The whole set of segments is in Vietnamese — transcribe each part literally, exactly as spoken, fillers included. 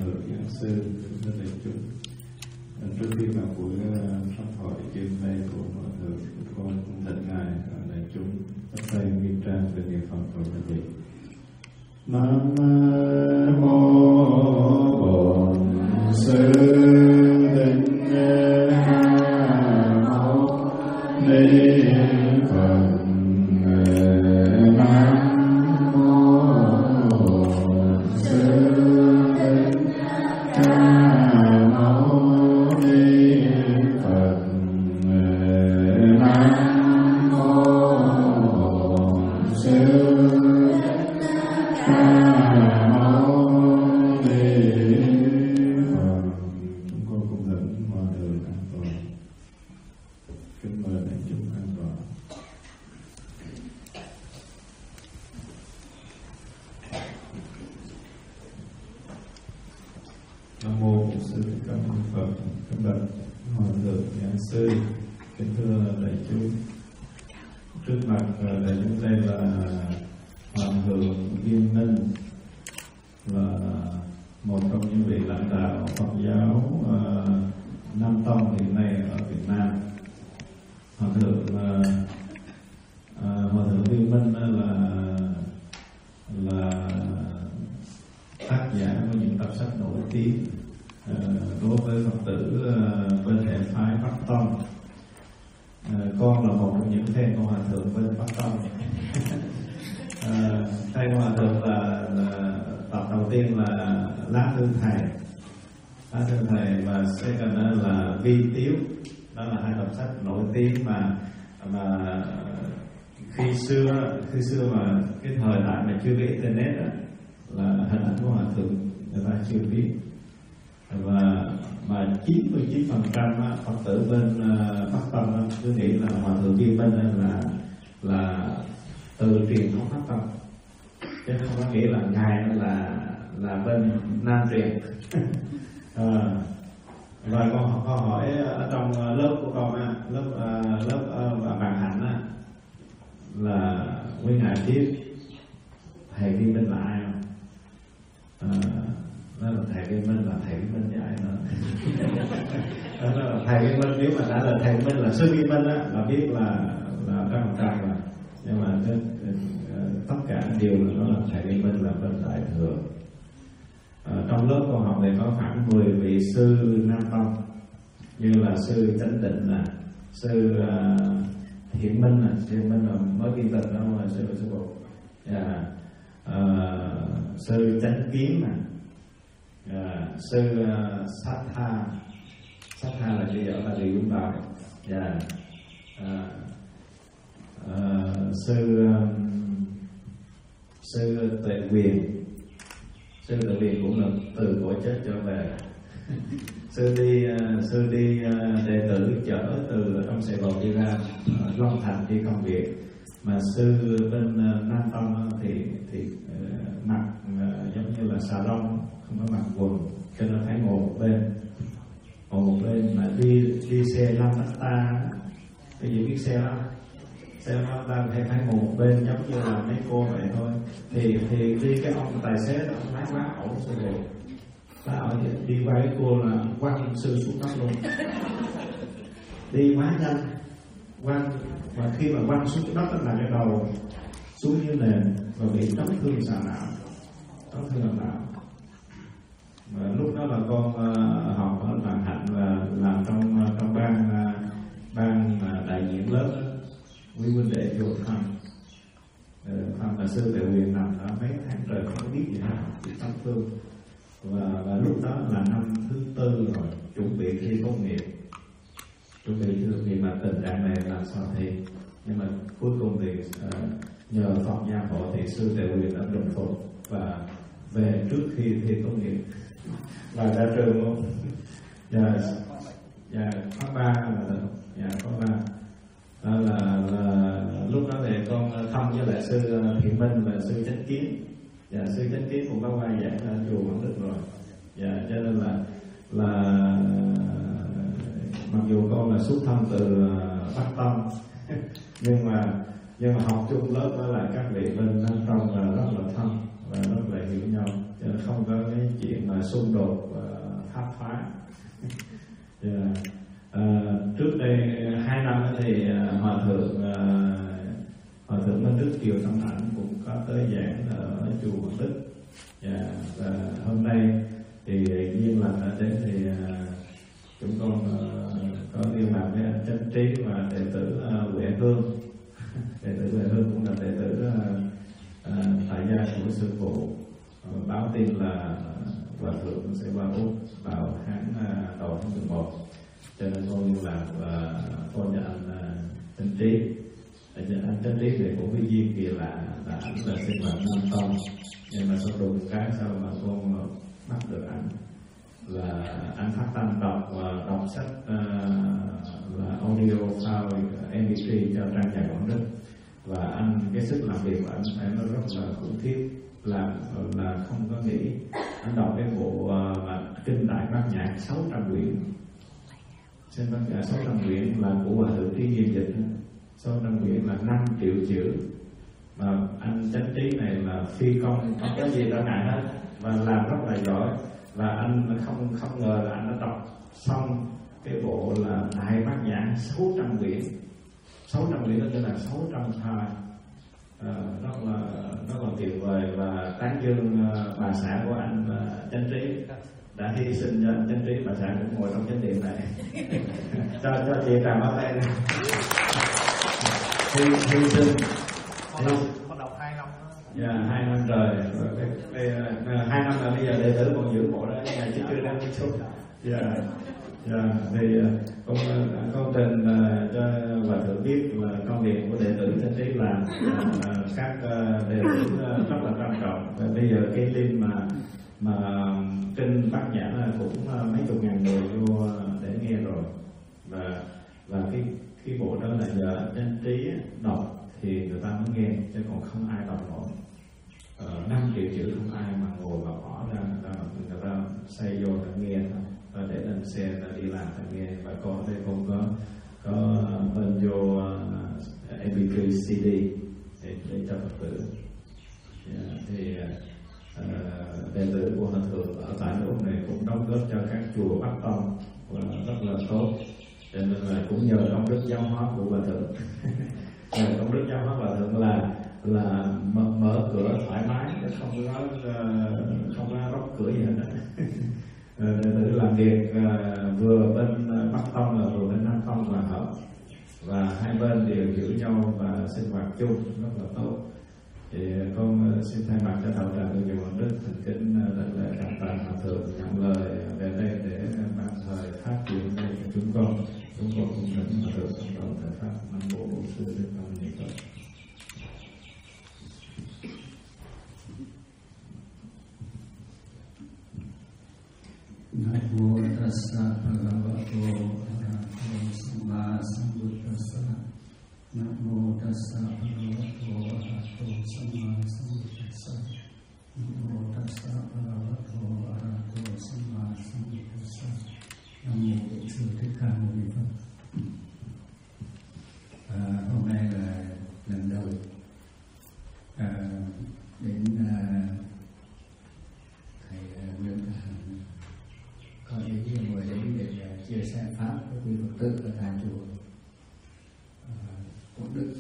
thượng giảng sư thưa đại chúng. Trước khi vào buổi pháp thoại trên đây của mọi người, con cũng thỉnh ngài đại chúng bắt tay nghiêm trang về niệm Phật của quý vị. Nam mô Bổn Sư Thích Ca Mâu Ni Phật. Khi xưa mà cái thời đại mà chưa có internet đó, là hình ảnh của hòa thượng người ta chưa biết, và mà chín mươi chín phần trăm Phật tử bên uh, Pháp Tông đó, cứ nghĩ là hòa thượng Viên Minh là là từ truyền thống Pháp Tông, chứ không có nghĩ là ngài là là bên Nam truyền. à, và con con hỏi ở trong lớp của con á, lớp uh, lớp uh, bạn hạnh á, là quý ngài biết thầy Viên Minh là ai không? À, đó là thầy Viên Minh là thầy Viên Minh dạy nữa. Đó là thầy Viên Minh, nếu mà đã là thầy Viên Minh là sư Viên Minh á, là biết là là trăm phần trăm rồi. Nhưng mà cái, tất cả đều là nó là thầy Viên Minh là bên Đại Thừa. À, trong lớp con học này có khoảng mười vị sư Nam Tông, như là sư Chánh Định nè, sư uh, Hiển Minh nè, sư Hiển Minh là mới kiên tịch đó mà sư sư bộ, yeah. uh, sư Chánh Kiến nè, yeah. sư uh, Sát Tha, Sát Tha là gì ở Bà Rịa Vũng Tàu, yeah. uh, uh, sư um, sư Tuệ Quyền, sư Tuệ Quyền cũng là từ cõi chết trở về. sư đi uh, sư đi uh, đệ tử chở từ trong Sài Gòn đi ra uh, Long Thành đi công việc, mà sư bên uh, Nam Tông uh, thì thì uh, mặc uh, giống như là xà lông, không có mặc quần, cho nên phải ngồi một bên, ngồi một bên mà đi đi xe Lamata, cái gì biết xe đó, xe Lamata thì phải ngồi một bên giống như là mấy cô vậy thôi, thì thì đi cái ông tài xế đó lái quá ẩu sư rồi. Ở đi qua cái cô là quăng sư xuống đất luôn, đi quá nhanh, quăng, và khi mà quăng xuống đất là cái đầu xuống như nền và bị chấn thương sọ não, chấn thương sọ não. Và lúc đó là con uh, học ở Vạn Hạnh và làm trong uh, trong ban uh, ban uh, đại diện lớp, quý huynh đệ vô thăm, uh, thăm là sư Tuệ Quyền nằm đó mấy tháng trời không biết gì hết, bị chấn thương. Và, và lúc đó là năm thứ tư rồi, chuẩn bị thi tốt nghiệp, chuẩn bị thi tốt nghiệp mà tình trạng này làm sao thì, nhưng mà cuối cùng thì uh, nhờ Phật gia hộ thì sư Tuệ Quyền đã bình phục và về trước khi thi tốt nghiệp và ra trường luôn. Và và khóa ba là nhà khóa ba đó là, là lúc đó thì con thăm với lại sư Thiện Minh và sư Chánh Kiến. Và sư Chánh Kiến cũng có qua giảng ở chùa Quảng Đức rồi, và cho nên là là mặc dù con là xuất thân từ Bắc Tông nhưng mà nhưng mà học chung lớp với lại các vị bên Nam Tông là rất là thân và rất là hiểu nhau. cho nên không có cái chuyện mà xung đột uh, pháp phá. Yeah. Uh, trước đây hai năm thì uh, hòa thượng uh, hòa thượng Minh Đức Kiều Tâm Ảnh cũng có tới giảng ở chùa Quảng Đức. Yeah. Và hôm nay thì duyên lành đã đến thì uh, chúng con uh, có liên lạc với anh Chánh Trí và đệ tử uh, Huệ Hương. Đệ tử Huệ Hương cũng là đệ tử uh, uh, tại gia của sư phụ. Uh, báo tin là hòa thượng sẽ qua Úc vào tháng uh, đầu tháng mười một, cho nên con liên lạc và phone cho anh uh, Chánh Trí. Anh, anh Chánh Trí thì cũng cái duyên kỳ lạ là anh là sinh hoạt Nam Tông, nhưng mà sau đùng cái sao mà con uh, bắt được anh là anh phát tâm đọc và đọc sách uh, là audio file em pê ba cho trang nhà Quảng Đức, và anh cái sức làm việc của anh phải nó rất là khủng khiếp, làm là không có nghĩ. Anh đọc cái bộ uh, mà kinh Đại Bát Nhã sáu trăm quyển, xem Bát Nhã sáu trăm quyển là của hòa thượng Trí Nghiêm dịch, sáu trăm quyển là năm triệu chữ, mà anh Chánh Trí này là phi công không có gì trở ngại hết và làm rất là giỏi. Và anh không không ngờ là anh đã đọc xong cái bộ là Đại Bát Nhã sáu trăm quyển, sáu trăm quyển đó tên là sáu trăm file, à, rất là rất là tuyệt vời. Và tán dương uh, bà xã của anh uh, Chánh Trí đã hy sinh cho anh Chánh Trí. Bà xã cũng ngồi trong chánh điện này. cho cho chị trà mắt tay hy hy sinh bắt đầu hai năm. Dạ, hai năm trời. Cái, cái, cái, hai năm là bây giờ đệ tử còn giữ bộ đó, ngày chứ chưa đang đi xuống. Dạ, dạ. Thì con con trình uh, cho hòa thượng biết là công việc của đệ tử Chánh Trí làm uh, các uh, đệ tử uh, rất là quan trọng. Và bây giờ cái link mà mà kinh Bát Nhã là cũng uh, mấy chục ngàn người vô để nghe rồi. Và và cái cái bộ đó là nhờ Chánh Trí đọc thì người ta mới nghe, chứ còn không ai đọc nổi. Uh, năm triệu chữ không ai mà ngồi và bỏ ra, người ta, người ta xây vô để nghe thôi, và để lên xe ta đi làm ta nghe. Và con đây con có có bên vô uh, em pê ba xê đê để, để cho Phật tử. Yeah, thì uh, đệ tử của hòa thượng ở tại Úc này cũng đóng góp cho các chùa Bắc Tông và rất là tốt, cho nên là cũng nhờ công đức giáo hóa của hòa thượng. Nhờ công đức giáo hóa hòa thượng là là mở, mở cửa thoải mái, không có không có đóng cửa gì hết. Đệ tử làm việc uh, vừa bên Bắc Tông là vừa bên Nam Tông là hợp, và hai bên đều hiểu nhau và sinh hoạt chung rất là tốt. Thì con xin thay mặt cho đạo tràng Người Quảng Đức thành kính đại lễ cảm tạ hòa thượng nhận lời về đây để ban thời phát triển đây cho chúng con. Chúng con cũng thỉnh hòa thượng trong đầu thời pháp. Nam mô Bổn Sư Thích Ca Mâu Ni Phật. Namo tassa bhagavato arahato samma sambuddhassa. Namo tassa bhagavato arahato samma sambuddhassa. Namo tassa bhagavato arahato samma sambuddhassa. Nam mô Bổn Sư Thích Ca Mâu Ni Phật. À, hôm nay là lần đầu à, đến à, thầy Nguyễn có ý kiến mời đến để chia sẻ pháp với quý Phật tử ở tại chùa Quảng Đức.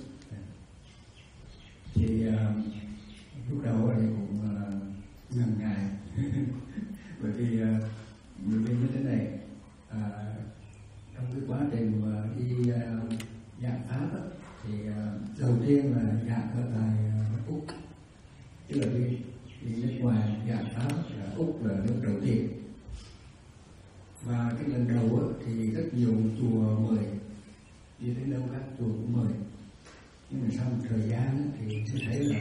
Thì uh, lúc đầu thì cũng uh, ngần ngại bởi vì uh, bởi vì như thế này, uh, trong cái quá trình mà đi uh, giảng pháp đó, thì uh, đầu tiên là giảng ở tại uh, Úc, tức là đi đi nước ngoài giảng pháp là Úc là nước đầu tiên. Và cái lần đầu ấy, thì rất nhiều chùa mời, đi đến đâu các chùa cũng mời. Nhưng mà sau một thời gian ấy, thì tôi thấy là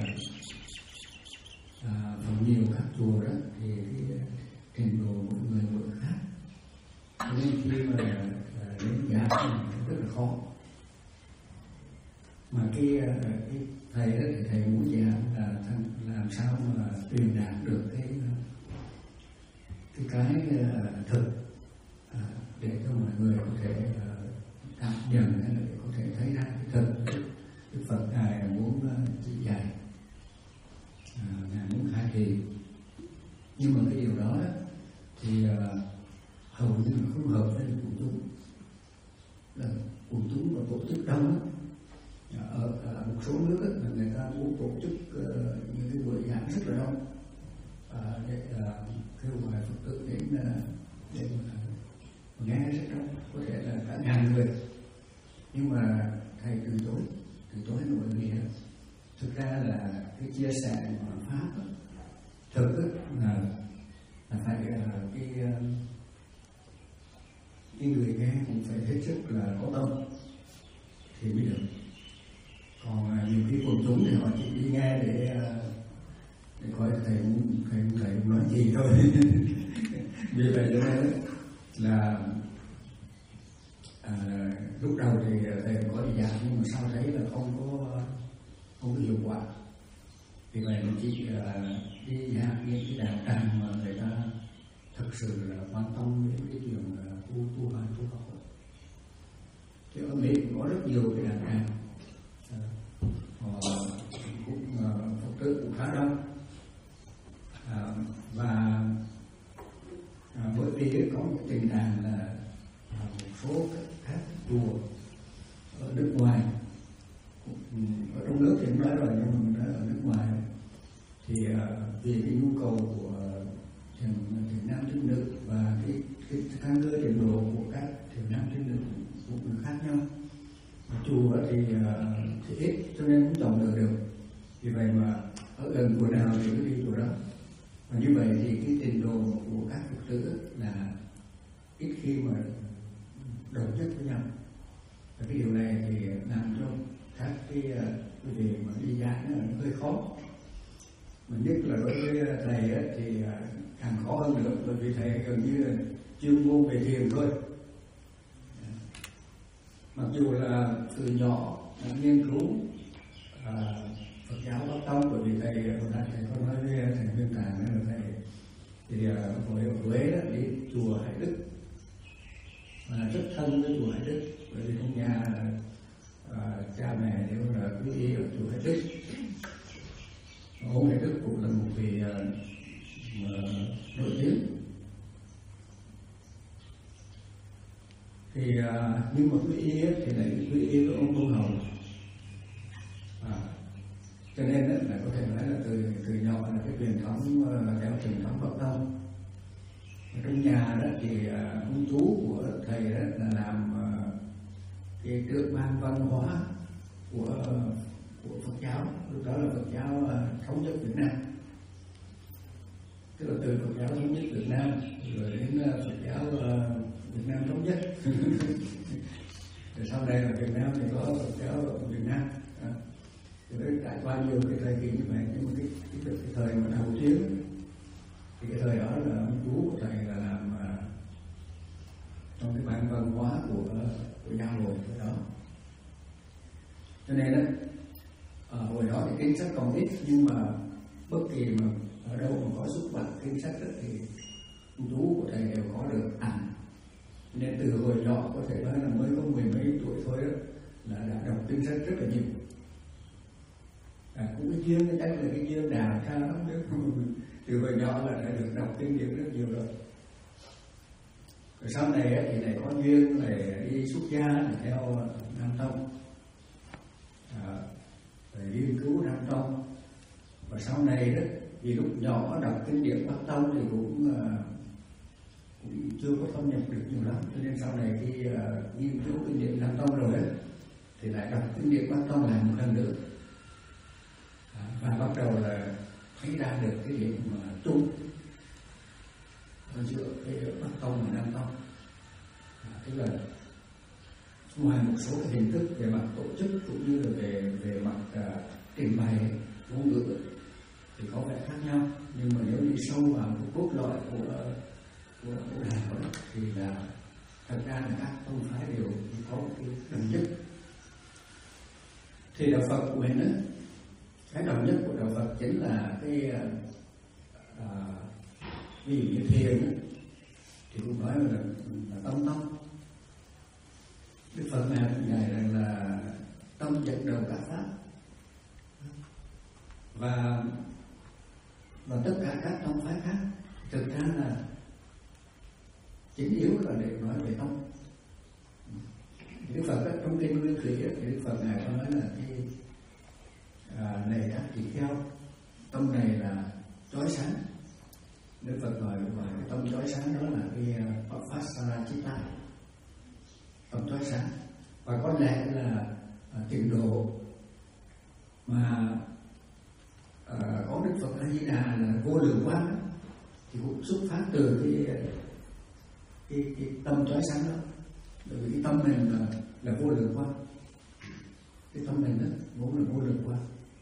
à, phần nhiều các chùa đó thì cái trình độ mỗi người mỗi khác, nên khi mà à, đến giảng thì rất là khó. Mà cái, cái thầy đó thì thầy muốn giảng là làm sao mà truyền đạt được cái cái cái uh, thực, uh, để cho mọi người có thể uh, cảm nhận hay là để có thể thấy ra cái thực Đức Phật Ngài muốn uh, chỉ dạy, uh, Ngài muốn khai thị. không hợp với quần chúng, là quần chúng và tổ chức đông ở, ở một số nước ấy, là người ta muốn tổ chức uh, những cái buổi giảng rất là đông uh, để uh, kêu gọi Phật tử đến uh, để uh, nghe rất đông, có thể là cả ngàn người, nhưng mà thầy từ chối từ chối bởi vì thực ra là cái chia sẻ của pháp đó, thực đó, là là phải uh, cái uh, cái người nghe cũng phải hết sức là có tâm thì mới được. Còn uh, nhiều khi quần chúng thì họ chỉ đi nghe để uh, để coi thầy cũng thầy cũng thầy cũng nói gì thôi. Vì vậy cho nên là à, lúc đầu thì thầy có đi giảng, nhưng mà sau thấy là không có không có hiệu quả. Vì vậy mình chỉ uh, đi giảng những cái đạo tràng mà người ta thực sự là quan tâm đến cái chuyện uh, tu tu hành tu học. Chứ ở Mỹ cũng có rất nhiều cái đạo tràng, uh, họ cũng uh, Phật tử cũng khá đông, uh, và uh, bởi vì có một tình trạng là uh, một số các, các chùa ở nước ngoài, ở trong nước thì cũng nói rồi, nhưng mà mình nói ở nước ngoài thì uh, vì cái nhu cầu của thiền thiền nam thiền nữ và cái cái căn cơ trình độ của các thiền nam thiền nữ cũng khác nhau. Chùa thì uh, thì ít cho nên cũng chọn được được. Vì vậy mà ở gần chùa nào thì cứ đi chùa đó. Và như vậy thì cái trình độ của các Phật tử là ít khi mà đồng nhất với nhau. Và cái điều này thì làm cho các cái cái việc mà đi giảng nó hơi khó. Mà nhất là đối với thầy ấy, thì càng khó hơn nữa, bởi vì thầy gần như là chuyên môn về thiền thôi. Mặc dù là từ nhỏ đã nghiên cứu à, Phật giáo Bắc Tông, bởi vì thầy hồi nãy thầy có nói với thầy Nguyên Tàng là thầy thì hồi ở Huế đó, đi chùa Hải Đức và rất thân với chùa Hải Đức, bởi vì trong nhà à, cha mẹ đều là quý y ở chùa Hải Đức. Ông Hải Đức cũng là một vị uh, nổi tiếng. Thì uh, nhưng mà quý y ấy, thì lại quý y của ông Tôn Hầu. À, cho nên ấy, là có thể nói là từ từ nhỏ là cái truyền thống uh, theo truyền thống Bắc Tông. Ở trong nhà đó thì uh, ông chú của thầy đó là làm uh, cái trưởng ban văn hóa của uh, của Phật giáo, lúc đó là Phật giáo uh, thống nhất Việt Nam, tức là từ Phật giáo thống nhất Việt Nam rồi đến uh, Phật giáo uh, Việt Nam thống nhất. Rồi sau này là Việt Nam thì có Phật giáo Việt Nam. À, rồi trải qua nhiều cái thời kỳ như vậy, nhưng mà cái cái, cái, cái thời mà đầu tiên thì cái thời đó là ông chú của thầy là làm uh, trong cái ban văn hóa của của giáo hội đó. Cho nên đó, à, hồi đó thì kinh sách còn ít, nhưng mà bất kỳ mà ở đâu mà có xuất bản kinh sách đó, thì chú của thầy đều có được ảnh. Nên từ hồi nhỏ có thể nói là mới có mười mấy tuổi thôi đó, là đã đọc kinh sách rất là nhiều. À, cũng cái duyên, cái chắc là cái duyên đào xa lắm, nếu từ hồi nhỏ là đã được đọc kinh điển rất nhiều rồi. Rồi sau này thì lại có duyên là đi xuất gia là theo Nam Tông, à, rồi nghiên cứu Nam Tông. Và sau này đó, vì lúc nhỏ đọc kinh điển Bắc Tông thì cũng, uh, cũng chưa có thâm nhập được nhiều lắm, cho nên sau này khi uh, nghiên cứu kinh điển Nam Tông rồi đó, thì lại đọc kinh điển Bắc Tông lại một lần nữa, à, và bắt đầu là thấy ra được cái điểm mà chung giữa cái Bắc Tông và Nam Tông, à, tức là ngoài một số cái hình thức về mặt tổ chức cũng như là về về mặt uh, trình bày ngôn ngữ thì có vẻ khác nhau, nhưng mà nếu đi sâu vào cái cốt lõi của của của đạo thì là thật ra là các tông phái đều có một cái đồng nhất. Thì đạo Phật của mình đó, cái đồng nhất của đạo Phật chính là cái uh, ví dụ như thiền đó, thì cũng nói là, là tâm tâm. Đức Phật này cũng dạy rằng là tâm dẫn đầu cả pháp, và và tất cả các tông phái khác thực ra là chính yếu là đều nói về tông. Đức Phật đó, trong kinh Nguyên Thủy thì Đức Phật ngài có nói là cái à, này các tỳ kheo, tông này là chói sáng. Đức Phật gọi gọi cái tông chói sáng đó là cái Papasarachitta, tông chói sáng. Và có lẽ là à, trình độ mà à, có Đức Phật A Di Đà là vô lượng quang thì cũng xuất phát từ cái cái, cái tâm chói sáng đó. Bởi vì cái tâm mình là, là vô lượng quang, cái tâm mình đó vốn là vô lượng quang.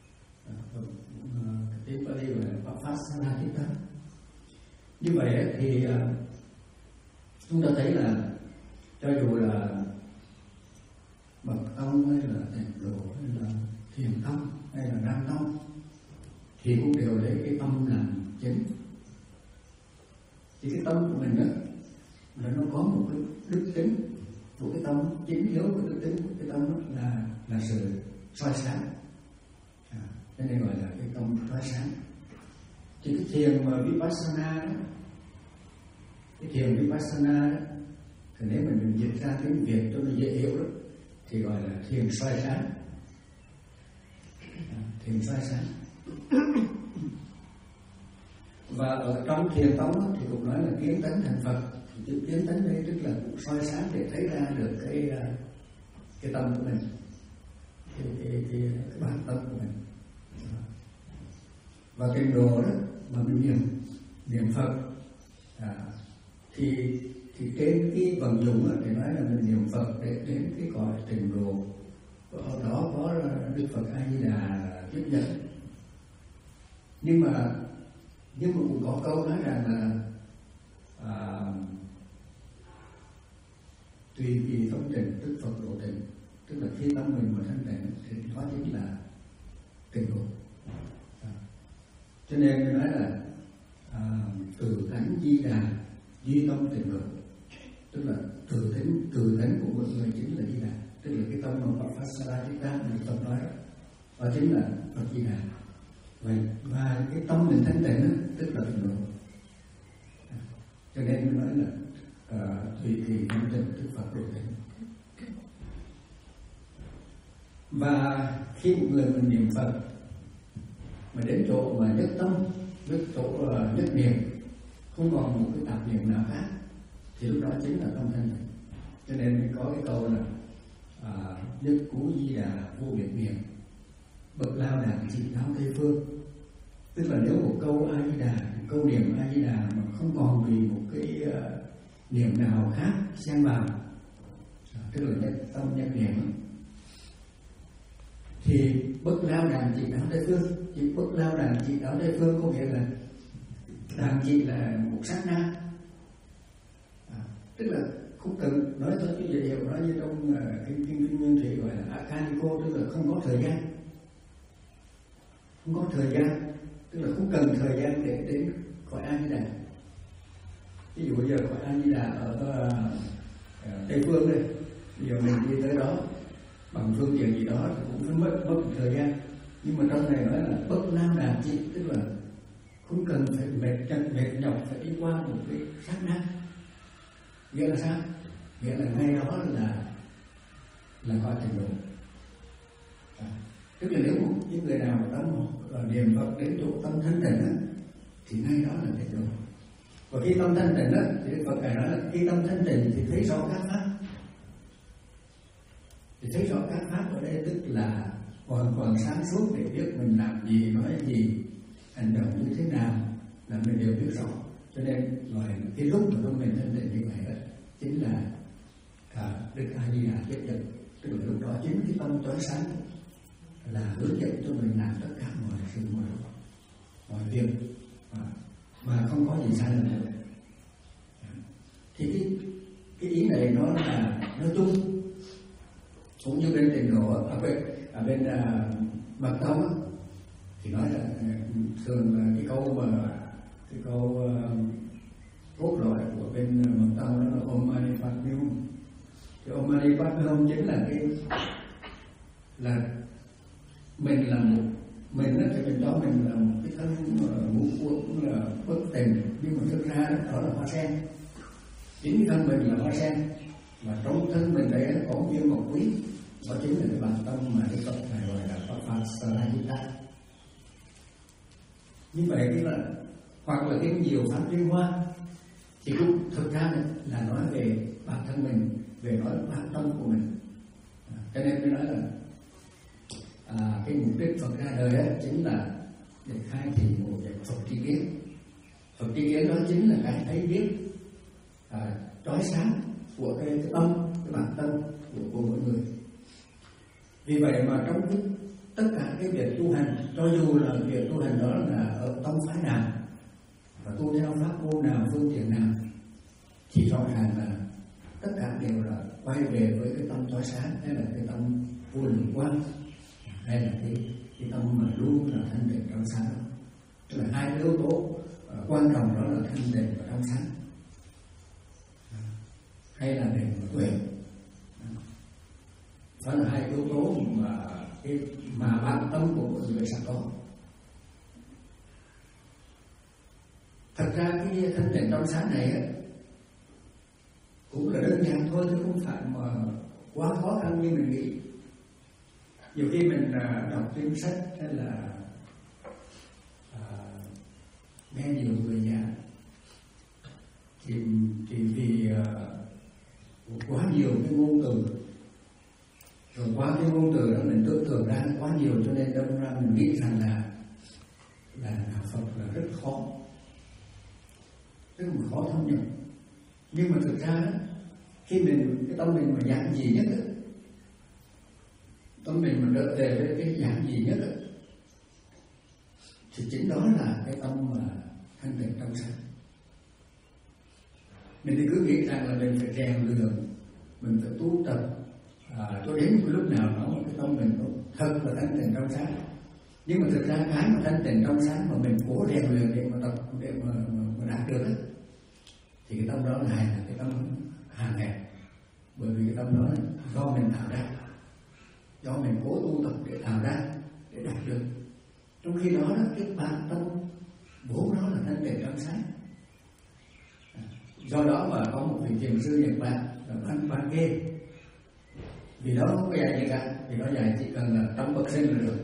Cái tiếng Pali gọi là Papasarachitta. Như vậy thì chúng ta thấy là cho dù là bậc tông hay là tịnh độ hay là thiền tông hay là nam tông thì cũng đều lấy cái tâm làm chính. Thì cái tâm của mình đó là nó có một cái đức tính, một cái tâm chính yếu của đức tính của cái tâm đó là là sự soi sáng, à, cho nên gọi là cái tâm soi sáng. Thì cái thiền mà vipassana đó, cái thiền vipassana đó, thì nếu mình dịch ra tiếng Việt cho nó dễ hiểu đó thì gọi là thiền soi sáng, à, thiền soi sáng. Và ở trong thiền tông đó, thì cũng nói là kiến tánh thành Phật. Thì chữ kiến tánh đây tức là cũng soi sáng để thấy ra được cái cái tâm của mình, cái, cái, cái, cái bản tâm của mình. Và cái đồ đó mà mình niệm niệm Phật à, thì thì trên cái vận dụng đó, thì nói là mình niệm Phật để đến cái cõi trình độ. Ở đó có Đức Phật A Di Đà tiếp dẫn. Nhưng mà nhưng mà cũng có câu nói rằng là à, tùy kỳ tâm tịnh tức Phật độ tịnh, tức là khi tâm mình mà thanh tịnh thì đó chính là tịnh độ. À, cho nên tôi nói là à, từ tánh di đà duy tâm tịnh độ, tức là từ tính từ tánh của một người chính là di đà, tức là cái tâm mà Papasarachitta mà Phật nói đó chính là Phật Di Đà. Vậy và cái tâm mình thanh tịnh đó, tức là tịnh độ. À, cho nên tôi nói là uh, tùy kỳ tâm tịnh tức Phật độ tịnh. Và khi một người mình niệm Phật mà đến chỗ mà nhất tâm, nhất chỗ uh, nhất niệm, không còn một cái tạp niệm nào khác, thì lúc đó chính là tâm thanh tịnh. Cho nên có cái câu là uh, nhất cú di đà vô biệt niệm, bậc lao đàn trị tháo tây phương. Tức là nếu một câu A Di Đà, một câu niệm A Di Đà mà không còn vì một cái uh, niệm nào khác xen vào, tức là nhất tâm nhất niệm, thì bậc lao đàn trị tháo tây phương. Thì bậc lao đàn trị tháo tây phương có nghĩa là đàn trị là một sát na, à, tức là không cần nói cho cái dễ hiểu, nói như trong uh, kinh kinh kinh Nguyên Thủy gọi là akaniko, tức là không có thời gian, không có thời gian, tức là không cần thời gian để đến cõi A Di Đà. Ví dụ bây giờ cõi A Di Đà ở uh, Tây phương đây, bây giờ mình đi tới đó bằng phương tiện gì đó thì cũng phải mất mất thời gian. Nhưng mà trong này nói là bất lao đàn trị, tức là không cần phải mệt chân mệt nhọc phải đi qua một cái sát na. Nghĩa là sao? Nghĩa là ngay đó là là cõi tịnh độ. À, tức là nếu những người nào mà tâm niệm Phật đến chỗ tâm thanh tịnh đó, thì ngay đó là tịnh độ. Và khi tâm thanh tịnh đó, thì Phật ngài nói là khi tâm thanh tịnh thì thấy rõ các pháp. Thì thấy rõ các pháp ở đây tức là hoàn toàn sáng suốt để biết mình làm gì, nói gì, hành động như thế nào là mình đều biết rõ. Cho nên gọi cái lúc mà tâm mình thanh tịnh như vậy đó chính là à, Đức A Di Đà tiếp dẫn. Tức là lúc đó chính cái tâm chói sáng là hướng dẫn cho mình làm tất cả mọi sự mọi mọi việc à, mà không có gì sai lầm được. Thì cái cái ý này nó là nói chung, cũng như bên tịnh độ ở bên ở bên uh, Mật Tông thì nói là thường là cái câu mà cái câu uh, cốt lõi của bên Mật Tông đó là Om Mani Padme Hum. Thì Om Mani Padme Hum chính là cái là mình là một mình đó, thì mình cho mình là một cái thân ngũ uẩn là bất tình, nhưng mà thực ra đó, đó là hoa sen. Chính thân mình là hoa sen, và trong thân mình đấy có một viên ngọc quý, đó chính là cái bản tâm mà Đức Phật này gọi là Papasarajita. Như vậy tức là hoặc là cái nhiều pháp liên hoa, thì cũng thực ra là nói về bản thân mình, về nói bản tâm của mình. À, cho nên tôi nói là à, cái mục đích Phật ra đời ấy, chính là để khai thị một cái Phật tri kiến. Phật tri kiến đó chính là cái thấy biết à, trói sáng của cái, cái tâm, cái bản tâm của, của mỗi người. Vì vậy mà trong cái, tất cả cái việc tu hành, cho dù là việc tu hành đó là ở tông phái nào và tu theo pháp môn nào, phương tiện nào, thì rõ ràng là tất cả đều là quay về với cái tâm trói sáng, hay là cái tâm vô lượng quang, hay là cái, cái tâm mà luôn là thanh tịnh trong sáng. Tức là hai cái yếu tố uh, quan trọng đó là thanh tịnh và trong sáng, hay là đền và tuệ. Đó là hai yếu tố mà cái mà bản tâm của mọi người sẵn có. Thật ra cái thanh tịnh trong sáng này ấy, cũng là đơn giản thôi, chứ không phải mà quá khó khăn như mình nghĩ. Nhiều khi mình đọc trên sách hay là à, nghe nhiều người giảng thì, thì vì à, quá nhiều cái ngôn từ, rồi qua cái ngôn từ đó mình tưởng tượng ra quá nhiều, cho nên đâm ra mình nghĩ rằng là là đạo Phật là rất khó, rất là khó thâm nhập. Nhưng mà thực ra khi mình cái tâm mình mà giản dị nhất ấy, tâm mình mà đỡ về với cái giản dị nhất ấy, thì chính đó là cái tâm mà thanh tịnh trong sáng. Mình thì cứ nghĩ rằng là mình phải rèn luyện, mình phải tu tập à, cho đến một lúc nào đó cái tâm mình nó thật là thanh tịnh trong sáng. Nhưng mà thực ra cái mà thanh tịnh trong sáng mà mình cố rèn luyện để mà tập, để mà, mà, mà đạt được ấy, thì cái tâm đó là là cái tâm hàng ngày. Bởi vì cái tâm đó là do mình tạo ra, do mình cố tu tập để tạo ra, để đạt được. Trong khi đó cái bản tâm vốn đó là thanh tịnh trong sáng. Do đó mà có một vị thiền sư Nhật Bản là Ban Ban Kê, vì đó không có dạy gì cả, vì đó dạy chỉ cần là tâm bất sinh là được.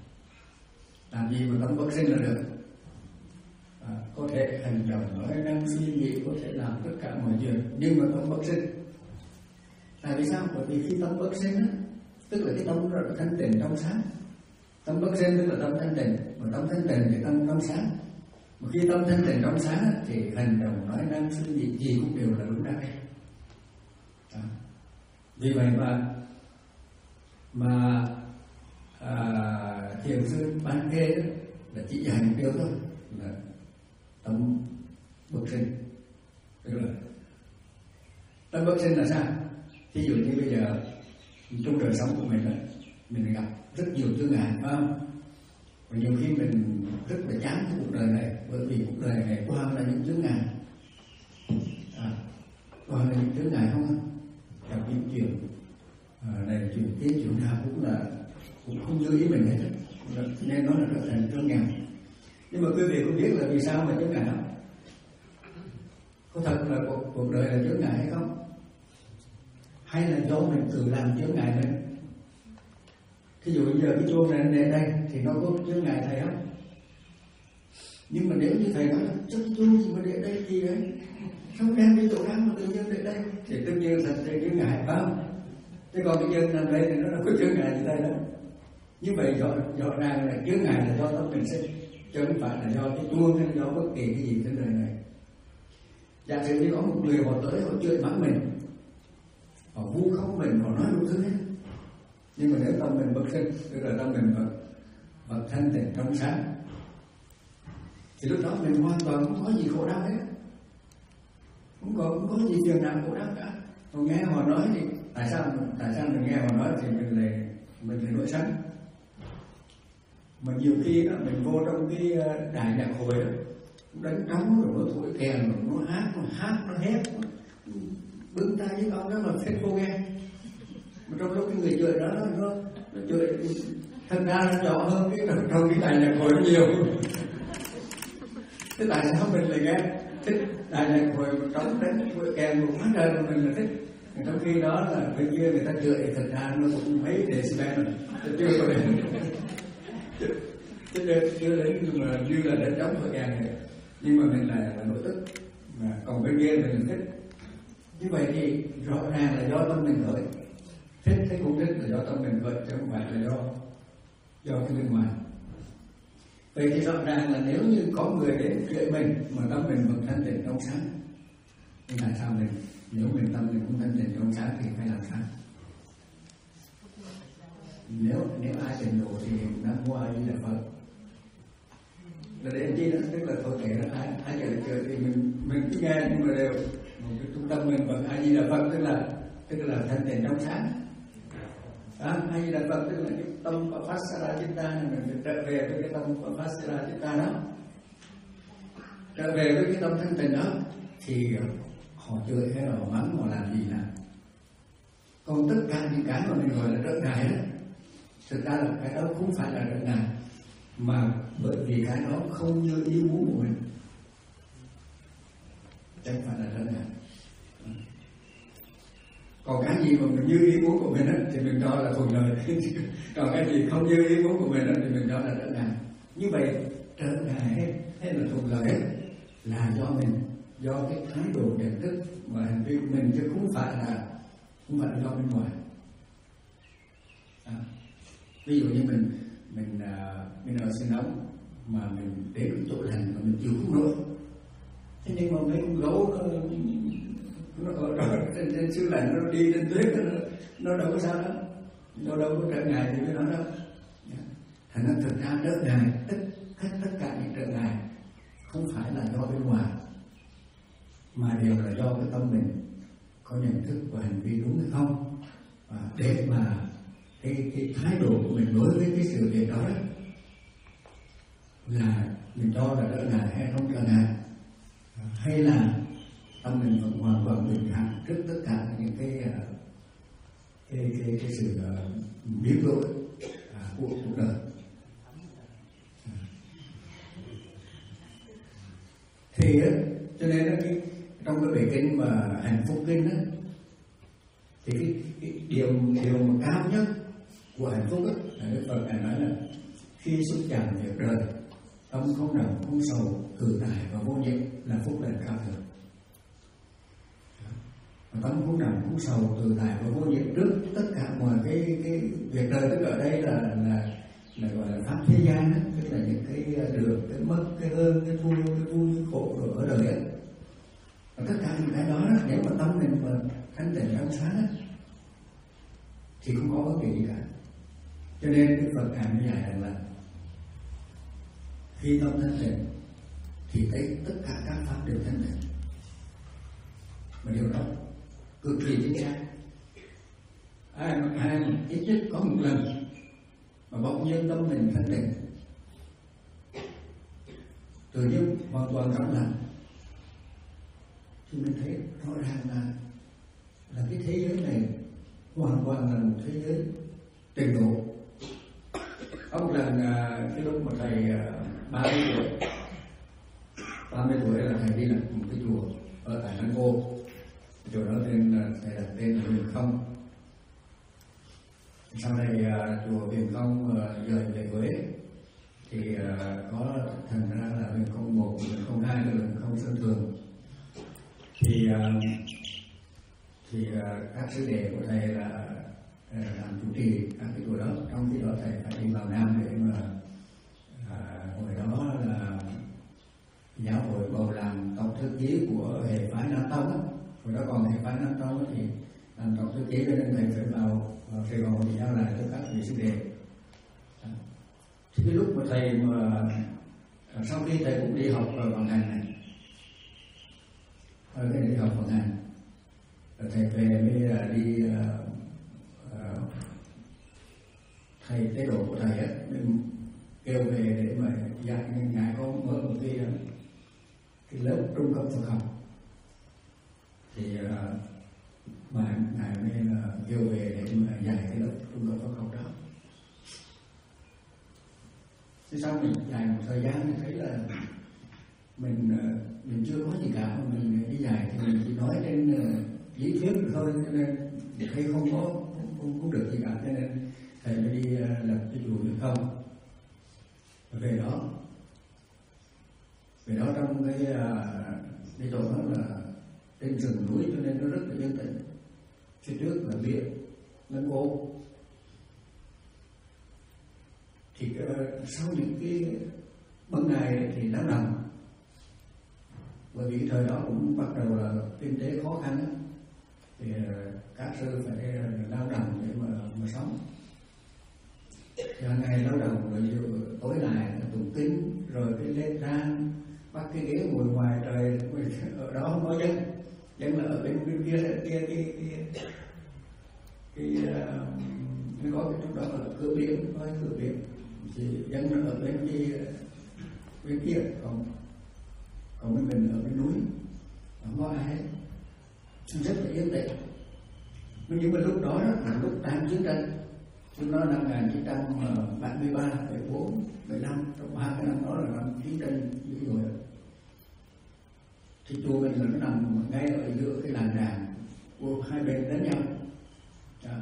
Làm gì mà tâm bất sinh là được. À, có thể hành động, nói năng, suy nghĩ, có thể làm tất cả mọi chuyện, nhưng mà tâm bất sinh. Tại vì sao? Bởi vì khi tâm bất sinh á, tức là cái tâm rất là thanh tịnh trong sáng. Tâm bất sinh tức là tâm thanh tịnh, mà tâm thanh tịnh thì tâm trong sáng. Mà khi tâm thanh tịnh trong sáng á, thì hành động, nói năng, suy nghĩ gì cũng đều là đúng đắn. À, vì vậy mà mà à, thiền sư Ban Kê đó là chỉ dạy một điều thôi, là tâm bất sinh. Tức là tâm bất sinh là sao? Ví dụ như bây giờ trong đời sống của mình đó, mình gặp rất nhiều chướng ngại, phải không? Và nhiều khi mình rất là chán cái cuộc đời này, bởi vì cuộc đời này toàn là những chướng ngại, à, toàn là những chướng ngại không? Gặp những chuyện à, này chuyện kia, chuyện nào cũng là cũng không như ý mình hết, nên nó là trở thành chướng ngại. Nhưng mà quý vị có biết là vì sao mà chướng ngại không? Có thật là cuộc, cuộc đời là chướng ngại hay không? Hay là do mình tự làm chướng ngại mình? Thí dụ bây giờ cái chuông này để đây thì nó có chướng ngại thầy không? Nhưng mà nếu như thầy nói là chắc chuông gì mà để đây gì đấy, không đem đi chỗ khác mà tự nhiên để đây, thì tự nhiên thật sự chướng ngại, phải không? Thế còn cái chân nằm đây thì nó đâu có chướng ngại gì đây đâu. Như vậy rõ, rõ ràng là chướng ngại là do tâm mình sinh, chứ không phải là do cái chuông hay do bất kỳ cái gì trên đời này. Giả sử như có một người họ tới họ chửi mắng mình, họ vu khống mình, họ nói đủ thứ hết, nhưng mà nếu tâm mình bất sinh, tức là tâm mình vẫn vẫn thanh tịnh trong sáng, thì lúc đó mình hoàn toàn không có gì khổ đau hết, không có không có gì phiền não khổ đau cả. Còn nghe họ nói thì tại sao tại sao mình nghe họ nói thì mình lại mình lại nổi sân. Mà nhiều khi đó, mình vô trong cái đại nhạc hội đó, đánh trống rồi nó thổi kèn rồi nó hát nó hát nó hét, bưng tay với con đó mà thích vô nghe. Mà trong lúc cái người chơi đó nó nó, nó chơi thật ra nó nhỏ hơn cái trong, trong cái đại nhạc hội nhiều. Thế tại sao mình lại nghe? thích đại nhạc hội trống đánh hội kèn một phát trời mình là thích. Trong khi đó là bên kia người ta chửi thật ra nó cũng mấy decibel rồi, chưa có đến, chưa đến chưa đến nhưng mà như là đánh trống hội kèn này, nhưng mà mình là, là nội tức, mà còn bên kia mình thích. Như vậy thì rõ ràng là do tâm mình khởi, thích cái cũng thích là do tâm mình khởi chứ không phải là do do cái bên ngoài. Vậy thì rõ ràng là nếu như có người đến chửi mình mà tâm mình vẫn thanh tịnh trong sáng, thì tại sao mình nếu mình tâm mình cũng thanh tịnh trong sáng thì phải làm sao? Nếu nếu ai trình độ thì Nam Mô A Di Đà Phật là đến chi đó, tức là thôi kệ đó, ai ai chửi chửi thì mình mình cứ nghe nhưng mà đều một cái trung tâm mình vẫn A Di Đà Phật, tức là tức là thanh tịnh trong sáng. À, A Di Đà Phật tức là cái tâm phát ra chitta này, mình phải trở về với cái tâm phát ra chitta đó, trở về với cái tâm thanh tịnh đó thì họ chửi hay là họ mắng họ làm gì nào. Còn tất cả những cái mà mình gọi là trở ngại đó, thực ra là cái đó không phải là trở ngại, mà bởi vì cái đó không như ý muốn của mình, chẳng phải là trở ngại. Còn cái gì mà mình như ý muốn của mình đó, thì mình cho là thuận lợi. Còn cái gì không như ý muốn của mình đó, thì mình cho là trở ngại. Như vậy trở ngại hay là thuận lợi là do mình, do cái thái độ nhận thức và hành vi của mình, chứ không phải là không phải là do bên ngoài. À, ví dụ như mình mình uh, mình ở sinh nóng mà mình đến cái chỗ lạnh mà mình chịu không nổi, thế nhưng mà mấy con gấu nó nó ở đó trên trên xứ lạnh, nó đi trên tuyết, nó nó đâu có sao đó, nó đâu có trở ngại gì với nó đâu. Thành ra thực ra trở ngại, tất tất tất cả những trở ngại không phải là do bên ngoài, mà đều là do cái tâm mình có nhận thức và hành vi đúng hay không, và để mà cái cái thái độ của mình đối với cái sự việc đó, đó là mình cho là trở ngại hay không trở ngại, hay là tâm mình vẫn hoàn toàn bình thản trước tất cả những cái cái cái, cái sự biến đổi của cuộc đời. Thì cho nên đó, cái, trong cái bài kinh mà hạnh phúc kinh đó, thì cái, cái điều điều mà cao nhất của hạnh phúc đó, là Đức Phật ngài nói là khi xúc chạm việc đời, tâm không động không sầu, tự tại và vô nhiễm là phúc lành cao thượng. Tâm không động không sầu, tự tại và vô nhiễm trước tất cả mọi cái cái việc đời. Tức ở đây là là là gọi là pháp thế gian đó, tức là những cái được, cái mất, cái ơn, cái vui, cái vui, cái khổ rồi ở đời ấy. Và tất cả những cái đó, đó nếu mà tâm mình mà thanh tịnh trong sáng đó, thì không có vấn đề gì cả. Cho nên Đức Phật ngài mới dạy rằng là khi tâm thanh tịnh thì thấy tất cả các pháp đều thanh tịnh, mà điều đó cực kỳ chính xác. Ai mà ai mà ít nhất có một lần mà bỗng nhiên tâm mình thanh tịnh, tự nhiên hoàn toàn trong lành, thì mình thấy rõ ràng là là cái thế giới này hoàn toàn là một thế giới trình độ. Có một lần cái lúc mà thầy ba mươi tuổi, ba mươi tuổi là thầy đi làm một cái chùa ở tại Lăng Cô. Chùa đó tên là thầy đặt tên là Huyền Không. Sau này chùa Huyền Không rời về Huế thì có thành ra là Huyền Không một, Huyền Không hai, Huyền Không Sơn Thường. Thì thì các sư đệ của thầy là làm chủ trì các cái chùa đó. Trong khi đó thầy phải đi vào Nam để mà à, hồi đó là giáo hội bầu làm tổng thư ký của hệ phái Nam Tông á. Hồi đó còn hệ phái Nam Tông thì làm tổng thư ký, cho nên thầy phải vào, vào Sài Gòn thì giao lại cho các vị sư đệ. Thì cái lúc mà thầy mà sau khi thầy cũng đi học ở Bằng Hành này, ở cái đi học Bằng Hành, thầy về mới là đi uh, uh, thầy chế độ của thầy á, nên kêu về để mà dạy. Ngài có mở một cái cái lớp trung cấp Phật học, thì uh, mà ngài mới là kêu về để mà dạy cái lớp trung cấp Phật học đó. Thế sau mình dạy một thời gian thì thấy là mình uh, mình chưa có gì cả mà mình đi dạy thì mình chỉ nói trên uh, lý thuyết thôi, cho nên thầy không có không, không được gì cả, cho nên thầy mới đi uh, lập cái chùa Huyền Không. Về đó về đó trong cái uh, cái chỗ đó là trên rừng núi cho nên nó rất là yên tĩnh, phía trước là biển lân ô. Thì uh, sau những cái băng ngày thì nắng nằm, bởi vì thời đó cũng bắt đầu là kinh tế khó khăn đó. Thì uh, các sư phải uh, lao động để mà, mà sống. Thì hàng ngày lao động rồi tối lại tụng kinh rồi cái lên thang bắt cái ghế ngồi ngoài trời, ở đó không có dân, dân là ở bên bên kia kia kia kia cái nó có cái trong đó là cửa biển, có cái cửa biển thì dân ở bên kia bên kia, còn còn bên mình ở bên núi không có ai hết, rất là yên tĩnh. Nhưng mà lúc đó là lúc đang chiến tranh, lúc đó năm một nghìn chín trăm bảy mươi ba, bảy mươi bốn, bảy mươi lăm, trong ba cái năm đó là năm chiến tranh dữ dội. Thì chùa mình là nó nằm ngay ở giữa cái làng đàn của hai bên đánh nhau. Đó.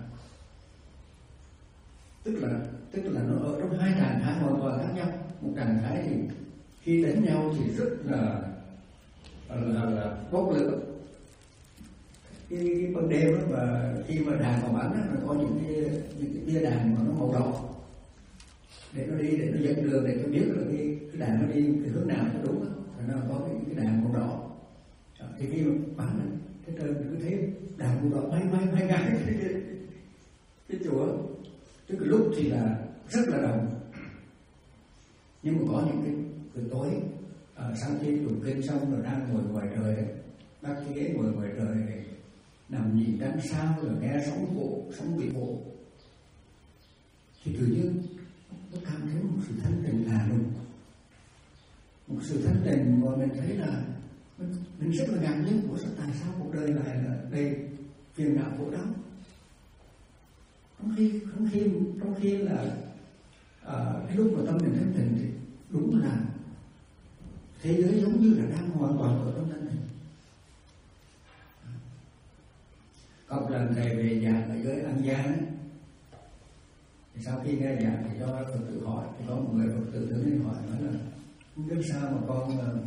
Tức là tức là nó ở trong hai trạng thái hoàn toàn khác nhau. Một trạng thái thì khi đánh nhau thì rất là là, là bốc lửa. Cái, cái ban đêm đó, và khi mà đàn vào bắn đó, nó có những cái những cái tia đàn mà nó màu đỏ để nó đi, để nó dẫn đường, để cho biết là cái cái đàn nó đi cái hướng nào nó đúng đó. Rồi nó có cái, cái đàn màu đỏ. Đó, thì khi mà bắn cái trời cứ thấy đàn màu đỏ bay bay bay ngang cái, cái, cái, cái chùa. Tức là lúc thì là rất là đông, nhưng mà có những cái buổi tối à, sau khi tụng kinh xong rồi đang ngồi ngoài trời đấy, bác cái ghế ngồi ngoài trời này, nằm nhìn trăng sao rồi nghe sóng vỗ, sóng bị vỗ, thì tự nhiên nó cảm thấy một sự thanh tịnh lạ lùng, một sự thanh tịnh mà mình thấy là mình, mình rất là ngạc nhiên, của sao tại sao cuộc đời lại là đầy phiền não khổ đau. Trong khi trong khi trong khi là à, cái lúc mà tâm mình thanh tịnh thì đúng là thế giới giống như là đang hoàn toàn ở trong thanh tịnh. Có một lần thầy về giảng ở dưới An Giang ấy, thì sau khi nghe giảng thì cho Phật tử hỏi, thì có một người Phật tử đứng lên hỏi nói là không biết sao mà con uh,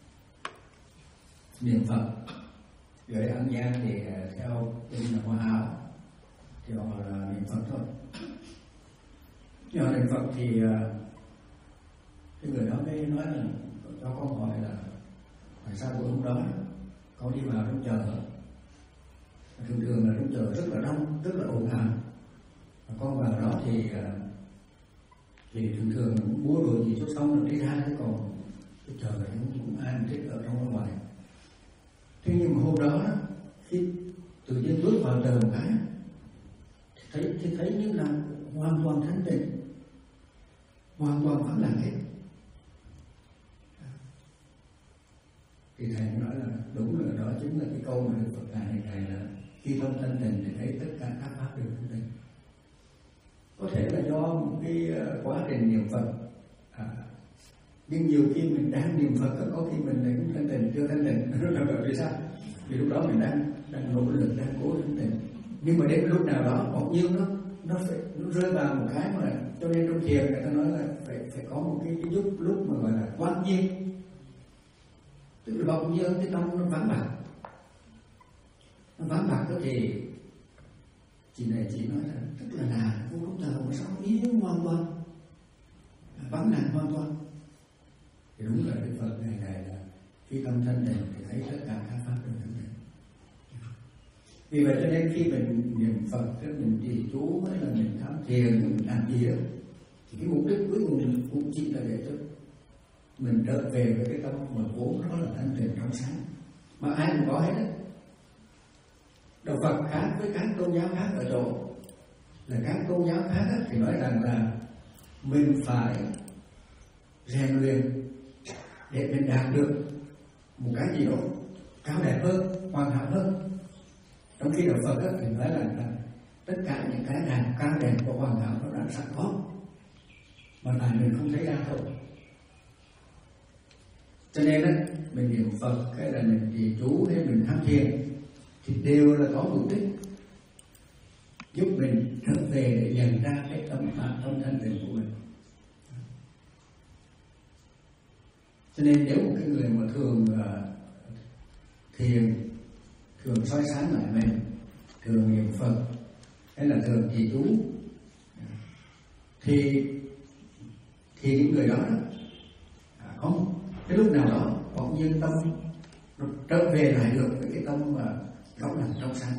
niệm Phật dưới An Giang thì uh, theo bên là Hoa Hảo thì họ là niệm Phật thôi. Nhưng họ niệm Phật thì uh, cái người đó mới nói là cho con hỏi là tại sao buổi hôm đó con đi vào trong chợ, thường thường là trong chợ rất là đông, rất là ồn ào, và con vào đó thì thì thường thường là mua đồ gì cho xong rồi đi ra, thế còn cái chợ này cũng ai thích ở trong ở ngoài. Thế nhưng mà hôm đó khi tự nhiên bước vào chợ một cái thì thấy thì thấy như là hoàn toàn thanh tịnh, hoàn toàn vắng lặng hết. Thì thầy nói là đúng là đó chính là cái câu mà Đức Phật dạy thầy là khi tâm thanh tịnh thì thấy tất cả các pháp đều thanh tịnh. Có thể là do một cái quá trình niệm Phật, à, nhưng nhiều khi mình đang niệm Phật có khi mình lại cũng thanh tịnh, chưa thanh tịnh. Vì sao? Vì lúc đó mình đang đang nỗ lực, đang cố thanh tịnh. Nhưng mà đến lúc nào đó bỗng nhiên nó nó phải nó rơi vào một cái mà cho nên trong thiền người ta nói là phải phải có một cái, cái lúc lúc mà gọi là quán nhiên. Tức là bỗng nhiên cái tâm nó vắng bạc, nó vắng bạc đó thì chị này chị nói là rất là lạ, vô lúc thờ mà sao yên hoàn toàn, vắng lặng hoàn toàn. Thì đúng là Đức Phật ngày này là khi tâm thanh tịnh thì thấy tất cả các pháp đều thanh tịnh. Vì vậy cho nên khi mình niệm Phật, cái mình trì chú hay là mình tham thiền, mình làm gì đó, thì cái mục đích cuối cùng cũng chỉ là để cho mình trở về với cái tâm mà vốn đó là thanh tịnh trong sáng, mà ai cũng có hết đấy. Đạo Phật khác với các tôn giáo khác ở chỗ là các tôn giáo khác ấy, thì nói rằng là mình phải rèn luyện để mình đạt được một cái gì đó cao đẹp hơn, hoàn hảo hơn. Trong khi Đạo Phật ấy, thì nói rằng là tất cả những cái nào cao đẹp và hoàn hảo nó đã sẵn có, mà tại mình không thấy ra thôi. Cho nên á, mình niệm Phật hay là mình trì chú hay mình tham thiền thì đều là có mục đích giúp mình trở về để nhận ra cái tâm pháp trong thân tình của mình. Cho nên nếu một cái người mà thường uh, thiền, thường soi sáng lại mình, thường niệm Phật hay là thường trì chú thì thì những người đó, đó à, có cái lúc nào đó bỗng nhiên tâm trở về lại được với cái tâm mà góc lành trong sáng.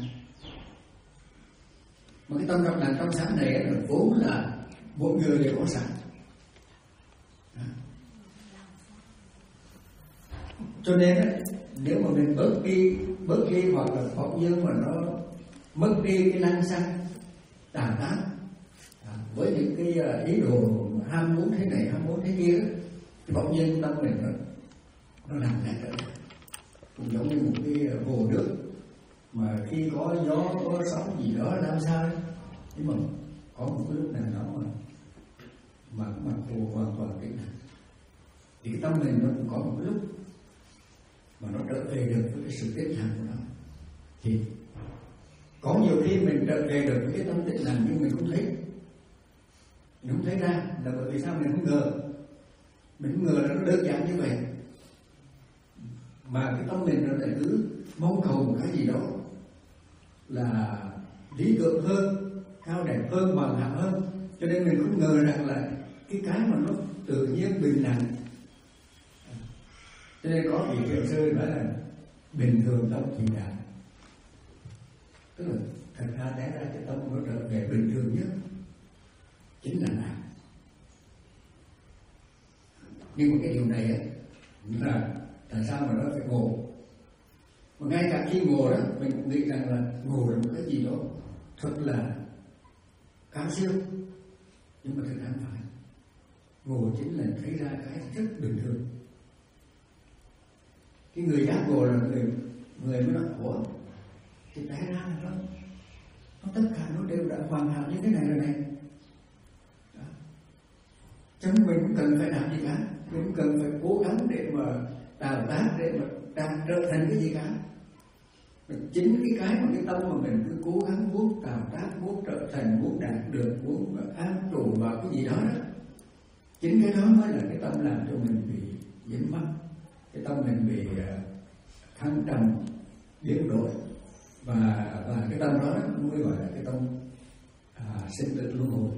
Mà cái tâm góc lành trong sáng này là vốn là mỗi người đều có sẵn. À. Cho nên ấy, nếu mà mình bớt đi bớt đi hoặc là bỗng nhiên mà nó mất đi cái năng xăng tà ác à, với những cái ý đồ ham muốn thế này ham muốn thế kia đó, thì bỗng nhiên tâm mình nó nó nằm lại trở lại, cũng giống như một cái hồ nước mà khi có gió có sóng gì đó làm sao đấy, nhưng mà có một cái lúc nào đó mà mà mặt hồ hoàn toàn tĩnh lặng thì cái tâm mình nó cũng có một cái lúc mà nó trở về được với cái sự tĩnh lặng của nó. Thì có nhiều khi mình trở về được với cái tâm tĩnh lặng nhưng mình không thấy, mình không thấy ra là bởi vì sao? Mình không ngờ, mình không ngờ là nó đơn giản như vậy, mà cái tâm mình nó lại cứ mong cầu một cái gì đó là lý tưởng hơn, cao đẹp hơn, hoàn hảo hơn, cho nên mình không ngờ rằng là cái cái mà nó tự nhiên bình đẳng. Cho nên có vị thiền sư nói là bình thường tâm thì đạt, tức là thật ra té ra cái tâm nó trở về bình thường nhất chính là đạt. Nhưng mà cái điều này ấy, là tại sao mà nó phải ngộ? Mà ngay cả khi ngộ đó, mình cũng nghĩ rằng là ngộ là một cái gì đó thật là cao siêu, nhưng mà thật ra không phải. Ngộ chính là thấy ra cái rất bình thường. Cái người giác ngộ là người người mới nói ủa thì té ra là nó, nó tất cả nó đều đã hoàn hảo như thế này rồi này. Đó. Chứ mình cũng cần phải làm gì cả, mình cũng cần phải cố gắng để mà đào tác, để mà đạt trở thành cái gì cả. Chính cái cái mà cái tâm mà mình cứ cố gắng muốn tạo tác, muốn trở thành, muốn đạt được, muốn an trụ vào cái gì đó đó, chính cái đó mới là cái tâm làm cho mình bị dính mắc, cái tâm mình bị thăng trầm, biến đổi, và và cái tâm đó mới gọi là cái tâm à, sinh tử luân hồi.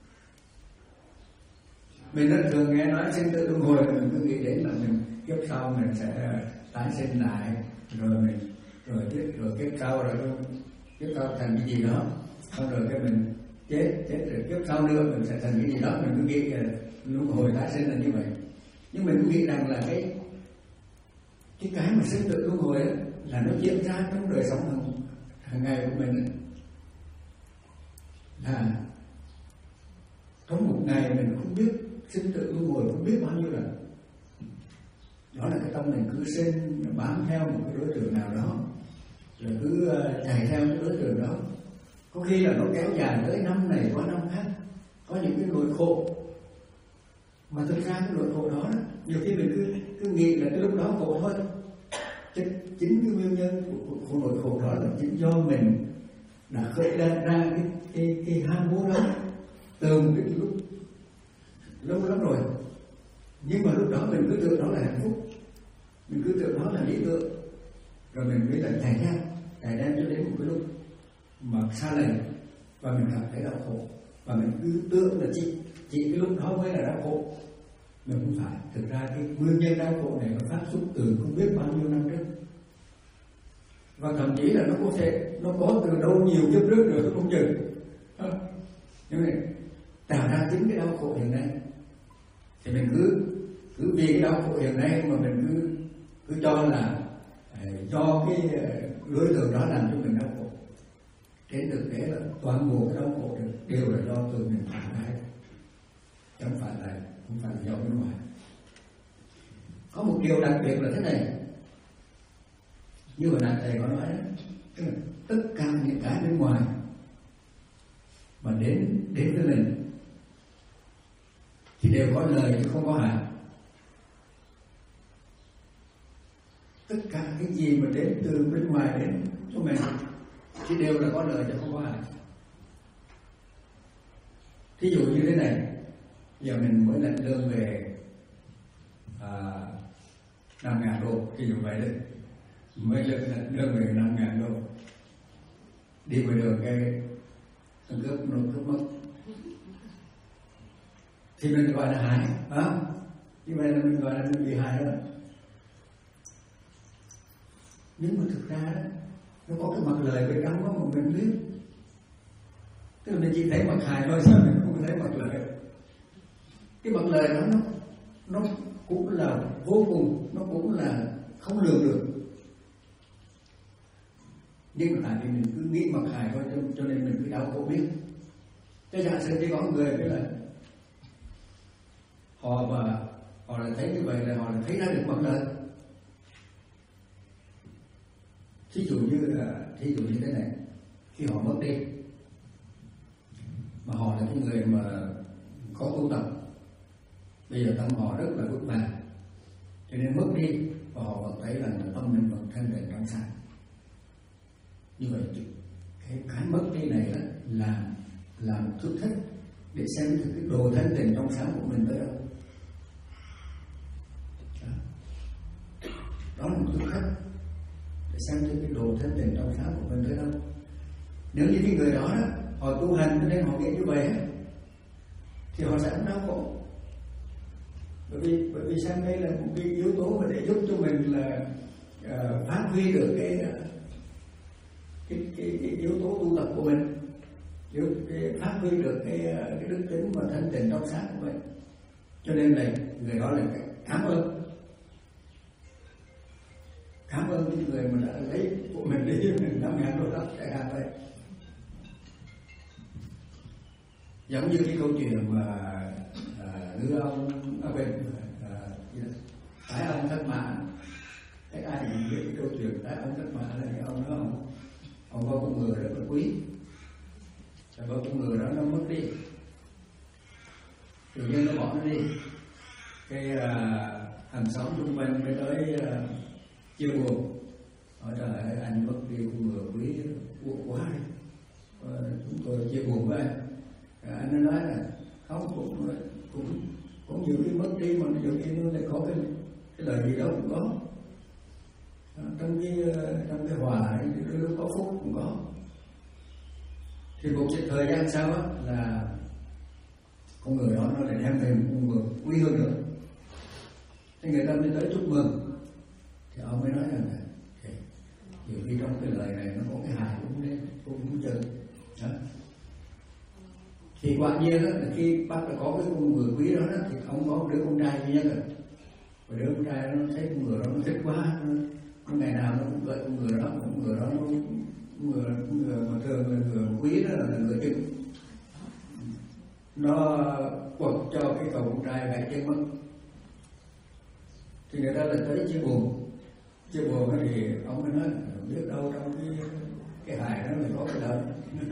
Mình rất thường nghe nói sinh tử luân hồi, mình cứ nghĩ đến là mình kiếp sau mình sẽ tái sinh lại, rồi mình rồi tiếp rồi kiếp sau rồi kiếp sau thành cái gì đó, xong rồi cái mình chết chết rồi kiếp sau nữa mình sẽ thành cái gì đó, mình cứ nghĩ luân hồi tái sinh là như vậy. Nhưng mình cũng nghĩ rằng là cái cái cái mà sinh tử luân hồi ấy, là nó diễn ra trong đời sống hàng, hàng ngày của mình ấy. Là trong một ngày mình không biết sinh tử luân hồi không biết bao nhiêu lần. Đó là cái tâm mình cứ sinh bám theo một cái đối tượng nào đó, rồi cứ chạy theo cái đối tượng đó. Có khi là nó kéo dài tới năm này qua năm khác, có những cái nỗi khổ mà thực ra cái nỗi khổ đó, đó nhiều khi mình cứ cứ nghĩ là cái lúc đó khổ thôi, chứ chính cái nguyên nhân của, của nỗi khổ đó là chính do mình đã khởi ra ra cái cái cái ham muốn đó từ một cái lúc lâu lắm rồi. Nhưng mà lúc đó mình cứ tưởng đó là hạnh phúc, mình cứ tưởng đó là lý tưởng, rồi mình mới lại chạy theo chạy đem cho đến một cái lúc mà xa lầy và mình cảm thấy đau khổ, và mình cứ tưởng là chỉ chỉ cái lúc đó mới là đau khổ. Mình không phải, thực ra cái nguyên nhân đau khổ này nó phát xuất từ không biết bao nhiêu năm trước, và thậm chí là nó có thể nó có từ đâu nhiều kiếp trước rồi tôi không chừng. Nhưng mà tạo ra chính cái đau khổ hiện nay thì mình cứ cứ vì cái đau khổ hiện nay mà mình cứ cứ cho là do cái đối tượng đó làm cho mình đau khổ. Trên thực tế là toàn bộ cái đau khổ đều là do từ mình tạo ra, chẳng phải là không phải là do bên ngoài. Có một điều đặc biệt là thế này, như hồi nãy thầy có nói đó, tất cả những cái bên ngoài mà đến đến với mình thì đều có lời chứ không có hại. mà đến từ bên ngoài đến cho mình thì đều là có lợi cho không có hại. Thí dụ như thế này, giờ mình mới nhận lương về à, năm ngàn đô, thí dụ vậy đấy, mới nhận lương về năm ngàn đô, đi ngoài đường cái thằng cướp nó cướp mất, thì mình gọi là hại, à, như vậy là mình gọi là mình bị hại rồi. Nhưng mà thực ra đó, nó có cái mặt lợi bên trong đó mà mình biết. Tức là mình chỉ thấy mặt hại thôi, sao mình không thấy mặt lợi. Cái mặt lợi đó nó, nó cũng là vô cùng, nó cũng là không lường được. Nhưng mà tại vì mình cứ nghĩ mặt hại thôi, cho, cho nên mình cứ đau khổ biết. Cho giả sử như có người cái là họ mà họ lại thấy như vậy là họ lại thấy ra được mặt lợi. Thí dụ như là thí dụ như thế này, khi họ mất đi mà họ là cái người mà có tu tập, bây giờ tâm họ rất là vững vàng, cho nên mất đi và họ vẫn thấy là tâm mình vẫn thanh tịnh trong sáng. Như vậy cái cái mất đi này là làm làm thử thách để xem thử cái đồ thanh tịnh trong sáng của mình tới đâu. Đó là một thử thách để xem thử cái đồ thanh tịnh trong sáng của mình tới đâu. Nếu như cái người đó, đó họ tu hành nên họ nghĩ như vậy thì họ sẽ không đau khổ. Bởi vì bởi vì xem đây là một cái yếu tố mà để giúp cho mình là uh, phát huy được cái cái, cái cái yếu tố tu tập của mình, giúp cái, phát huy được cái cái đức tính và thanh tịnh trong sáng của mình. Cho nên là người đó là cảm ơn cảm ơn những người mà đã lấy của mình đi mình năm ngàn đô la chẳng hạn vậy. Giống như cái câu chuyện mà à, đưa ông ở bên à, Thái ông Thất Mã, cái ai cũng biết cái câu chuyện Thái ông Thất Mã là cái ông đó ông ông có con người rất là quý, và có con người đó nó mất đi, tự nhiên nó bỏ nó đi, cái à, hàng xóm xung quanh mới tới à, chia buồn, hỏi trời anh mất đi con người quý buồn quá đi, à, chúng tôi chia buồn với anh. Anh nó nói là không, cũng cũng cũng nhiều khi mất đi mà nhiều khi nó lại có cái cái lời gì đó cũng có, trong cái trong cái hòa nó có phúc cũng có. Thì một thời gian sau á là con người đó nó lại đem về một con người quý hơn nữa, thì người ta mới tới chúc mừng, thì ông mới nói rằng là nhiều khi trong cái lời này nó có cái hài cũng nên cũng cũng chừng đó. Thì quả nhiên đó, là khi bắt được có cái con người quý đó, đó thì ông có một đứa con trai duy nhất rồi, và đứa con trai nó thấy con người đó nó thích quá, nó, nó ngày nào nó cũng gợi con người đó, con người đó nó người, người mà thường là người quý đó là người chừng, nó quật cho cái cậu con trai gãy chân mất. Thì người ta lại tới chia buồn, chia buồn thì ông mới nói biết đâu trong cái cái hài đó là có cái lợi.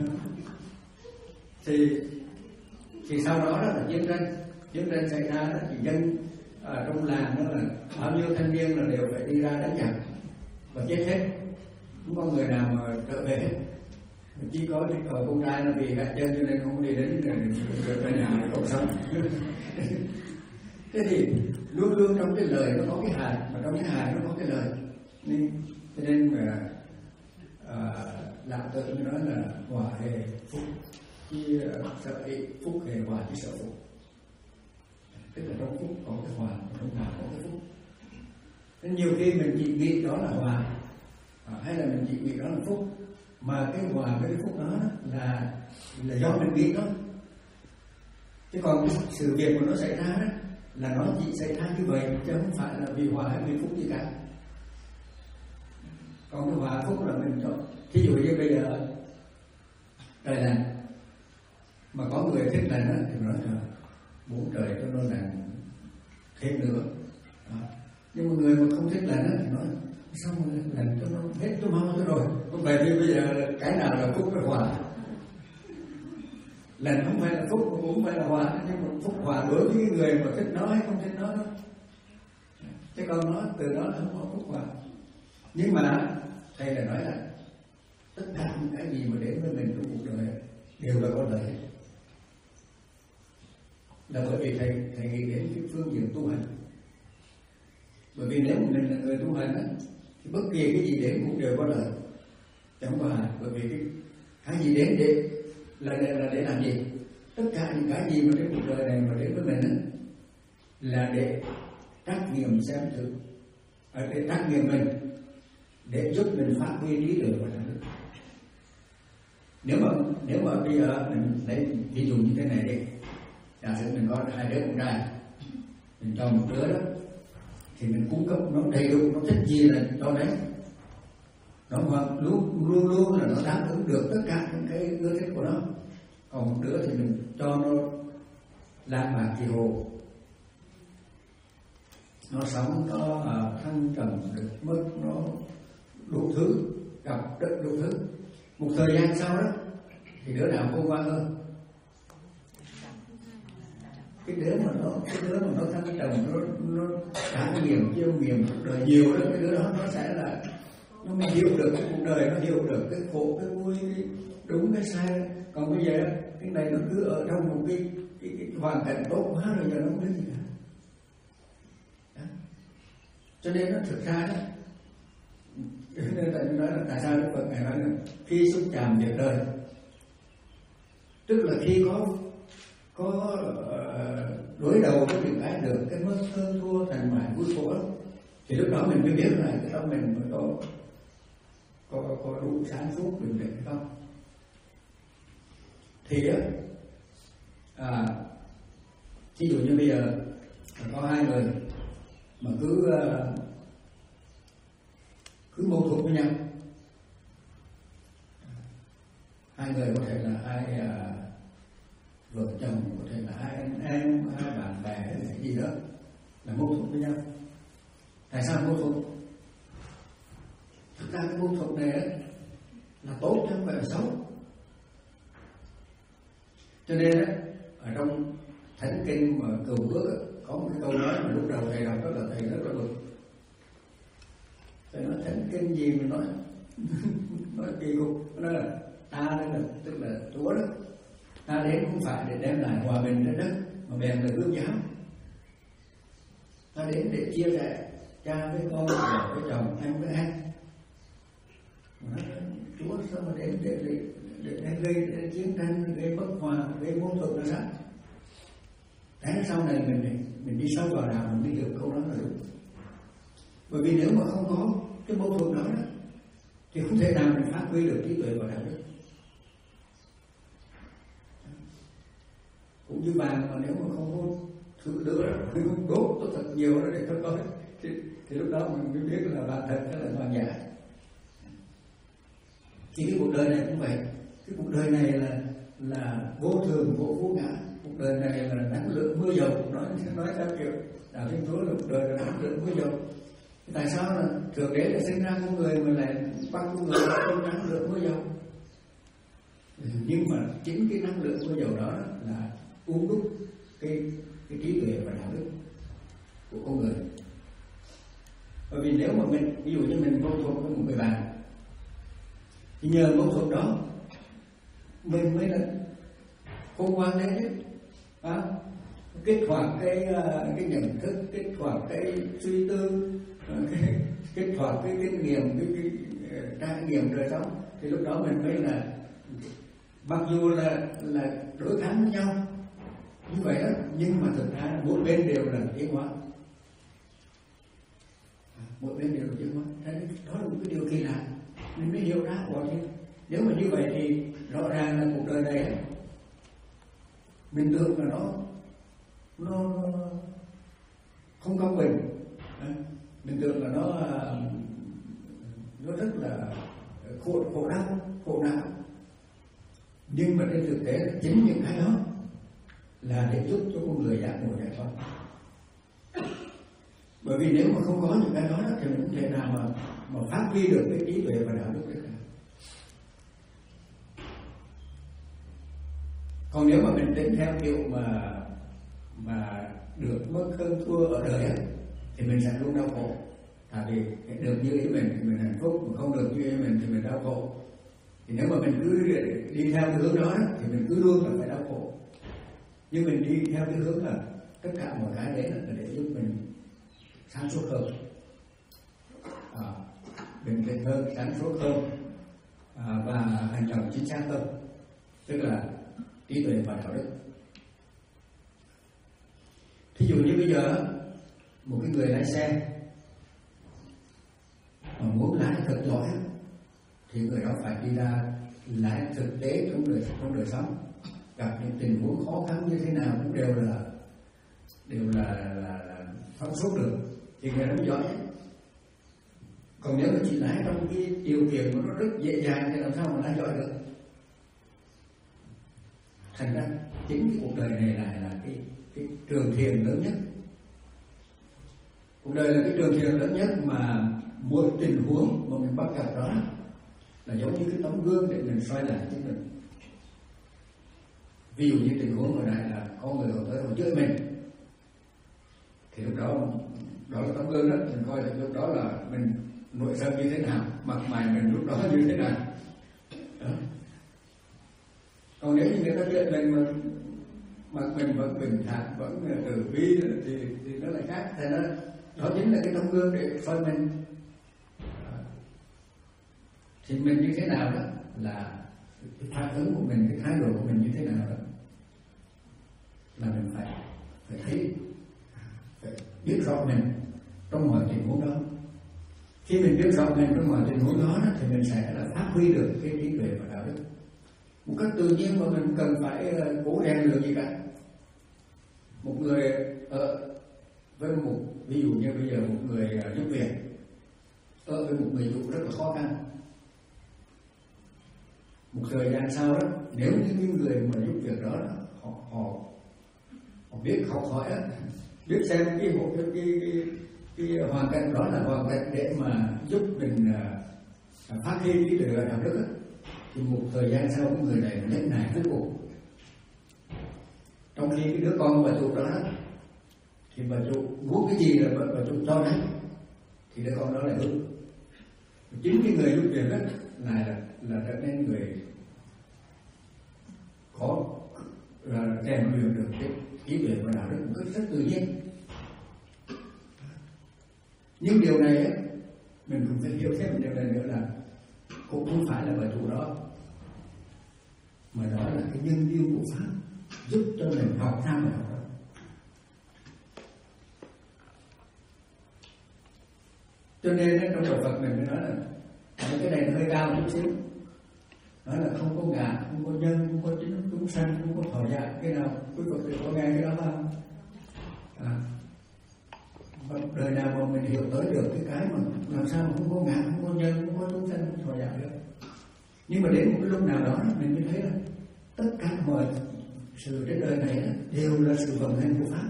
thì thì sau đó đó là chiến tranh chiến tranh xảy ra đó, thì dân ở trong làng đó là bao nhiêu thanh niên là đều phải đi ra đánh giặc và chết hết, không có người nào mà trở về hết, chỉ có cái cậu con trai nó bị gãy chân cho nên không đi đến về nhà để cộng sống. Thế thì luôn luôn trong cái lời nó có cái hài, mà trong cái hài nó có cái lời, nên cho nên mà à, lạc tự mới nói là hòa hề phúc chi sợ ý, phúc hề hòa chi sợ phúc. Tức là trong phúc có cái hòa, trong hòa có cái phúc. Nên nhiều khi mình chỉ nghĩ đó là hòa, à, hay là mình chỉ nghĩ đó là phúc, mà cái hòa với cái phúc đó là là do mình nghĩ đó. Chứ còn cái sự việc mà nó xảy ra đó là nó chỉ xảy ra như vậy, chứ không phải là vì hòa hay vì phúc gì cả. Còn cái hòa phúc là mình cho. Thí dụ như bây giờ trời lạnh mà có người thích lạnh đó, thì nói là muốn trời cho nó lạnh thêm nữa đó. Nhưng mà người mà không thích lạnh đó, thì nói sao mà lạnh cho nó hết cho mau cho rồi. Không phải vì bây giờ cái nào là phúc là hòa. Lạnh không phải là phúc, cũng không phải là hòa, nhưng mà phúc hòa đối với người mà thích nó hay không thích nó đó. Chứ còn nó từ đó là không có phúc hòa. Nhưng mà thầy là nói là tất cả những cái gì mà đến với mình trong cuộc đời đều là có lợi. Là bởi vì thầy thầy nghĩ đến cái phương diện tu hành. Bởi vì nếu mình là người tu hành á, thì bất kỳ cái gì đến cũng đều có lợi, chẳng có hại. Bởi vì cái cái gì đến để là, là để làm gì? Tất cả những cái gì mà đến cuộc đời này mà đến với mình á, là để trắc nghiệm xem thử, để trắc nghiệm mình, để giúp mình phát huy trí tuệ và đạo đức. Nếu mà nếu mà bây giờ mình lấy ví dụ như thế này đi, giả sử mình có hai đứa con trai, mình cho một đứa đó thì mình cung cấp nó đầy đủ, nó thích gì là cho đấy, nó hoàn luôn luôn luôn là nó đáp ứng được tất cả những cái ưa thích của nó. Còn một đứa thì mình cho nó lan bạc kỳ hồ, nó sống nó thăng trầm được mất, nó đủ thứ, gặp rất đủ thứ. Một thời gian sau đó thì đứa nào khôn ngoan hơn? Cái đứa mà nó cái đứa mà nó thăng trầm, nó nó trải nghiệm chiêm nghiệm cuộc đời nhiều đó, cái đứa đó nó sẽ là nó mới hiểu được cái cuộc đời, nó hiểu được cái khổ cái vui, cái đúng cái sai. Còn bây giờ cái này nó cứ ở trong một cái cái, cái hoàn cảnh tốt quá rồi, giờ nó không biết gì cả. Đó. Cho nên nó thực ra đó, nên tại nói là tại sao Đức Phật ngài nói là khi xúc chạm việc đời, tức là khi có có uh, đối đầu với những cái được cái mất hơn thua thành bại vui khổ, thì lúc đó mình mới biết là cái tâm mình có có có đủ sáng suốt bình định hay không. Thì á, à, ví dụ như bây giờ có hai người mà cứ uh, cứ mâu thuẫn với nhau, hai người có thể là hai uh, vợ chồng, có thể là hai anh em, hai bạn bè hay cái gì đó, là mâu thuẫn với nhau. Tại sao mâu thuẫn? Thực ra cái mâu thuẫn này là tốt chứ không phải là xấu. Cho nên á, ở trong Thánh Kinh mà Cựu Ước có một cái câu nói mà lúc đầu thầy đọc đó là thầy rất là bực. Thầy nói Thánh Kinh gì mà nói nói kỳ cục, nói là ta đây là tức là Chúa đó, ta đến không phải để đem lại hòa bình trên đất mà bèn là gương giáo. Ta đến để chia sẻ cha với con, vợ với chồng, anh với anh. Chúa sao mà đến để, để, để, để gây để chiến tranh, gây bất hòa, gây mâu thuẫn là sao? Thế sau này mình mình đi sâu vào đạo mình biết được câu đó là đúng. Bởi vì nếu mà không có cái mâu thuẫn đó, đó thì không thể nào mình phát huy được trí tuệ và đạo đức. Cũng như vàng mà nếu mà không có thứ lửa, không đốt nó thật nhiều đó để cho coi thì, thì lúc đó mình mới biết là vàng thật hay là vàng giả. Thì cái cuộc đời này cũng vậy, cái cuộc đời này là là vô thường vô vô ngã, cuộc đời này là năng lượng mưa dầu, nói nói theo kiểu đạo Thiên Chúa là cuộc đời là năng lượng mưa dầu. Tại sao là thượng đế là sinh ra con người mà lại bắt con người vào trong năng lượng mưa dầu? Nhưng mà chính cái năng lượng mưa dầu đó là uốn đúc cái cái trí tuệ và đạo đức của con người. Bởi vì nếu mà mình ví dụ như mình mâu thuẫn với một người bạn, thì nhờ mâu thuẫn đó mình mới là khôn ngoan lên đấy, à, kích hoạt cái cái nhận thức, kích hoạt cái suy tư, cái, kích hoạt cái kinh nghiệm, cái, cái, cái trải nghiệm đời sống, thì lúc đó mình mới là mặc dù là là đối kháng với nhau như vậy đó, nhưng mà thực ra mỗi bên đều là tiến hóa, mỗi bên đều là tiến hóa. Thế đó là một cái điều kỳ lạ, mình mới hiểu ra của chứ. Nếu mà như vậy thì rõ ràng là cuộc đời này mình tưởng là nó nó không công bình, mình tưởng là nó nó rất là khổ khổ đau, khổ não. Nhưng mà trên thực tế chính những cái đó là để giúp cho con người giác ngộ giải thoát. Bởi vì nếu mà không có những cái đó thì mình không thể nào mà mà phát huy được cái trí tuệ và đạo đức được cả. Còn nếu mà mình tính theo kiểu mà mà được mất hơn thua ở đời ấy, thì mình sẽ luôn đau khổ. tại vì được như ý mình thì mình hạnh phúc, mà không được như ý mình thì mình đau khổ. Thì nếu mà mình cứ đi theo cái hướng đó thì mình cứ luôn là phải đau khổ. Nhưng mình đi theo cái hướng là tất cả mọi cái đấy là để giúp mình sáng suốt hơn, à, bình tĩnh hơn, sáng suốt hơn, à, và hành động chính xác hơn, tức là trí tuệ và đạo đức. Thí dụ như bây giờ một cái người lái xe mà muốn lái thật giỏi thì người đó phải đi ra lái thực tế trong đời trong đời sống, gặp những tình huống khó khăn như thế nào cũng đều là đều là là, là thông suốt được thì người đó mới giỏi. Còn nếu mà chỉ lái trong cái điều kiện mà nó rất dễ dàng thì làm sao mà lái giỏi được? Thành ra chính cái cuộc đời này lại là cái cái trường thiền lớn nhất. Cuộc đời là cái trường thiền lớn nhất mà mỗi tình huống mà mình bắt gặp đó là giống như cái tấm gương để mình soi lại chính mình. Ví dụ như tình huống hồi này là có người họ tới họ chửi mình, thì lúc đó đó là tấm gương đó, mình coi là lúc đó là mình nội tâm như thế nào, mặt mày mình lúc đó như thế nào đó. Còn nếu như người ta chửi mình mà mặt mình vẫn bình thản, vẫn từ bi thì thì nó lại khác. Thế đó, đó chính là cái tấm gương để soi mình. Thì mình như thế nào đó là cái phản ứng của mình, cái thái độ của mình như thế nào đó là mình phải phải thấy, phải biết rõ mình trong mọi tình huống đó. Khi mình biết rõ mình trong mọi tình huống đó thì mình sẽ là phát huy được cái trí tuệ và đạo đức một cách tự nhiên, mà mình cần phải cố rèn luyện gì cả. Một người ở với một ví dụ như bây giờ một người giúp việc ở với một người giúp rất là khó khăn, một thời gian sau đó, nếu như những người mà giúp việc đó họ họ, họ biết học hỏi, biết xem cái, cái, cái, cái, cái hoàn cảnh đó là hoàn cảnh để mà giúp mình uh, phát huy trí tuệ và đạo đức, thì một thời gian sau cái người này nhẫn nại cuối cùng. Trong khi cái đứa con bà chủ đó thì bà chủ muốn cái gì là bà, bà chủ cho đấy, thì đứa con đó lại hứa. Chính cái người giúp việc đó là là trở nên người có là rèn luyện được cái trí tuệ và đạo đức một cách rất tự nhiên. Nhưng điều này ấy, mình cũng phải hiểu thêm một điều này nữa là cũng không phải là bà chủ đó, mà đó là cái nhân duyên của pháp giúp cho mình học tham và học đó. Cho nên trong đạo Phật mình mới nói là cái này nó hơi cao chút xíu, nói là không có ngã, không có nhân, không có chính chúng sanh, không có thọ giả. Cái nào quý Phật tử có nghe cái đó không? À, đời nào mà mình hiểu tới được cái cái mà làm sao mà không có ngã, không có nhân, không có chúng sanh, không thọ giả được. Nhưng mà đến một cái lúc nào đó mình mới thấy là tất cả mọi sự trên đời này đều là sự vận hành của pháp.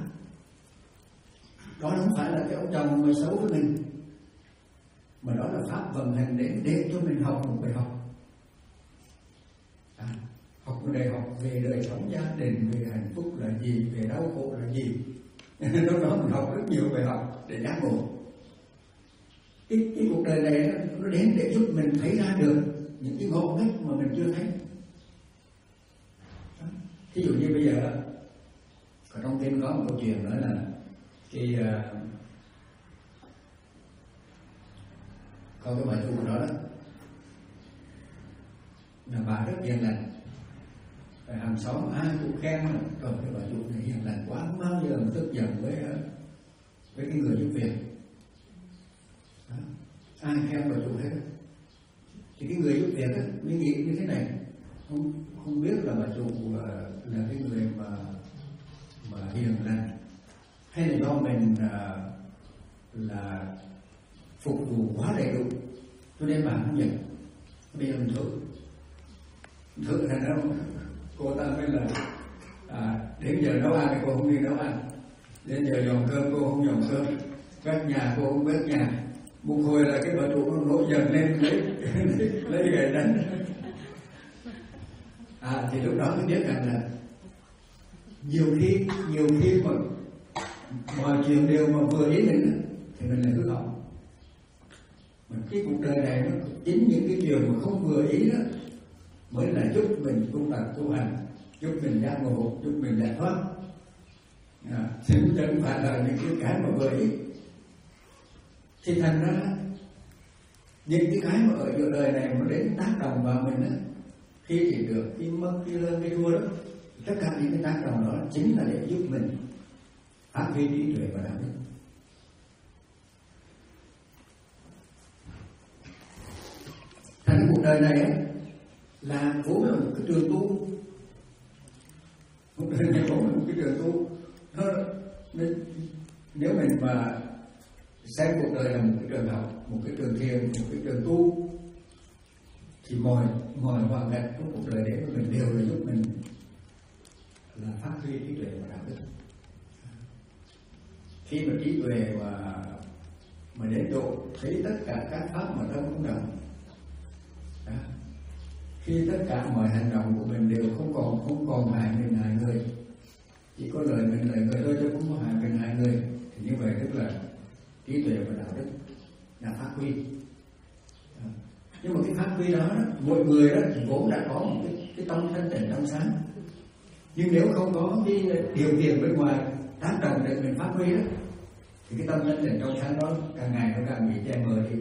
Đó không phải là cái ông chồng người xấu với mình, mà đó là pháp vận hành để để cho mình học một bài học. À, học một bài học về đời sống gia đình, về hạnh phúc là gì, về đau khổ là gì. Lúc đó mình học rất nhiều bài học để giác ngộ. Cái, cái cuộc đời này nó đến để giúp mình thấy ra được những cái ngộ ngách mà mình chưa thấy. Thí dụ như bây giờ ở trong kinh có một câu chuyện nói là cái uh, có cái bà chủ đó, đó là bà rất hiền lành, hàng xóm ai cũng khen là rồi cái bà chủ này hiền lành quá, không bao giờ mà tức giận với với cái người giúp việc đó. Ai khen bà chủ hết. Thì cái người giúp việc mới nghĩ như thế này, không không biết là bà chủ là, là cái người mà mà hiền lành, hay là do mình là, là phục vụ quá đầy đủ cho nên bà không nhận. Bây giờ mình thử thử thành ra cô ta mới là à, đến giờ nấu ăn thì cô không đi nấu ăn, đến giờ dọn cơm cô không dọn cơm, quét nhà cô không quét nhà. Một hồi là cái bà chủ nó nổi giận lên lấy lấy gậy đánh. À thì lúc đó mới biết rằng là nhiều khi nhiều khi mà mọi chuyện đều mà vừa ý mình thì mình lại hư hỏng. Mà cái cuộc đời này nó chính những cái điều mà không vừa ý đó mới là giúp mình tu tập tu hành, giúp mình giác ngộ, giúp mình giải thoát. À, chứ chẳng phải là những cái cái mà vừa ý. Thì thành ra những cái cái mà ở giữa đời này mà đến tác động vào mình á, khi thì được, khi mất, khi lên, khi thua đó, tất cả những cái tác động đó chính là để giúp mình phát huy trí tuệ và đạo đức. Thành cuộc đời này á là vốn là một cái trường tu, cuộc đời này vốn là một cái trường tu. Nó, nên, nếu mình mà xem cuộc đời là một cái trường học, một cái trường thiền, một cái trường tu, thì mọi mọi hoàn cảnh trong cuộc đời đấy của mình đều là giúp mình là phát huy trí tuệ và đạo đức. Khi mà trí tuệ mà mà đến độ thấy tất cả các pháp mà trong không động, khi tất cả mọi hành động của mình đều không còn không còn hại mình hại người, chỉ có lời mình lời người thôi chứ không có hại mình hại người, thì như vậy tức là trí tuệ và đạo đức đã phát huy. Nhưng mà cái phát huy đó, mỗi người đó thì vốn đã có một cái, cái tâm thanh tịnh trong sáng. Nhưng nếu không có cái điều kiện bên ngoài tác động để mình phát huy đó, thì cái tâm thanh tịnh trong sáng đó càng ngày nó càng bị che mờ đi,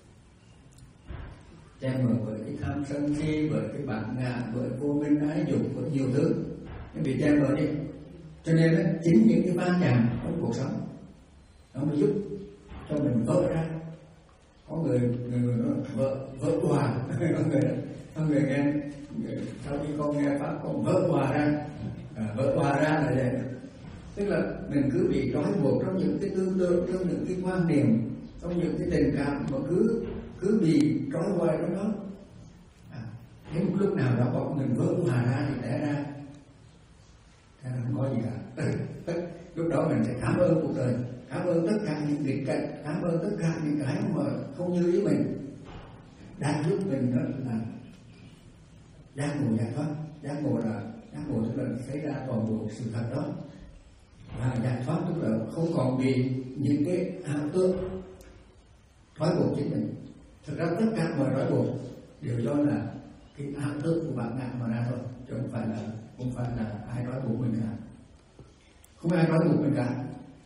che mờ bởi cái tham sân si, bởi cái bản ngã, bởi vô minh ái dục, bởi nhiều thứ nó bị che mờ đi. Cho nên đó, chính những cái va chạm trong cuộc sống nó mới giúp cho mình vỡ ra. Có người người, người nói vỡ vỡ hòa, có người có người nghe sau khi con nghe pháp con vỡ hòa ra, à, vỡ hòa ra là vậy. Tức là mình cứ bị trói buộc trong những cái tư tưởng, trong những cái quan niệm, trong những cái tình cảm mà cứ cứ bị trói hoài trong đó. À, đến một lúc nào đó bọn mình vỡ hòa ra thì té ra, thế là không có gì cả. Lúc đó mình sẽ cảm ơn cuộc đời, cảm ơn tất cả những nghịch cảnh, cảm ơn tất cả những cái mà không như ý mình, đang giúp mình đó là giác ngộ giải thoát. Giác ngộ là giác ngộ tức là thấy ra toàn bộ sự thật đó, và giải thoát tức là không còn bị những cái ảo tưởng trói buộc chính mình. Thực ra tất cả mọi trói buộc đều do là cái ảo tưởng của bản ngã mà ra thôi, chứ không phải là không phải là ai trói buộc mình cả, không ai trói buộc mình cả.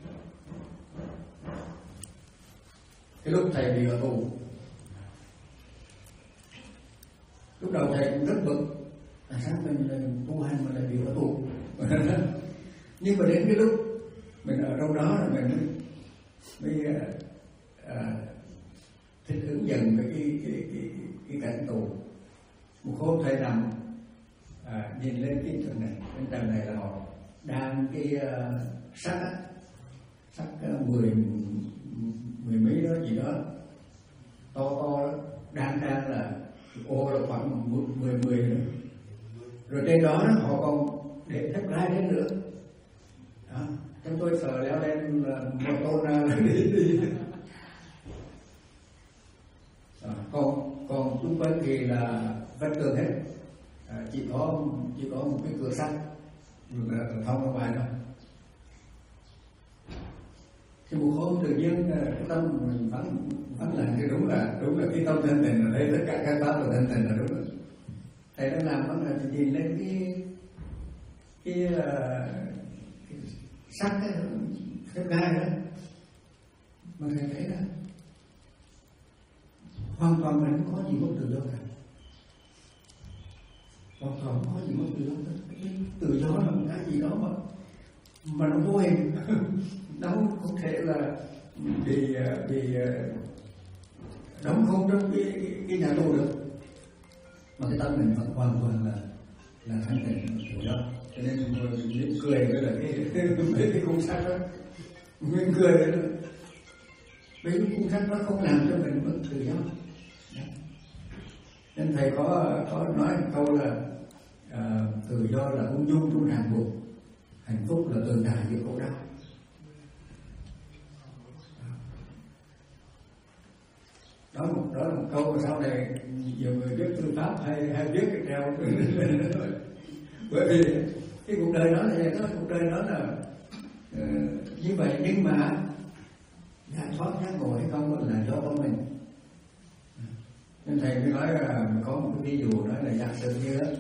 Cái lúc thầy bị ở tù, lúc đầu thầy cũng rất bực, tại sao mình tu hành mà lại bị ở tù. Nhưng mà đến cái lúc mình ở trong đó là mình mới à, thích ứng dần với cái, cái, cái, cái cảnh tù. Một hôm thầy nằm à, nhìn lên cái trần này, cái trần này là họ đang cái uh, sắt á, sắt uh, mười mười mấy đó gì đó to to đó, đang đang là ô là khoảng mười mười nữa. Rồi trên đó, đó họ còn để thép gai đến nữa đó. Chúng tôi sợ leo lên là một tôn ra là đi đi đó. còn còn xung quanh thì là vách tường hết, à, chỉ có chỉ có một cái cửa sắt thông ra ngoài thôi. Thì một hôm tự nhiên cái tâm mình vắng vắng lặng, thì đúng là đúng là cái tâm thanh tịnh là thấy tất cả các pháp là thanh tịnh là đúng rồi. Thầy đang làm đó là nhìn lên cái cái, uh, cái sắt cái cái gai đó mà thầy thấy đó hoàn toàn mình không có gì mất tự do cả, hoàn toàn không có gì mất tự do cả. Cái tự do là một cái gì đó mà mà nó vô hình, nó không thể là bị bị đóng khung trong cái, cái, cái nhà tù được, mà cái tâm mình vẫn hoàn toàn là là thanh tịnh tự do. Cho nên chúng tôi biết cười với là cái mấy cái khung sắt đó, mình cười với là mấy cái khung sắt đó không làm cho mình mất tự do. Nên thầy có có nói một câu là uh, tự do là ung dung trong ràng buộc, hạnh phúc là tự tại giữa khổ đau. Đó một đó là một câu mà sau này nhiều người viết thư pháp hay hay viết cái treo. Bởi vì cái cuộc đời đó là vậy đó, cuộc đời đó là uh, như vậy. Nhưng mà giải thoát giác ngộ hay không là do con mình. Nên thầy mới nói là có một cái ví dụ nói là giả sử như đó,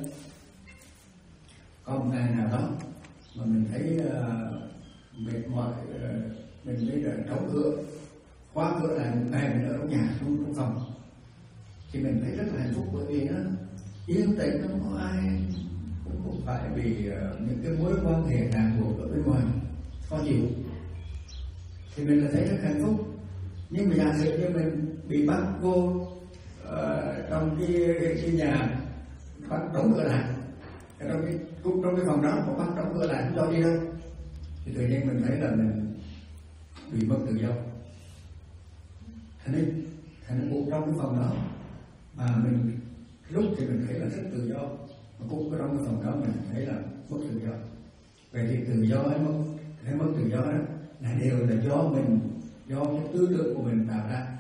có một ngày nào đó mà mình thấy uh, mệt mỏi, uh, mình mới đóng cửa, khóa cửa lại một ngày mình ở trong nhà, trong, trong phòng, thì mình thấy rất là hạnh phúc, bởi vì nó yên tĩnh, nó không có ai, cũng không phải vì uh, những cái mối quan hệ ràng buộc ở bên ngoài khó chịu, thì mình là thấy rất hạnh phúc. Nhưng mà giả sử như mình bị bắt vô uh, trong cái, cái, cái nhà, bắt đóng cửa lại trong cái trong cái phòng đó, mà bắt đóng cửa lại không cho đi đâu, thì tự nhiên mình thấy là mình bị mất tự do. Thành nên thành nên cũng trong cái phòng đó mà mình lúc thì mình thấy là rất tự do, mà cũng trong cái phòng đó mình thấy là mất tự do. Vậy thì tự do hay mất hay mất tự do đó là đều là do mình, do cái tư tưởng của mình tạo ra.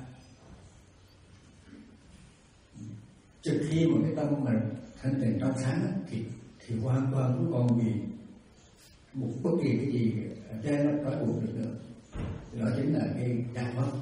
Trước khi một cái tâm mà thanh tịnh trong sáng thì thì hoàn toàn không còn bị một bất kỳ cái gì che lấp trói buộc được nữa. Thì đó chính là cái giải thoát.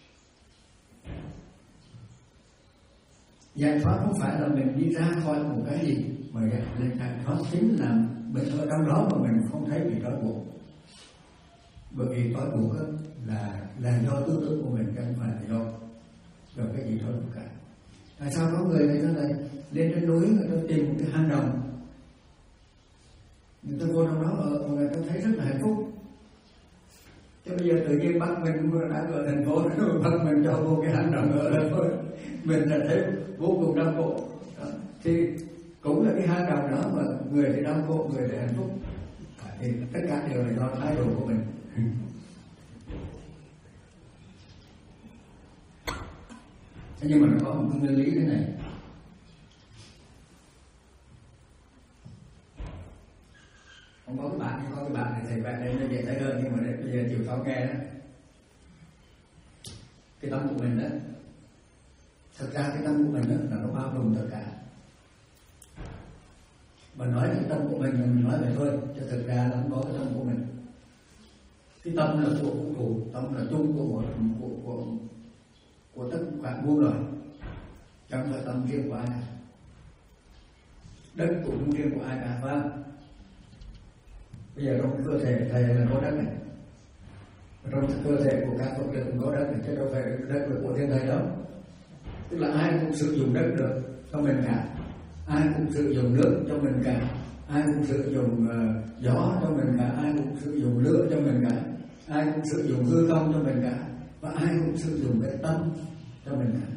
Giải thoát không phải là mình đi ra khỏi một cái gì, mà giải thoát chính là mình ở trong đó mà mình không thấy bị trói buộc. Bởi vì trói buộc là là do tư tưởng của mình, chứ không phải là do do cái gì trói buộc cả. Tại sao có người người ta lại lên trên núi, người ta tìm một cái hang động, người ta vô trong đó ở, người ta thấy rất là hạnh phúc. Chứ bây giờ tự nhiên bắt mình đã ở thành phố, bắt mình cho vô cái hang động ở đó thôi, mình là thấy vô cùng đau khổ. Thì cũng là cái hang động đó mà người thì đau khổ, người thì hạnh phúc, thì tất cả đều là do thái độ của mình. Thế nhưng mà nó có một cái nguyên lý thế này. Không có cái bạn, không có cái bạn thì thầy bạn đây nó dễ thấy hơn, nhưng mà đây, bây giờ chịu khó nghe đó. Cái tâm của mình đó, thực ra cái tâm của mình đó là nó bao gồm tất cả. Mà nói cái tâm của mình là mình nói vậy thôi, chứ thực ra là không có cái tâm của mình. Cái tâm là của vũ trụ, tâm là chung của của của của tất cả muôn loài, chẳng phải tâm riêng của ai. Đất cũng không riêng của ai cả, phải không? Bây giờ trong cơ thể thầy là có đất này, trong cơ thể của các Phật tử cũng có đất này, chứ đâu phải đất là của thiên thầy đâu. Tức là ai cũng sử dụng đất được cho mình cả, ai cũng sử dụng nước cho mình cả, ai cũng sử dụng uh, gió cho mình cả, ai cũng sử dụng lửa cho mình cả, ai cũng sử dụng hư không cho mình cả, và ai cũng sử dụng cái tâm cho mình cả.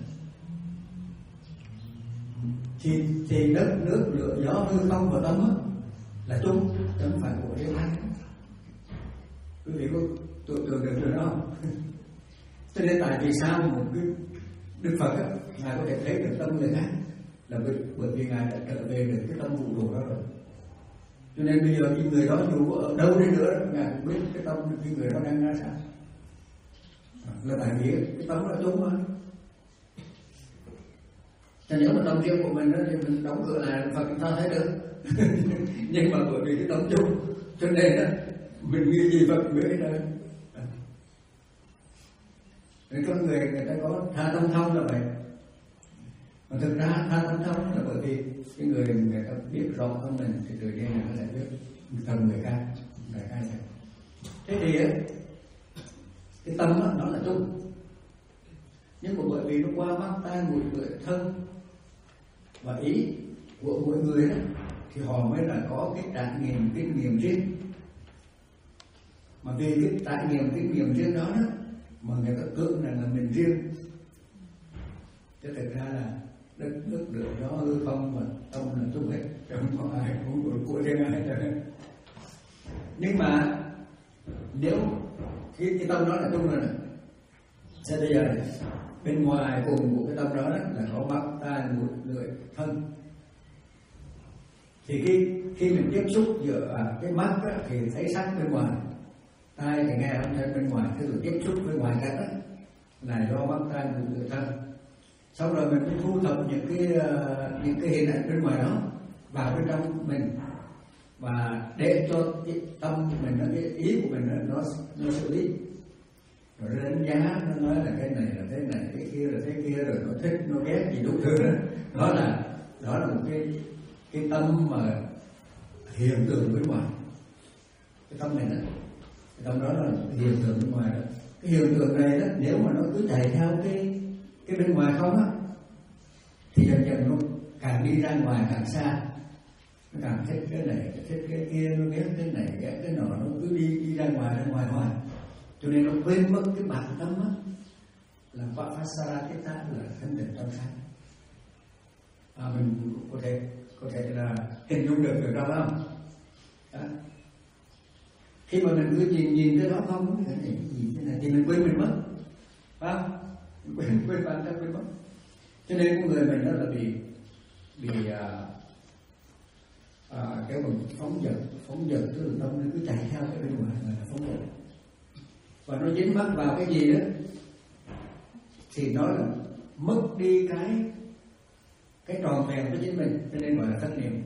Thì, thì đất, nước, lửa, gió, hư không và tâm đó là chung, chứ không phải của riêng ai. Quý vị có tưởng tượng được điều đó không? Cho nên tại vì sao một cái Đức Phật á, Ngài có thể thấy được tâm người khác là bởi, bởi vì Ngài đã trở về được cái tâm vũ trụ đó rồi. Cho nên bây giờ cái người đó dù ở đâu đi nữa, Ngài cũng biết cái tâm cái người đó đang ra sao. Là tại vì cái tâm là chung mà. Cho nếu mà tâm riêng của mình đó, thì mình đóng cửa lại Phật chúng ta thấy được. Nhưng mà bởi vì cái tâm chung, cho nên đó, mình nghĩ gì Phật biết cái đó. Nên có người người ta có tha tâm thông là vậy. Mà thực ra tha tâm thông là bởi vì cái người người ta biết rõ hơn mình thì tự nhiên người ta lại biết tầm người khác, người khác này. Thế thì ấy, cái tâm đó, nó là chung. Nhưng mà bởi vì nó qua mắt tai mũi lưỡi thân và ý của mỗi người đó, thì họ mới là có cái trải nghiệm kinh nghiệm riêng. Mà vì cái trải nghiệm kinh nghiệm riêng đó đó mà người ta tưởng rằng là mình riêng, chứ thực ra là đất nước lửa gió hư không và tâm là chung hết, chứ không có ai cũng của, của riêng ai hết. Nhưng mà nếu cái, cái tâm đó là chung rồi này, thế bây giờ này, bên ngoài cùng của cái tâm đó, đó là có mắt tai mũi lưỡi thân. Thì khi khi mình tiếp xúc giữa à, cái mắt đó, thì thấy sắc bên ngoài, tai thì nghe âm thanh bên ngoài, tức là tiếp xúc với ngoài cảnh đó là do mắt tai mũi lưỡi thân. Sau rồi mình mới thu thập những cái uh, những cái hình ảnh bên ngoài đó vào bên trong mình, và để cho cái tâm của mình, cái ý của mình nó nó xử lý. rồi nó đánh giá, nó nói là cái này là thế này, cái kia là thế kia, rồi nó thích nó ghét gì đủ thứ đó. Đó là đó là một cái cái tâm mà hiện tượng bên ngoài, cái tâm này đó, cái tâm đó là hiện tượng bên ngoài đó. Cái hiện tượng này đó, nếu mà nó cứ chạy theo cái cái bên ngoài không á, thì dần dần nó càng đi ra ngoài càng xa, nó càng thích cái này, thích cái kia, nó ghét cái này, ghét cái nọ, nó cứ đi đi ra ngoài ra ngoài hoài, cho nên nó quên mất cái bản tâm á, là Vapassaratita, là thanh tịnh trong sáng. À, mình có thể có thể là hình dung được được đó không? Đó. Khi mà mình cứ nhìn nhìn cái đó không, cái này gì thế này thì mình quên mình mất, phải không? Mình quên quên bản thân quên mất. Cho nên con người mình đó là bị bị à, à, cái mình phóng dật, phóng dật tức là tâm nó cứ chạy theo cái bên ngoài là phóng dật, và nó dính mắc vào cái gì đó thì nó là mất đi cái cái tròn vẹn của chính mình, cho nên gọi là thất niệm.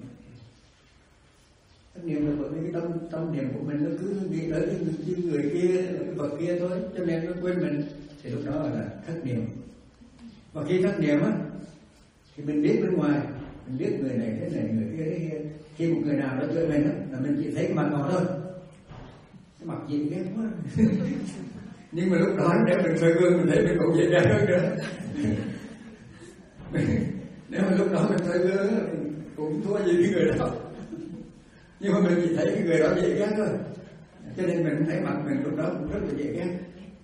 Thất niệm là bởi vì cái tâm tâm niệm của mình nó cứ nghĩ tới cái người, cái người kia, cái vật kia thôi, cho nên nó quên mình, thì lúc đó gọi là thất niệm. Và khi thất niệm á thì mình biết bên ngoài, mình biết người này thế này, người kia thế kia. Khi một người nào đó chơi mình á là mình chỉ thấy cái mặt họ thôi, cái mặt gì ghét quá. Nhưng mà lúc đó nếu mình soi gương mình thấy mình cũng dễ dàng hơn nữa. Nếu mà lúc đó mình soi gương mình cũng thua gì cái người đó, nhưng mà mình chỉ thấy cái người đó dễ ghét thôi, cho nên mình thấy mặt mình lúc đó cũng rất là dễ ghét.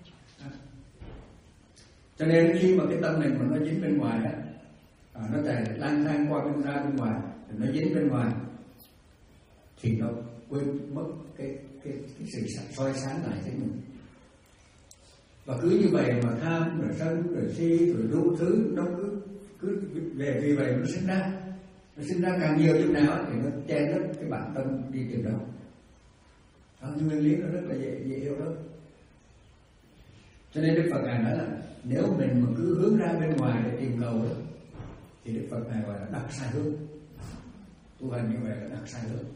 Cho nên khi mà cái tâm mình mà nó dính bên ngoài á, à, nó chạy lang thang qua bên ra bên ngoài, nó dính bên ngoài, thì nó quên mất cái cái cái sự soi sáng lại với mình. Và cứ như vậy mà tham rồi sân rồi si rồi đủ thứ nó cứ cứ về vì vậy nó sinh ra, nó sinh ra càng nhiều chừng nào thì nó che lấp cái bản tâm đi chừng đó. Đó, nhưng nguyên lý nó rất là dễ dễ hiểu đó. Cho nên Đức Phật ngài nói là nếu mình mà cứ hướng ra bên ngoài để tìm cầu đó, thì Đức Phật ngài gọi là đặt sai hướng. Tu hành như vậy là đặt sai hướng,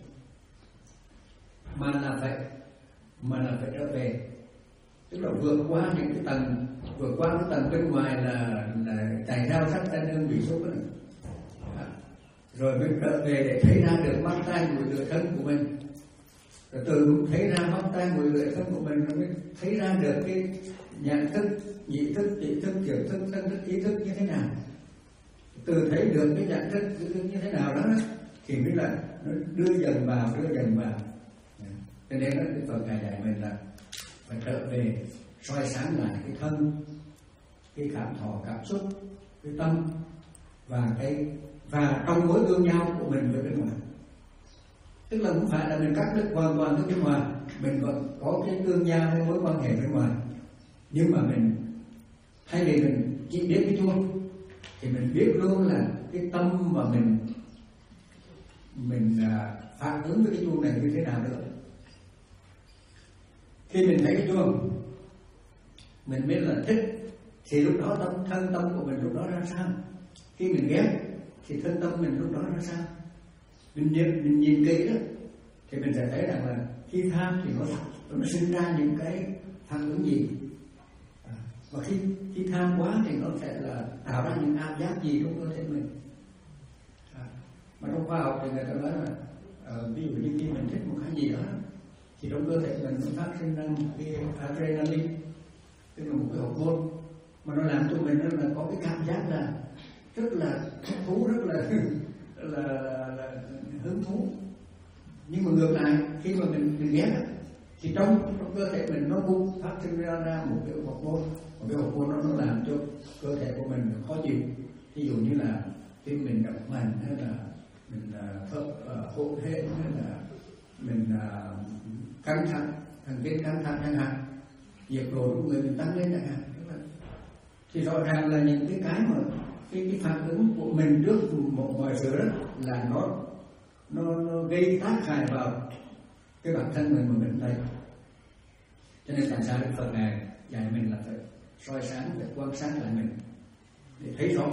mà là phải mà là phải trở về, tức là vượt qua những cái tầng, vượt qua cái tầng bên ngoài là là chạy theo sắc thanh hương vị xúc đó, rồi mới trở về để thấy ra được mắt tai mũi lưỡi thân của mình, rồi từ thấy ra mắt tai mũi lưỡi thân của mình rồi mới thấy ra được cái nhận thức, nhị thức, nhị thức, thiểu thức, thân thức, ý thức như thế nào. Từ thấy được cái nhận thức, ý thức như thế nào đó, thì mới là nó đưa dần vào, đưa dần vào. Cho nên đó, Đức Phật ngài dạy mình là phải trở về soi sáng lại cái thân, cái cảm thọ, cảm xúc, cái tâm và cái và trong mối tương nhau của mình với bên ngoài. Tức là không phải là mình cắt đứt hoàn toàn với bên ngoài, mình còn có cái tương giao hay mối quan hệ bên ngoài, nhưng mà mình thay vì mình chỉ biết cái chuông thì mình biết luôn là cái tâm mà mình mình à, phản ứng với cái chuông này như thế nào nữa. Khi mình thấy cái chuông mình biết là thích thì lúc đó tâm thân tâm của mình lúc đó ra sao. Khi mình ghét thì thân tâm mình lúc đó ra sao. Mình nhìn, mình nhìn kỹ đó thì mình sẽ thấy rằng là khi tham thì nó nó sinh ra những cái phản ứng gì, à, và khi khi tham quá thì nó sẽ là tạo ra những ảo giác gì trong cơ thể mình. À, mà trong khoa học thì người ta nói là uh, ví dụ như khi mình thích một cái gì đó thì trong cơ thể mình nó phát sinh ra một cái adrenaline, tức là một cái hormone mà nó làm cho mình nó là có cái cảm giác là rất là thú, rất là là, là, là hứng thú. Nhưng mà ngược lại khi mà mình mình ghét thì trong trong cơ thể mình nó cũng phát sinh ra ra một cái hormone, một cái hormone nó nó làm cho cơ thể của mình khó chịu. Ví dụ như là tim mình đập mạnh, hay là mình thở uh, hổn hển, hay là mình uh, căng thẳng, thần kinh căng thẳng chẳng hạn, nhiệt độ của người mình tăng lên chẳng hạn. Thì rõ ràng là những cái cái mà cái cái phản ứng của mình trước một mọi sự đó là nó nó, nó gây tác hại vào cái bản thân mình mà mình đây. Cho nên tại sao Đức Phật ngài dạy mình là phải soi sáng, phải quan sát lại mình để thấy rõ,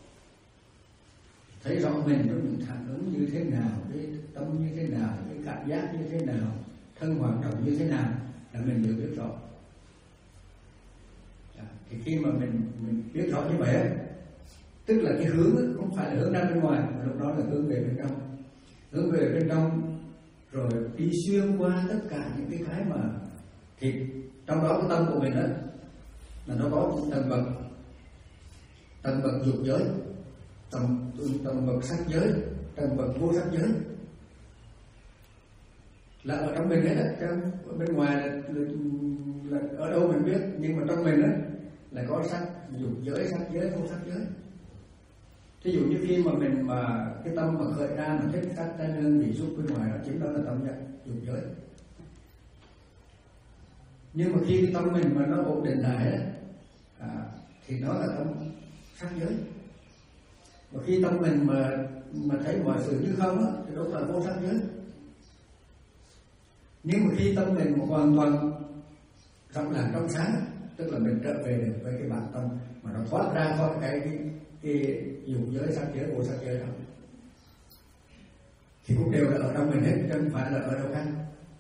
thấy rõ mình trong những phản ứng như thế nào, cái tâm như thế nào, cái cảm giác như thế nào, thân hoạt động như thế nào là mình đều biết rõ. Thì khi mà mình mình biết rõ như vậy á, tức là cái hướng ấy, không phải là hướng ra bên ngoài, mà lúc đó là hướng về bên trong, hướng về bên trong rồi đi xuyên qua tất cả những cái cái mà thì trong đó cái tâm của mình đó là nó có những tầng bậc, tầng bậc dục giới, tầng tầng bậc sắc giới, tầng bậc vô sắc giới, là ở trong mình hết á, ở bên ngoài là, là, là ở đâu mình biết, nhưng mà trong mình á là có sắc dục giới, sắc giới, vô sắc giới. Thí dụ như khi mà mình mà cái tâm mà khởi ra mà thích sắc trai đơn vị xúc bên ngoài, đó chính đó là tâm dục giới. Nhưng mà khi cái tâm mình mà nó ổn định lại á, à, thì nó là tâm sắc giới. Và khi tâm mình mà mà thấy mọi sự như không á, thì đó là vô sắc giới. Nhưng mà khi tâm mình hoàn toàn trong lành trong sáng, tức là mình trở về được với cái bản tâm mà nó thoát ra khỏi cái cái, cái dục giới, sắc giới, vô sắc giới đó, thì cũng đều là ở trong mình hết, chứ không phải là ở đâu khác.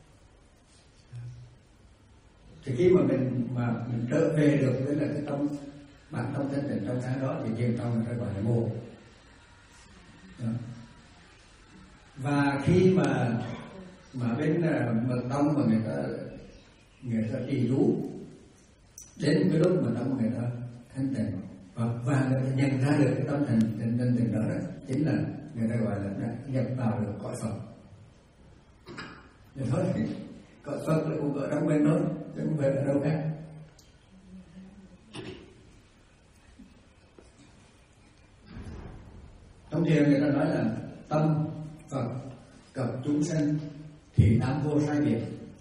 Thì khi mà mình mà mình trở về được với là cái tâm bản tâm thanh tịnh trong sáng đó, thì thiền tông người ta gọi là ngộ. Và khi mà mà bên mật tông mà người ta người ta trì chú đến cái lúc mà tâm người ta thanh tịnh và, và người ta nhận ra được cái tâm thành tịnh thanh tịnh đó, đó chính là người ta gọi là đã nhập vào được cõi Phật. Rồi thôi, cõi Phật là cũng ở trong bên đó, chứ không phải ở đâu khác. Trong thiền người ta nói là tâm Phật cập chúng sanh thì tam vô sai biệt.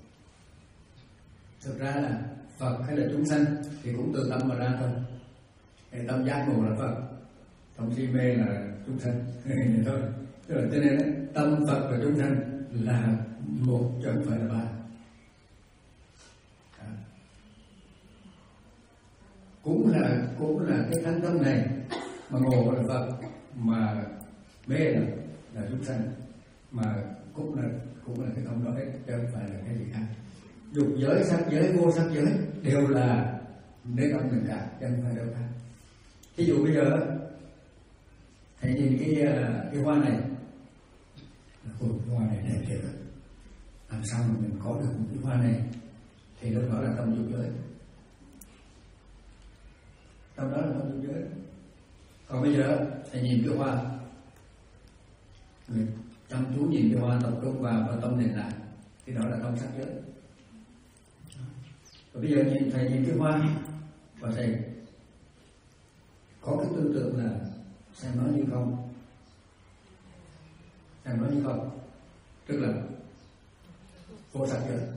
Thực ra là Phật hay là chúng sanh thì cũng từ tâm mà ra thôi. Cái tâm giác ngộ là Phật, tâm si mê là chúng sanh thôi. Tức là cho nên tâm Phật và chúng sanh là một chứ không phải là ba. À. Cũng là cũng là cái thanh tâm này mà ngộ là Phật, mà mê là là chúng sanh, mà cũng là cũng là cái tâm đó đấy, chứ không phải là cái gì khác. Dục giới, sắc giới, vô sắc giới đều là nơi tâm mình cả, chứ không phải đâu khác. Ví dụ bây giờ thầy nhìn cái cái hoa này, cái hoa này đẹp thiệt, làm sao mà mình có được một cái hoa này, thì lúc đó là tâm dục giới, tâm đó là tâm dục giới. Còn bây giờ thầy nhìn cái hoa, người chăm chú nhìn cái hoa, tập trung vào và tâm định lại, thì đó là tâm sắc giới. Và bây giờ nhìn thầy nhìn cái hoa và thầy có cái tư tưởng là xem nó như không, xem nó như không, tức là vô sắc giới.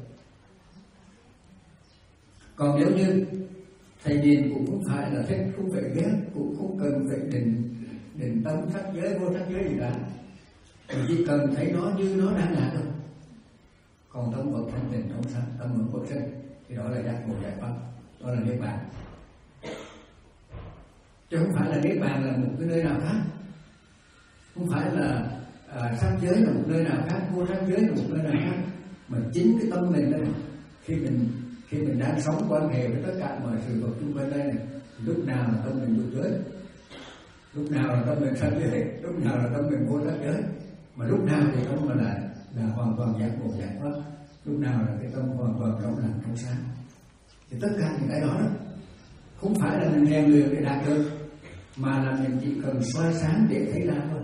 Còn nếu như thầy nhìn cũng không phải là thích, cũng phải ghét, cũng không cần phải định định tâm sắc giới, vô sắc giới gì cả, chỉ cần thấy nó như nó đang là thôi. Còn tâm Phật thanh tịnh trong sáng, tâm hưởng Phật sinh, thì đó là giác ngộ giải thoát, đó là niết bàn. Chứ không phải là niết bàn là một cái nơi nào khác, không phải là à, sắc giới là một nơi nào khác, vô sắc giới là một nơi nào khác, mà chính cái tâm mình đây, khi mình khi mình đang sống quan hệ với tất cả mọi sự vật xung quanh đây này, lúc nào là tâm mình dục giới, lúc nào là tâm mình sắc giới, lúc nào là tâm mình vô sắc giới, mà lúc nào thì tâm mình là là hoàn toàn giác ngộ giải thoát, lúc nào là cái tâm hoàn toàn trong lành trong sáng. Thì tất cả những cái đó, đó không phải là mình rèn luyện để đạt được, mà là mình chỉ cần soi sáng để thấy ra thôi.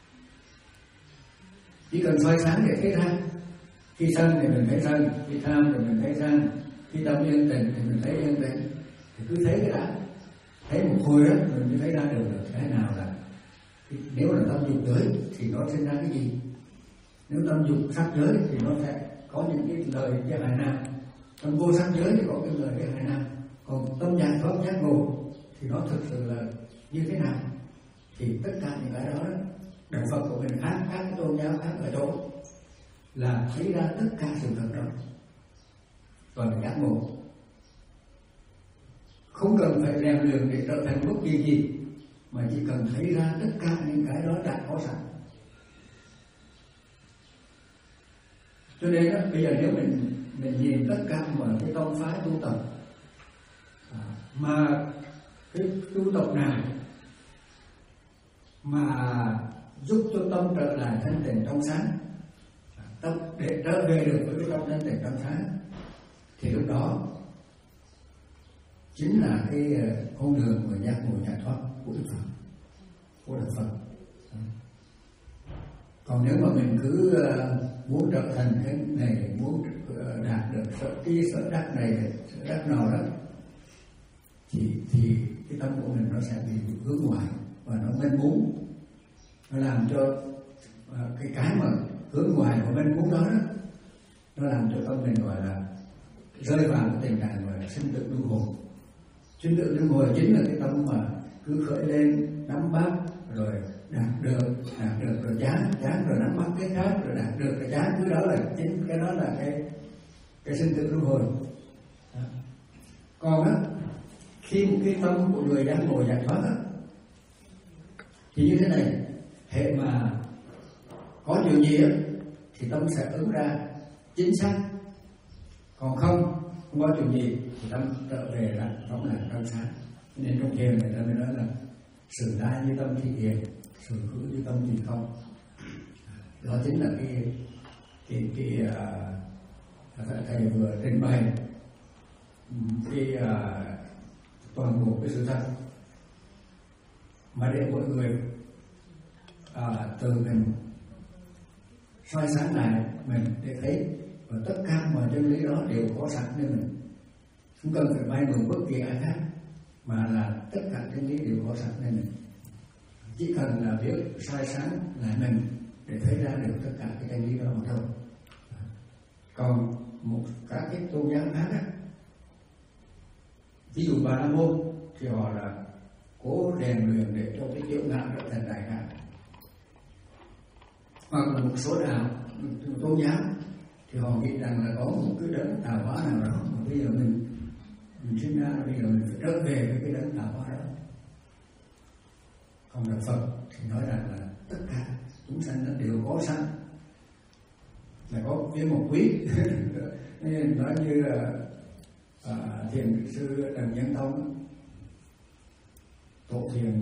Chỉ cần soi sáng để thấy ra. Khi sân thì mình thấy sân, khi tham thì mình thấy tham, khi tâm yên tĩnh thì mình thấy yên tĩnh. Thì cứ thấy cái đã, thấy một hồi đó mình mới thấy ra được là cái nào là, nếu là tâm dục giới thì nó sinh ra cái gì, nếu tâm dục sắc giới thì nó sẽ có những cái lời cái hại nào, tâm vô sắc giới thì có cái lời cái hại nào, còn tâm giác thoát giác ngộ thì nó thực sự là như thế nào. Thì tất cả những cái đó, đó đạo Phật của mình khác các tôn giáo khác ở chỗ là thấy ra tất cả sự thật đó và mình giác ngộ, không cần phải rèn luyện để trở thành bất kỳ gì, mà chỉ cần thấy ra tất cả những cái đó đã có sẵn. Cho nên đó, bây giờ nếu mình mình nhìn tất cả mọi cái tông phái tu tập, à, Mà cái tu tập nào mà giúp cho tâm trở lại thanh tịnh trong sáng, tâm để trở về được với cái tâm thanh tịnh trong sáng, thì lúc đó chính là cái con đường của giác ngộ giải thoát của Đức Phật, của Đức Phật. Còn nếu mà mình cứ muốn trở thành cái này, muốn đạt được sở tri sở đắc này, sở đắc nào đó, thì thì cái tâm của mình nó sẽ bị hướng ngoại và nó mênh muốn, nó làm cho uh, cái cái mà hướng ngoại của mênh muốn đó, đó nó làm cho tâm mình gọi là rơi vào cái tình trạng gọi là sinh tử luân hồi. Sinh tử luân hồi chính là cái tâm mà cứ khởi lên nắm bắt rồi đạt được, đạt được rồi chán, chán rồi nắm bắt cái khác, rồi đạt được rồi chán, cái đó là chính cái đó là cái cái sinh tử luân hồi. Còn á, khi một cái tâm của người đang ngồi giải thoát á, thì như thế này, hệ mà có điều gì á, thì tâm sẽ ứng ra chính xác. Còn không, không có điều gì thì tâm trở về lại trong lành trong sáng. Nên trong thiền người ta mới nói là sự đa như tâm thì thiền, sự hữu như tâm thì không. Đó chính là cái cái cái uh, thầy vừa trình bày cái uh, toàn bộ cái sự thật mà để mọi người à, từ mình soi sáng lại mình để thấy, và tất cả mọi chân lý đó đều có sẵn nên mình không cần phải vay mượn bất kỳ ai khác, mà là tất cả chân lý đều có sẵn nên mình chỉ cần là biết soi sáng lại mình để thấy ra được tất cả cái chân lý đó mà thôi. Còn một các cái tôn giáo khác á, ví dụ Bà La Môn thì họ là cố rèn luyện để cho cái tiểu ngã trở thành đại ngã, hoặc là một số đạo tôn giáo thì họ nghĩ rằng là có một cái đấng tạo hóa nào đó mà bây giờ mình mình sinh ra, bây giờ mình phải trở về với cái đấng tạo hóa đó. Còn đạo Phật thì nói rằng là tất cả chúng sanh nó đều có sẵn, là có viên một quý. Nên nói như là à, thiền sư Trần Nhân Tông, tổ thiền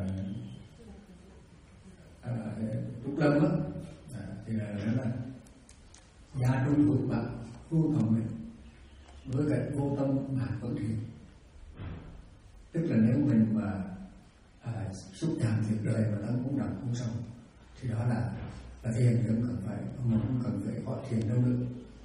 Trúc Lâm á, thì là nói là gia trung hữu bạn vô thầm mình với cái vô tâm mà vẫn thiền. Tức là nếu mình mà à, xúc chạm việc đời mà tâm cũng đậm cũng sâu thì đó là là thiền, thì không cần phải mình không cần phải gọi thiền đâu nữa,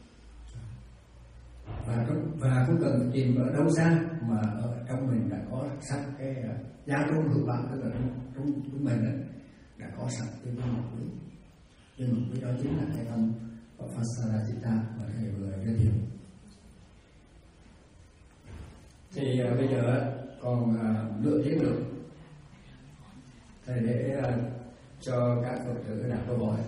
và và không cần tìm ở đâu xa, mà ở trong mình đã có sẵn cái gia trung hữu bạn, tức là trong trong chúng mình ấy, đã có sẵn cái viên ngọc quý. Viên ngọc quý đó chính là cái tâm Vipassana mà thầy vừa giới thiệu. Thì uh, bây giờ còn uh, nửa tiếng nữa thầy để uh, cho các Phật tử đặt câu hỏi.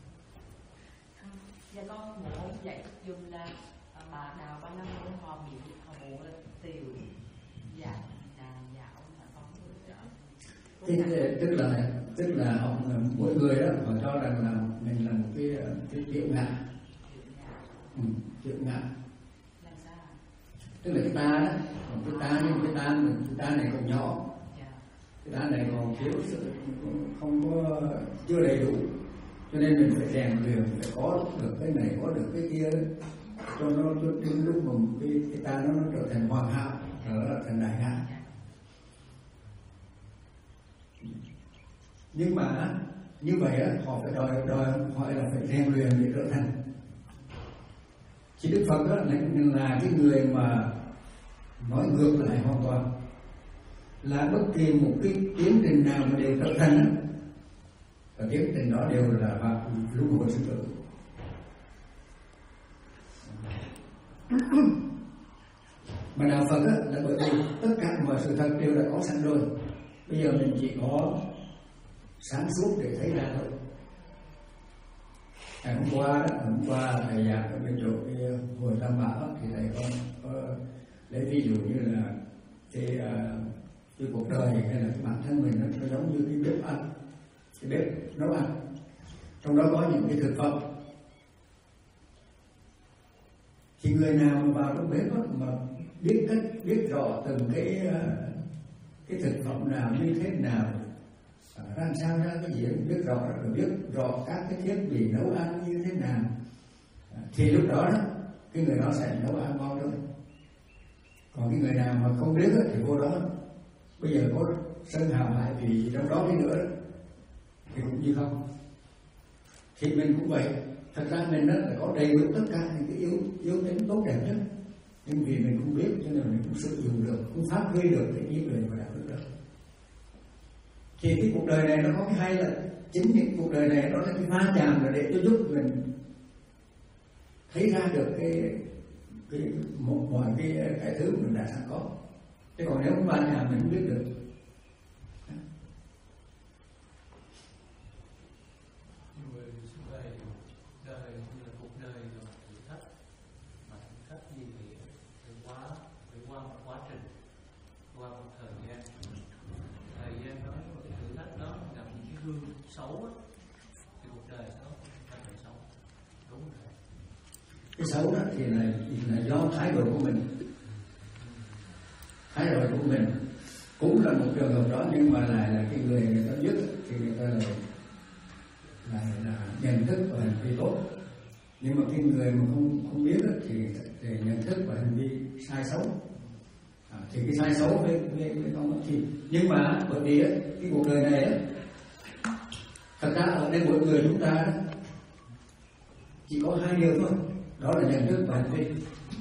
Dạ con muốn dạy dùng là bà Đào Ba Năm của họ bị họ muốn là tiểu dạ dạo mà con được Tức, tức là tức là họ mỗi người đó họ cho rằng là mình là một cái cái tiểu ngã, ừ, tiểu ngã. Tức là cái ta đó, còn cái ta nhưng cái ta cái ta này còn nhỏ, cái ta này còn thiếu sự không có chưa đầy đủ, cho nên mình phải rèn luyện, phải có được cái này, có được cái kia cho nó cho đến lúc mà cái cái ta nó, nó trở thành hoàn hảo, trở thành đại ngã. Nhưng mà như vậy á, họ phải đòi đòi hỏi là phải rèn luyện để trở thành. Chỉ Đức Phật đó là, là cái người mà nói ngược lại hoàn toàn, là bất kỳ một cái tiến trình nào mà đều trở thành đó, và tiến trình đó đều là vào luân hồi sinh tử. Mà đạo Phật á, là bởi vì tất cả mọi sự thật đều đã có sẵn rồi, bây giờ mình chỉ có sáng suốt để thấy ra thôi. Ngày hôm qua đó, hôm qua thầy giảng ở bên chỗ cái hồi Tam Bảo thì thầy có, có lấy ví dụ như là cái, uh, cái cuộc đời hay là cái bản thân mình nó giống như cái bếp ăn, cái bếp nấu ăn, trong đó có những cái thực phẩm. Thì người nào mà vào trong bếp đó, mà biết cách biết rõ từng cái cái thực phẩm nào như thế nào, làm sao ra cái gì biết rõ, rồi biết rõ các cái thiết bị nấu ăn như thế nào, thì lúc đó đó cái người đó sẽ nấu ăn ngon hơn. Còn cái người nào mà không biết đó, thì vô đó bây giờ có sân hào hại vì trong đó đi nữa đó, thì cũng như không. Thì mình cũng vậy, thật ra mình rất là có đầy đủ tất cả những cái yếu yếu tính tốt đẹp nhất, nhưng vì mình không biết cho nên mình cũng sử dụng được, cũng phát huy được cái trí tuệ và đạo đức đó. Thì cái cuộc đời này nó có cái hay là chính những cuộc đời này nó là cái va chạm là để cho giúp mình thấy ra được cái cái một mọi cái cái thứ mình đã sẵn có. Thế còn nếu không va chạm mình không biết được. Cái xấu đó thì là, là do thái độ của mình, thái độ của mình cũng là một trường hợp đó, nhưng mà lại là cái người người ta biết thì người ta là, là, là nhận thức và hành vi tốt, nhưng mà cái người mà không không biết đó, thì, thì nhận thức và hành vi sai xấu, à, thì cái sai xấu với với, với không thì nhưng mà bởi vì đó, cái cuộc đời này đó, thật ra ở đây mỗi người chúng ta đó, chỉ có hai điều thôi, đó là nhận thức và hành vi.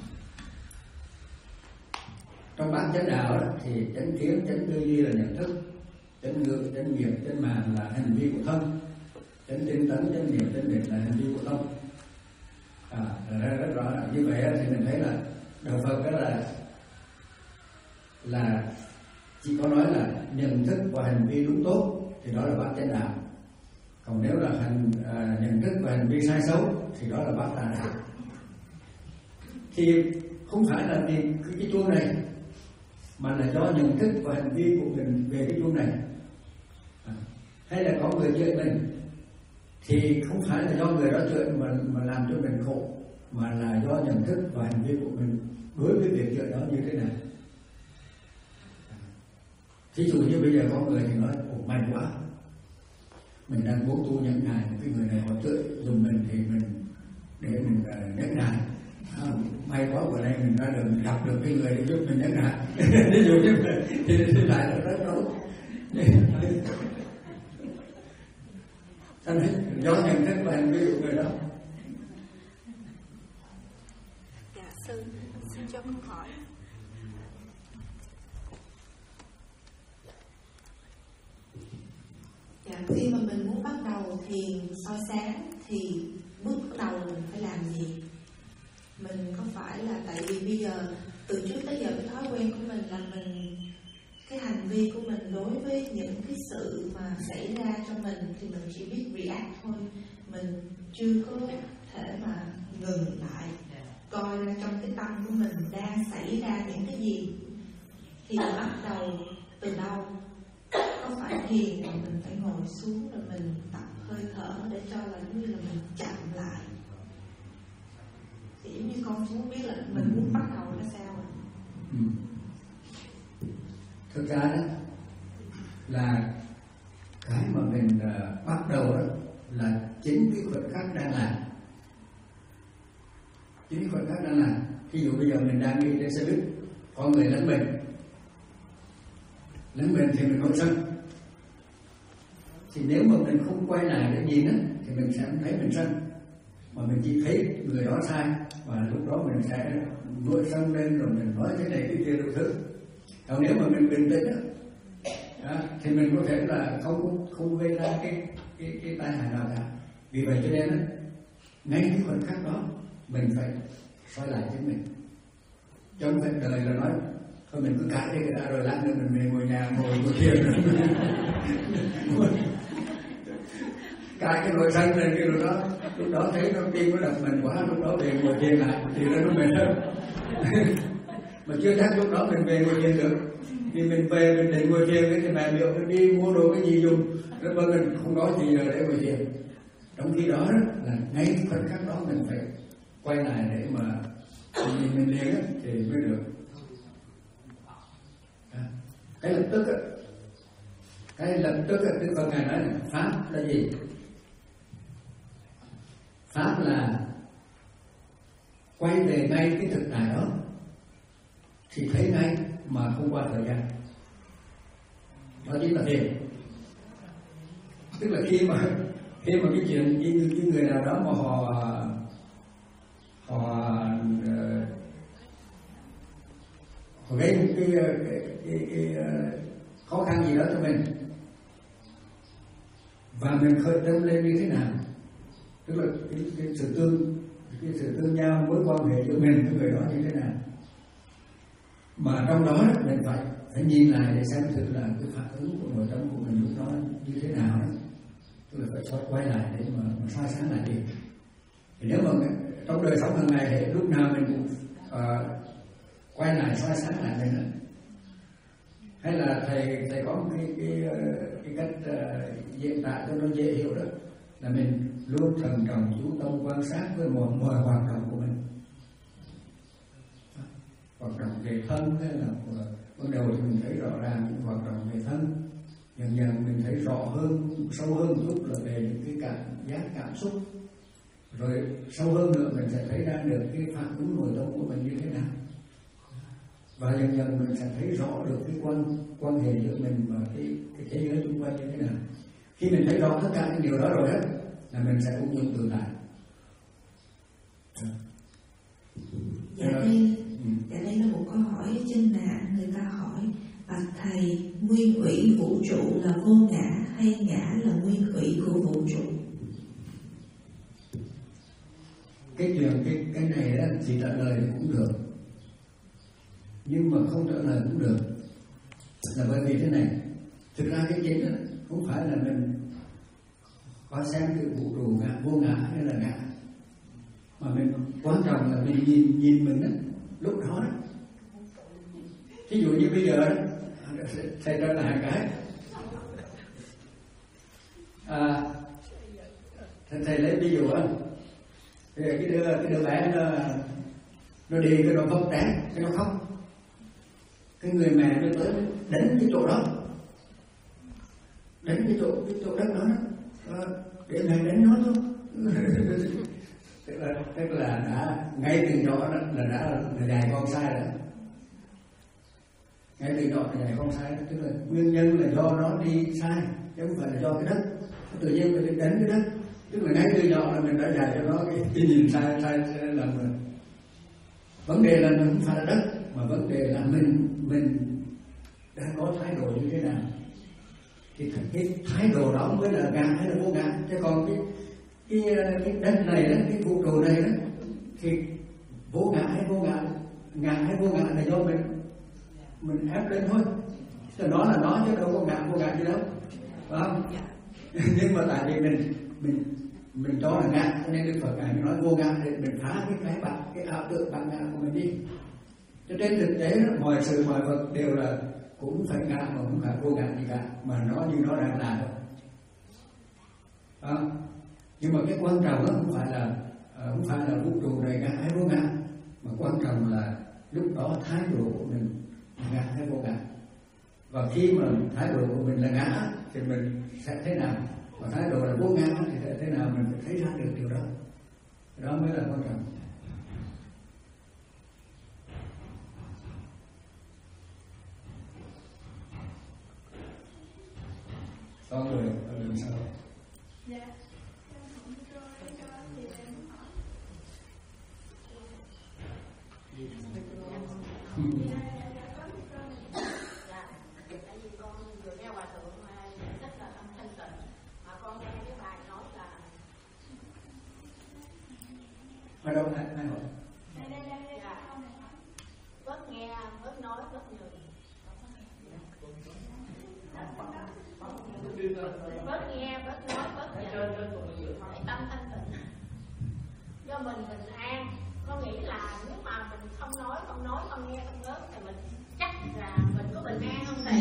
Trong bát chánh đạo đó, thì chánh kiến, chánh tư duy là nhận thức, chánh ngữ, chánh nghiệp, chánh mạng là hành vi của thân, chánh tinh tấn, chánh niệm, chánh định là hành vi của tâm. À, là rất rõ là như vậy thì mình thấy là đạo Phật đó là là chỉ có nói là nhận thức và hành vi đúng tốt thì đó là bát chánh đạo. Còn nếu là hành à, nhận thức và hành vi sai xấu thì đó là bát tà đạo. Thì không phải là vì cái, cái chuông này, mà là do nhận thức và hành vi của mình về cái chuông này, à, hay là có người chửi mình thì không phải là do người đó chửi mà mà làm cho mình khổ, mà là do nhận thức và hành vi của mình đối với việc chửi đó như thế nào. Thí dụ như bây giờ có người thì nói ồ may quá, mình đang muốn tu nhận ngài, cái người này họ chửi dùng mình thì mình để mình uh, nhắc ngài. À, may quá bữa nay mình ra đường mình gặp được cái người để giúp mình nhắc ngài. Ví dụ như vậy thì, thì lại là rất tốt. Thành do nhận thức và hành vi của người đó. Dạ sư, xin cho câu hỏi. Dạ, khi mà mình muốn bắt đầu thiền soi sáng thì bước đầu mình phải làm gì? Mình có phải là tại vì bây giờ từ trước tới giờ cái thói quen của mình là mình, cái hành vi của mình đối với những cái sự mà xảy ra cho mình thì mình chỉ biết react thôi, mình chưa có thể mà ngừng lại coi ra trong cái tâm của mình đang xảy ra những cái gì, thì bắt đầu từ đâu? Có phải thiền mà mình phải ngồi xuống rồi mình tập hơi thở để cho là như là mình chậm lại, thì giống như con muốn biết là mình muốn bắt đầu ra sao ạ? Ừ. Thực ra đó là cái mà mình uh, bắt đầu đó là chính cái khoảnh khắc đang làm, chính cái khoảnh khắc đang làm. Ví dụ bây giờ mình đang đi trên xe buýt, có người lấn mình, lấn mình thì mình không sân. Thì nếu mà mình không quay lại để nhìn á, thì mình sẽ không thấy mình sân, mà mình chỉ thấy người đó sai, và lúc đó mình sẽ nuôi sân lên rồi mình nói cái này cái kia đủ thứ. Còn nếu mà mình bình tĩnh á, đó, thì mình có thể là không không gây ra cái cái cái tai hại nào cả. Vì vậy cho nên á, ngay cái khoảnh khắc đó mình phải xoay lại chính mình. Trong cuộc đời là nói thôi mình cứ cãi đi đã rồi lát nữa mình về ngồi nhà ngồi ngồi thiền rồi cãi cái nồi xanh lên cái lúc đó lúc đó thấy nó tim nó đập mình quá, lúc đó về ngồi thiền lại thì nó nó mệt hơn. Mà chưa chắc lúc đó mình về ngồi thiền được, vì mình về mình định ngồi thiền thì mẹ biểu mình đi mua đồ cái gì dùng, rất vâng mình không có gì giờ để ngồi thiền. Trong khi đó là ngay cái khoảnh khắc đó mình phải quay lại để mà nhìn mình liền thì mới được. Cái lập tức á, cái lập tức á, Đức Phật Ngài nói là pháp là gì? Pháp là quay về ngay cái thực tại đó thì thấy ngay mà không qua thời gian. Đó chính là thiền. Tức là khi mà khi mà cái chuyện như cái người nào đó mà họ họ họ gây một cái, cái, cái, cái, cái khó khăn gì đó cho mình và mình khởi tâm lên như thế nào, tức là cái, cái sự tương cái sự tương giao mối quan hệ giữa mình với người đó như thế nào, mà trong đó mình phải phải nhìn lại để xem thử là cái phản ứng của nội tâm của mình lúc đó như thế nào đó. Tức là phải xoay quay lại để mà, mà soi sáng lại đi. Thì nếu mà trong đời sống hàng ngày thì lúc nào mình cũng uh, quay lại soi sáng lại mình, hay là thầy thầy có một cái cái cái cách uh, diễn tả cho nó dễ hiểu đó là mình luôn thận trọng chú tâm quan sát với mọi mọi hoạt động của mình, hoạt động về thân hay là ban đầu thì mình thấy rõ ràng những hoạt động về thân, dần dần mình thấy rõ hơn, sâu hơn một chút là về những cái cảm giác cảm xúc, rồi sâu hơn nữa mình sẽ thấy ra được cái phản ứng nội tâm của mình như thế nào, và dần dần mình sẽ thấy rõ được cái quan quan hệ giữa mình và cái cái thế giới xung quanh như thế nào. Khi mình thấy rõ tất cả những điều đó rồi đó là mình sẽ ung dung tự tại. Dạ đây, dạ đây là một câu hỏi trên mạng, người ta hỏi: bạch thầy, nguyên ủy vũ trụ là vô ngã hay ngã là nguyên ủy của vũ trụ? Cái chuyện cái cái này đó chỉ trả lời cũng được, nhưng mà không trả lời cũng được, là bởi vì thế này. Thực ra cái chính đó không phải là mình có xem cái vũ trụ ngã vô ngã hay là ngã, mà mình quan trọng là mình nhìn nhìn mình đó, lúc đó đó. Ví dụ như bây giờ đó, thầy trở lại cái à, thầy, thầy lấy ví dụ á, cái đứa cái đứa bé nó nó đi cái nó khóc trán, cái nó khóc, cái người mẹ nó tới đánh cái chỗ đó, đánh cái chỗ cái chỗ đất đó, đó để mẹ đánh nó thôi. tức là tức là đã ngay từ nhỏ đó, là đã là dạy con sai rồi, ngay từ nhỏ là dạy con sai, tức là nguyên nhân là do nó đi sai chứ không phải là do cái đất. Tự nhiên mình đi đánh cái đất, tức là ngay từ nhỏ là mình đã dạy cho nó cái, cái nhìn sai sai sai lầm rồi. Vấn đề là mình không phải là đất, mà vấn đề là mình mình đã có thái độ như thế nào. Thì cái thái độ đó mới là ngã hay là vô ngã. Chứ còn cái cái cái đất này đó, cái vũ trụ này đó, thì vô ngã hay vô ngã, ngã hay vô ngã là do mình mình ép lên thôi. Chứ nó là nó chứ đâu có ngã vô ngã gì đâu, phải không? Nhưng mà tại vì mình mình mình cho là ngã, cho nên Đức Phật Ngài mới nói vô ngã để mình phá cái cái bạn cái ảo tưởng bạn ngã của mình đi. Cho trên thực tế đó, mọi sự mọi vật đều là cũng phải ngã mà không phải vô ngã gì cả, mà nó như nó đang là thôi. À, nhưng mà cái quan trọng đó không phải là không phải là vũ trụ này ngã hay vô ngã, mà quan trọng là lúc đó thái độ của mình ngã hay vô ngã. Và khi mà thái độ của mình là ngã thì mình sẽ thế nào, và thái độ là vô ngã thì sẽ thế nào, mình phải thấy ra được điều đó. Đó mới là quan trọng. Có người ở đường sau. Dạ. Tại vì con vừa nghe hòa thượng rất là tâm thanh tịnh, mà con nghe cái bài nói là Ở đâu ai ai hỏi? bớt nghe, bớt nói, bớt nhường. Bớt nghe, bớt nói, bớt nhường để tâm thanh tịnh. Do mình bình an, con nghĩ là nếu mà mình không nói, không nói, không nghe, không bớt thì mình chắc là mình có bình an không thầy?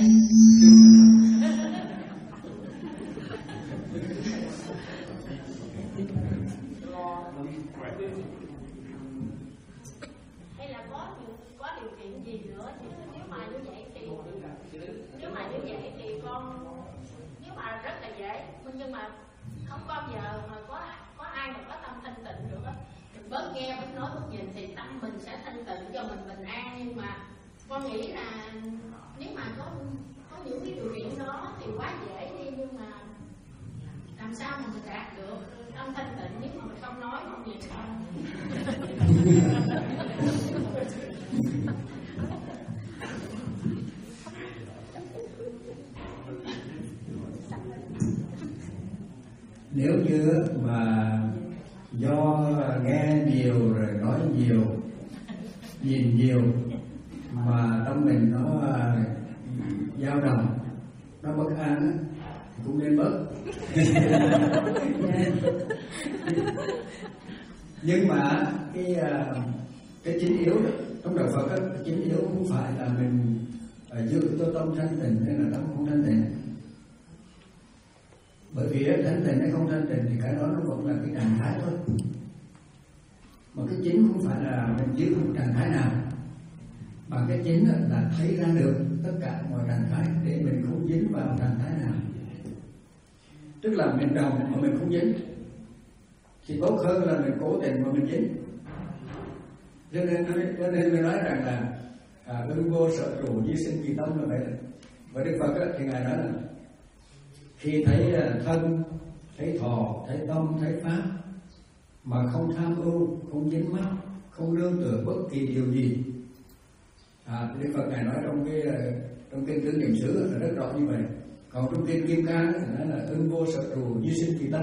Hay là có điều, có điều kiện gì nữa chứ nếu mà như vậy thì vậy thì con nếu mà rất là dễ, nhưng mà không bao giờ mà có có ai mà có tâm thanh tịnh được á. Mình bớt nghe, bớt nói, bớt nhìn thì tâm mình sẽ thanh tịnh cho mình bình an. Nhưng mà con nghĩ là nếu mà có có những cái điều kiện đó thì quá dễ đi, nhưng mà làm sao mà mình đạt được tâm thanh tịnh nếu mà mình không nói không nhìn không. Nếu như mà do nghe nhiều rồi nói nhiều, nhìn nhiều mà tâm mình nó dao động, nó bất an á, thì cũng nên bớt. Nhưng mà cái cái chính yếu đó, trong đạo Phật đó, cái chính yếu không phải là mình giữ cho tâm thanh tịnh hay là tâm không thanh tịnh. Bởi vì thanh tịnh hay không thanh tịnh thì cái đó nó vẫn là cái trạng thái thôi. Mà cái chính không phải là mình giữ một trạng thái nào, mà cái chính là thấy ra được tất cả mọi trạng thái để mình không dính vào trạng thái nào. Tức là mình đồng mà mình không dính thì tốt hơn là mình cố tình mà mình dính. Cho nên cho nên mình nói rằng là à, ưng vô sở trụ di sinh kỳ tâm là vậy. Và Đức Phật đó, thì ngài nói là khi thấy thân, thấy thọ, thấy tâm, thấy pháp mà không tham ưu, không dính mắc, không nương tựa bất kỳ điều gì. À, Đức Phật ngài nói trong cái trong kinh Tứ Niệm xứ là rất rõ như vậy. Còn trong kinh Kim Cang thì nói là ưng vô sở trụ di sinh kỳ tâm.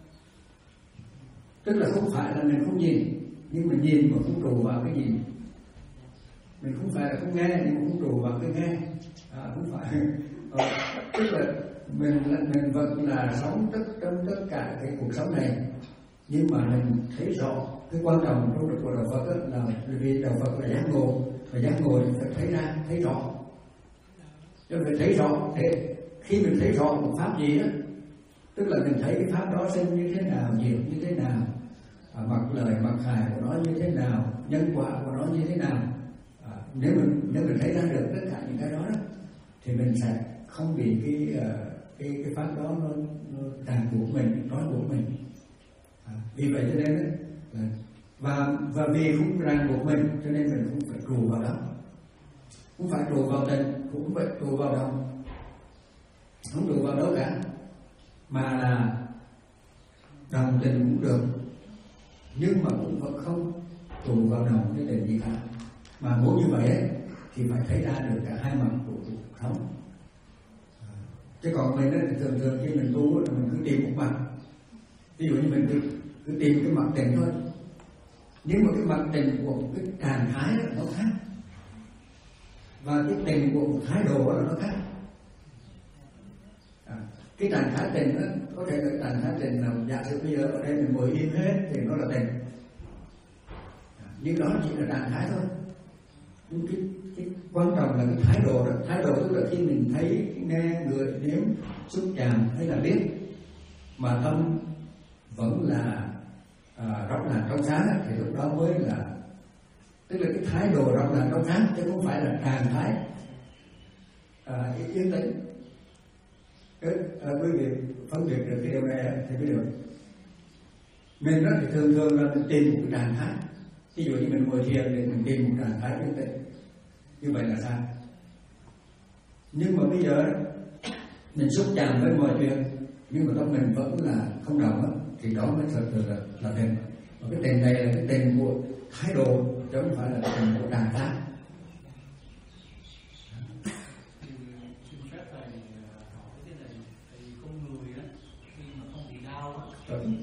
Tức là không phải là mình không nhìn, nhưng mà nhìn mà không trụ vào cái gì. Mình không phải là không nghe, nhưng mà không trụ vào cái nghe. À, không phải. À, tức là mình là mình vẫn là sống tất trong tất cả cái cuộc sống này, nhưng mà mình thấy rõ cái quan trọng trong của đạo Phật là vì đạo Phật là giác ngộ, và giác ngộ thì phải thấy ra, thấy rõ. Cho nên phải thấy rõ để khi mình thấy rõ một pháp gì đó, tức là mình thấy cái pháp đó sinh như thế nào, diệt như thế nào, à, mặc lời mặc hại của nó như thế nào, nhân quả của nó như thế nào. À, nếu mình nếu mình thấy ra được tất cả những cái đó, đó thì mình sẽ không bị cái uh, cái cái pháp đó nó, nó ràng buộc mình, trói buộc mình. À, vì vậy cho nên đó, là và và vì không ràng buộc mình cho nên mình cũng phải trụ vào đó, cũng phải trụ vào tình, cũng phải trụ vào đồng, không trụ vào đâu cả, mà là đồng tình cũng được, nhưng mà cũng vẫn không trụ vào đồng cái tình gì cả. Mà muốn như vậy ấy, thì phải thấy ra được cả hai mặt của cuộc sống. Chứ còn mình ấy, thì thường thường khi mình tu là mình cứ tìm một mặt. Ví dụ như mình cứ, cứ tìm cái mặt tình thôi, nhưng mà cái mặt tình của một cái trạng thái đó, nó khác, và cái tình của một thái độ đó, nó khác. À, cái trạng thái tình đó có thể là trạng thái tình nào giả sử bây giờ ở đây mình ngồi im hết thì nó là tình, à, nhưng đó chỉ là trạng thái thôi. Nhưng cái, cái quan trọng là cái thái độ đó. Thái độ tức là khi mình thấy, nghe, người, nếm, xúc chạm hay là biết mà tâm vẫn là à, rộng lặng trong sáng, thì lúc đó mới là, tức là cái thái độ rộng lặng trong sáng, chứ không phải là trạng thái à, yên tĩnh. À, quý vị phân biệt được cái điều này thì biết được. Mình đó thì thường thường là mình tìm một cái trạng thái. Ví dụ như mình ngồi thiền thì mình tìm một trạng thái yên tĩnh, như vậy là sao? Nhưng mà bây giờ mình xúc chạm với mọi chuyện, nhưng mà tâm mình vẫn là không động, thì đó mới thật sự là, là tình. Và cái tình này là cái tình của thái độ, chứ không phải là tình của trạng thái. Xin phép thầy hỏi cái này, thì con người á, khi mà không bị đau á,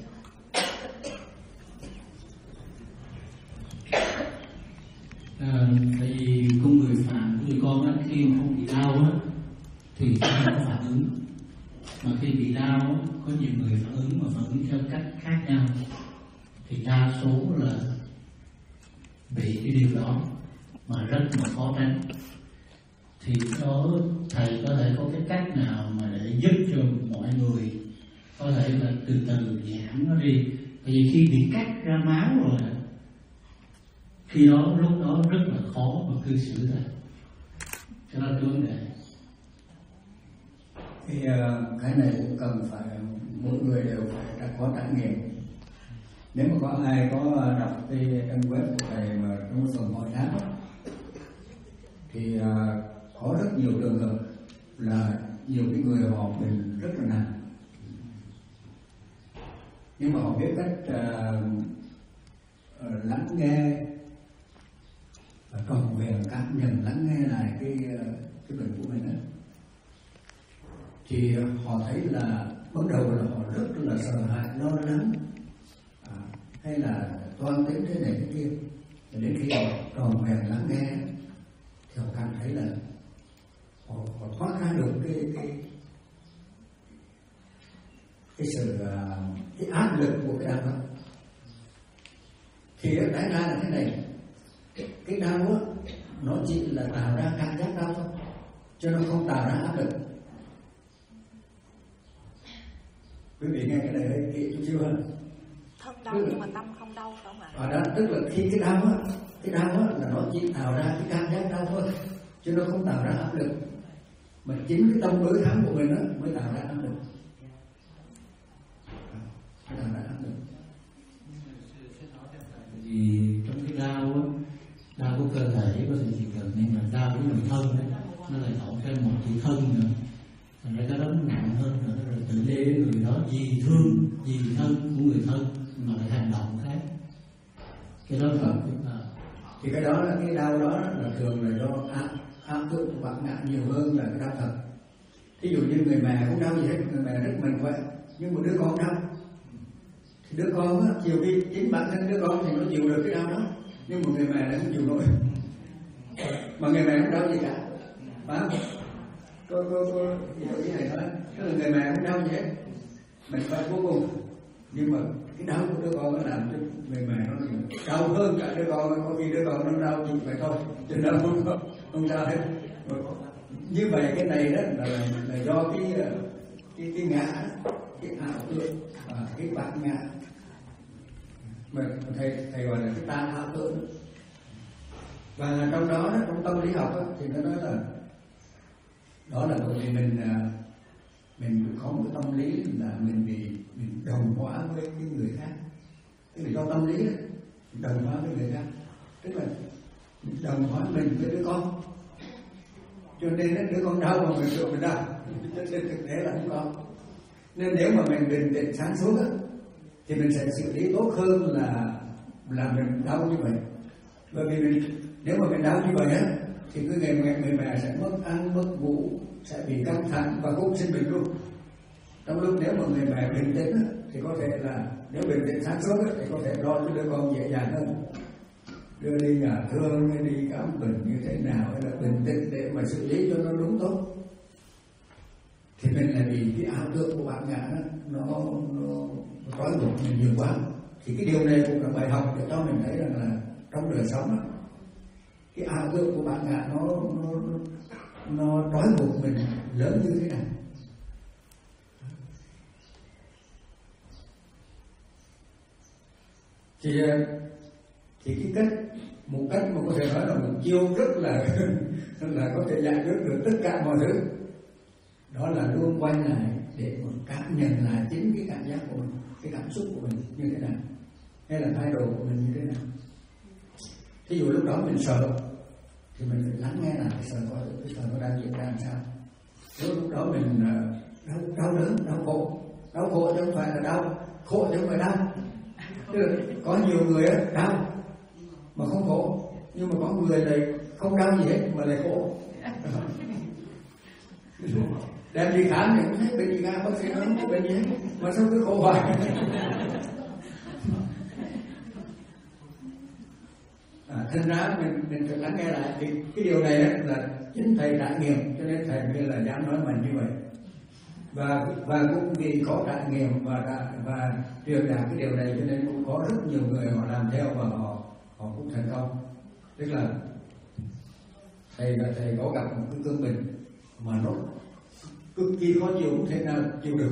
À, tại vì con người phạm người con á, khi mà không bị đau á thì không có phản ứng, mà khi bị đau á, có nhiều người phản ứng mà phản ứng theo cách khác nhau, thì đa số là bị cái điều đó mà rất là khó tránh. Thì đó thầy có thể có cái cách nào mà để giúp cho mọi người có thể là từ từ giảm nó đi, tại vì khi bị cắt ra máu rồi khi đó lúc đó rất là khó mà cư xử thầy. Cho nên cái vấn đề Thì uh, cái này cũng cần phải mỗi người đều phải đã có trải nghiệm. Nếu mà có ai có đọc cái trang web của thầy mà trong phần hỏi đáp thì uh, có rất nhiều trường hợp là nhiều cái người họ mình rất là nặng, nhưng mà họ biết cách uh, uh, lắng nghe và trọn vẹn cảm nhận, lắng nghe lại cái uh, cái bệnh của mình đó. Thì họ thấy là bắt đầu là họ rất là sợ hãi, lo lắng, à, hay là toan tính thế này thế kia. Đến khi họ tròn vẹn lắng nghe thì họ cảm thấy là họ, họ thoát ra được cái cái cái sự cái áp lực của cái đau đó. Thì cái ra là thế này, cái, cái đau đó nó chỉ là tạo ra cảm giác đau thôi, chứ nó không tạo ra áp lực. Quý vị nghe cái này hơi kỹ chút xíu hơn. Thân đau nhưng mà tâm không đau phải không ạ? Ở đó tức là khi cái đau á, cái đau á là nó chỉ tạo ra cái cảm giác đau thôi, chứ nó không tạo ra áp lực. Mà chính cái tâm đối kháng của mình á mới tạo ra áp lực. Mới tạo ra áp lực. Vì trong cái đau á, đau của cơ thể có sự chỉ cần, nhưng mà đau của người thân ấy, nó lại tổn thêm một chữ thân nữa. Thành ra cái đó nó nặng hơn nữa, rồi tự đê người đó vì thương, vì thân của người thân mà lại hành động khác. Cái đó là à. Thì cái đó là cái đau đó là thường là do áp áp lực của bạn ngã nhiều hơn là cái đau thật. Ví dụ như người mẹ không đau gì hết, người mẹ rất mạnh khỏe, nhưng một đứa con đau thì đứa con á, chiều khi chính bản thân đứa con thì nó chịu được cái đau đó, nhưng một người mẹ lại không chịu nổi. Mà người mẹ không đau gì cả, phải không? Cô cô cô cái này thôi, tức là người mẹ không đau gì hết, mình phải vô cùng, nhưng mà cái đau của đứa con nó làm cho người mẹ nó đau hơn cả đứa con, có khi đứa con nó đau chỉ vậy thôi, chứ đau không không, không sao hết. Như vậy cái này đó là, là, là do cái cái cái ngã, cái ảo tưởng và cái bản ngã mà thầy thầy gọi là cái tà ảo tưởng. Và trong đó, đó trong tâm lý học đó, thì nó nói là đó là bởi vì mình mình có một cái tâm lý là mình bị mình đồng hóa với cái người khác, tức là do tâm lý đó, đồng hóa với người khác, tức là đồng hóa mình với đứa con, cho nên đó, đứa con đau mà mình sợ mình đau, trên thực tế là không có. Nên nếu mà mình bình tĩnh sáng suốt đó, thì mình sẽ xử lý tốt hơn là là mình đau như vậy. Bởi vì mình, nếu mà mình đau như vậy á thì cứ ngày ngày người mẹ sẽ mất ăn mất ngủ, sẽ bị căng thẳng và cũng sinh bệnh luôn. Trong lúc nếu mà người mẹ bình tĩnh á, thì có thể là nếu bình tĩnh sáng suốt á, thì có thể lo cho đứa con dễ dàng hơn, đưa đi nhà thương hay đi khám bệnh như thế nào, hay là bình tĩnh để mà xử lý cho nó đúng tốt. Thì mình lại bị cái ảo tưởng của bạn ngã đó, nó nó trói buộc mình nhiều quá. Thì cái điều này cũng là bài học để cho mình thấy rằng là trong đời sống đó, cái ảo tưởng của bạn ngã nó nó nó trói buộc mình lớn như thế nào. Thì thì cái cách một cách mà có thể nói là một chiêu rất là là có thể giải quyết được tất cả mọi thứ, đó là luôn quay lại để mà cảm nhận lại chính cái cảm giác của mình, cái cảm xúc của mình như thế nào, hay là thái độ của mình như thế nào. Thí dụ lúc đó mình sợ thì mình phải lắng nghe lại cái sợ, coi cái sợ nó đang diễn ra làm sao. Nếu lúc đó mình đau, đau đớn, đau khổ, đau khổ chứ không phải là đau khổ chứ không phải đau. Tức là có nhiều người á đau mà không khổ, nhưng mà có người này không đau gì hết mà lại khổ. Đem đi khám thì không thấy bệnh gì cả, bác sĩ nói không có bệnh gì hết, mà sao cứ khổ hoài. À, thành ra mình mình phải lắng nghe lại, thì cái điều này là chính thầy trải nghiệm, cho nên thầy mới là dám nói mình như vậy. Và và cũng vì có trải nghiệm và đã, và truyền đạt cái điều này, cho nên cũng có rất nhiều người họ làm theo và họ họ cũng thành công. Tức là thầy là thầy có gặp một cái cơn bệnh mà nó cực kỳ khó chịu, không thể nào chịu được.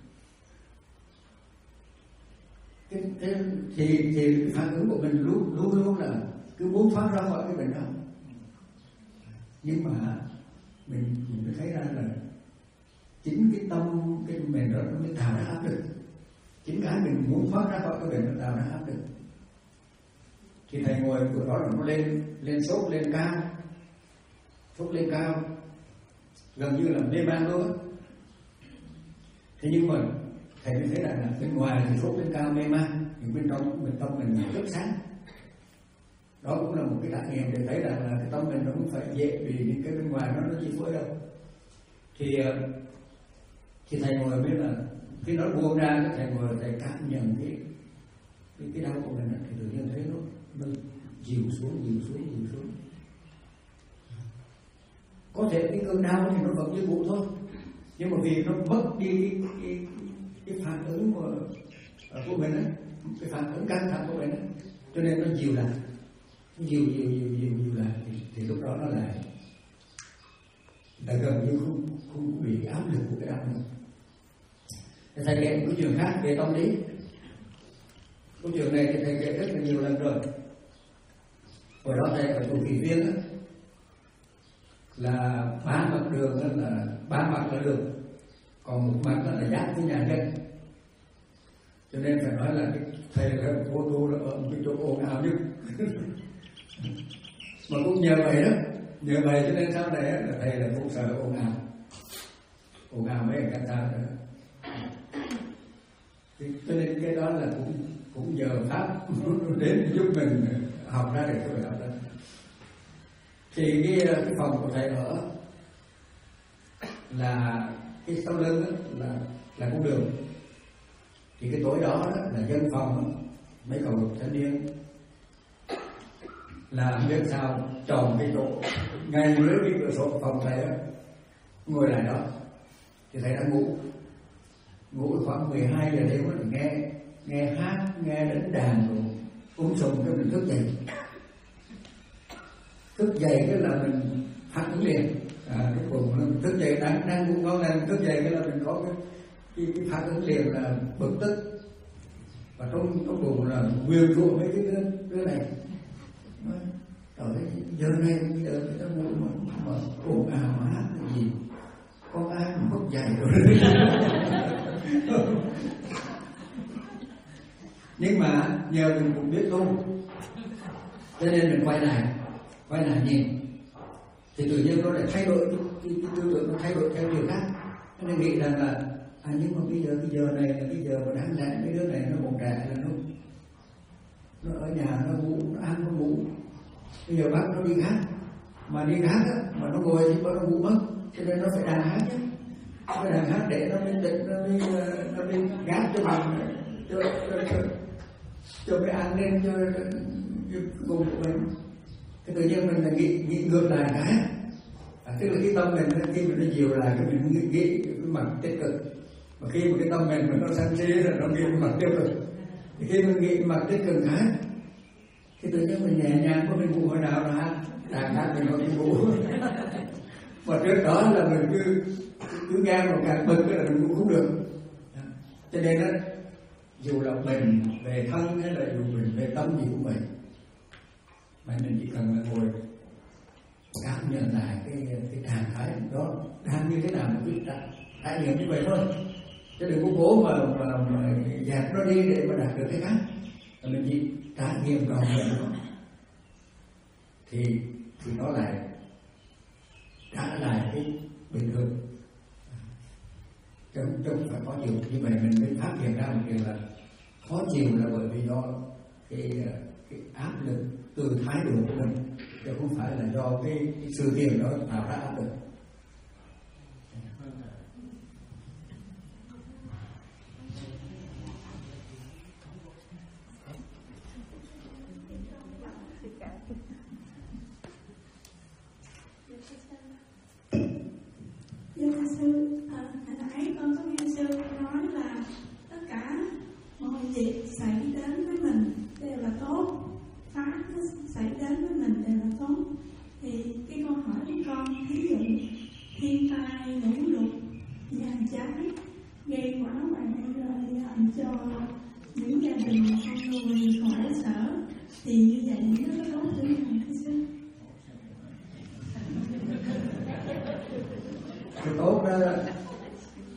Cái, cái, thì thì phản ứng của mình luôn luôn luôn là cứ muốn thoát ra khỏi cái bệnh đó, nhưng mà mình mình thấy ra là chính cái tâm cái mình đó nó mới tạo ra áp lực. Chính cái mình muốn thoát ra khỏi cái bệnh nó tạo ra áp lực. Thì thầy ngồi của đó là nó lên lên sốt lên cao, sốt lên cao, gần như là mê man luôn. Thế nhưng mà thầy mới thấy rằng là bên ngoài thì sốt lên cao mê man, nhưng bên trong bên tâm mình rất sáng. Đó cũng là một cái trải nghiệm để thấy rằng là cái tâm mình nó không phải dễ bị những cái bên ngoài nó nó chi phối đâu. Thì thì thầy ngồi biết là khi nó buông ra, cái thầy ngồi thầy cảm nhận cái cái, cái đau của mình thì tự nhiên thấy nó nó dịu xuống, dịu xuống, dịu xuống. Có thể cái cơn đau thì nó vẫn như cũ thôi, nhưng mà vì nó mất đi cái cái, cái phản ứng của, của mình ấy, cái phản ứng căng thẳng của mình ấy, cho nên nó dịu lại, dịu dịu dịu dịu dịu lại thì, thì lúc đó nó lại là gần như không không bị áp lực của cái đau nữa. Thầy kể một cái chuyện khác về tâm lý. Câu chuyện này thì thầy kể rất là nhiều lần rồi. Hồi đó thầy ở tù Kỳ Viên á, là ba mặt đường đó là ba mặt là đường, còn một mặt đó là giáp với nhà dân. Cho nên phải nói là cái thầy là ô tô là ở một cái chỗ ồn ào nhất. Mà cũng nhờ vậy đó, nhờ vậy cho nên sau này là thầy là cũng sợ ồn ào, ồn ào mấy người ta nữa. Cho nên cái đó là cũng cũng nhờ pháp đến giúp mình học ra được cái bài học đó. Thì cái cái phòng của thầy ở là cái sau lưng đó, là là con đường. Thì cái tối đó, đó là dân phòng đó, mấy cậu thanh niên là biết sao chọn cái chỗ ngay dưới cái cửa sổ phòng thầy đó, ngồi lại đó. Thì thầy đang ngủ ngủ khoảng mười hai giờ đêm thì nghe nghe hát, nghe đánh đàn rồi uống sùng, cái mình thức dậy thức dậy cái là mình phản ứng liền. À, cái cùng mình thức dậy đang đang ngủ ngon lành, thức dậy cái là mình có cái cái, cái phản ứng liền là bực tức, và trong trong bụng là nguyên rủa mấy cái đứa, đứa này. Trời ơi, giờ này bây giờ người ta ngủ mà mà ồn ào mà hát cái gì, con ai mà mất dạy rồi. Nhưng mà nhờ mình cũng biết tu, cho nên mình quay lại quay lại nhìn thì tự nhiên nó lại thay đổi cái, cái, cái tư tưởng, nó thay đổi theo điều khác. Cho nên nghĩ rằng là à, nhưng mà bây giờ cái giờ này là cái giờ mà đáng lẽ mấy đứa này nó còn trẻ là nó nó ở nhà nó ngủ, nó ăn nó ngủ. Bây giờ bắt nó đi hát, mà đi hát á, mà nó ngồi thì nó ngủ mất, cho nên nó phải đàn hát chứ. Nó phải đàn hát để nó mới tỉnh, nó mới nó mới gác cho mình, cho cho cho, cho cái an ninh cho cái vùng của mình. Cái tự nhiên mình là nghĩ, nghĩ ngược lại cái, à, tức là cái tâm mình khi mình nó dịu lại cái mình nghĩ, nghĩ cái mặt tích cực. Mà khi mà cái tâm mình mà nó sân si rồi nó nghĩ cái mặt tiêu cực, thì khi mình nghĩ mặt tích cực cái thì tự nhiên mình nhẹ nhàng có mình ngủ hồi nào là hát đàn hát mình có cái ngủ. Mà trước đó là mình cứ cứ nghe một càng bực là mình ngủ không được. Cho nên đó, dù là mình về thân hay là dù mình về tâm gì cũng vậy, mà mình chỉ cần là ngồi cảm nhận lại cái cái trạng thái đó đang như thế nào, mình cứ trải nghiệm như vậy thôi, chứ đừng có cố mà mà, mà dẹp nó đi để mà đạt được cái khác. Mình chỉ trải nghiệm còn mình thì thì nó lại trả lại cái bình thường. Trong trong phải có chịu, như vậy mình mới phát hiện ra một điều là khó chịu là bởi vì do cái cái áp lực từ thái độ của mình, chứ không phải là do cái, cái sự kiện đó tạo ra áp lực. Thưa sư, à, hồi nãy con có nghe sư nói là tất cả mọi việc xảy đến với mình đều là tốt, pháp xảy đến với mình đều là tốt. Thì cái câu hỏi của con, ví dụ thiên tai, lũ lụt, giàn cháy gây quả hoạn rồi làm cho những gia đình con người khổ sở, thì như vậy nó có tốt với mình thưa sư? Cái tốt đó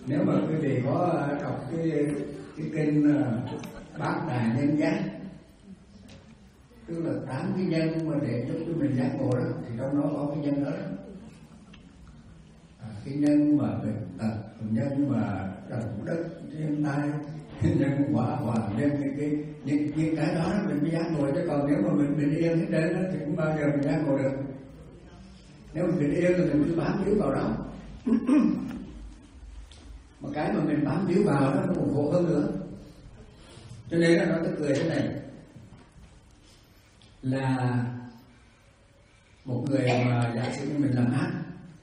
có đọc cái cái kinh Bát Đà Nhân Giác, tức là tám cái nhân mà để giúp cho mình giác ngộ đó, thì trong đó có cái nhân đó, đó. À, cái nhân mà bệnh tật, nhân mà động đất, thiên tai, nhân hỏa hoạn, nhân cái cái những, những cái đó mình mới giác ngộ, chứ còn nếu mà mình bình yên hết trơn đó thì cũng bao giờ mình giác ngộ được. Nếu mình bình yên thì mình cứ bám víu vào đó. Mà cái mà mình bám víu vào đó nó còn khổ hơn nữa. Cho nên nó nói cái cười thế này, là một người mà giả sử như mình làm ác,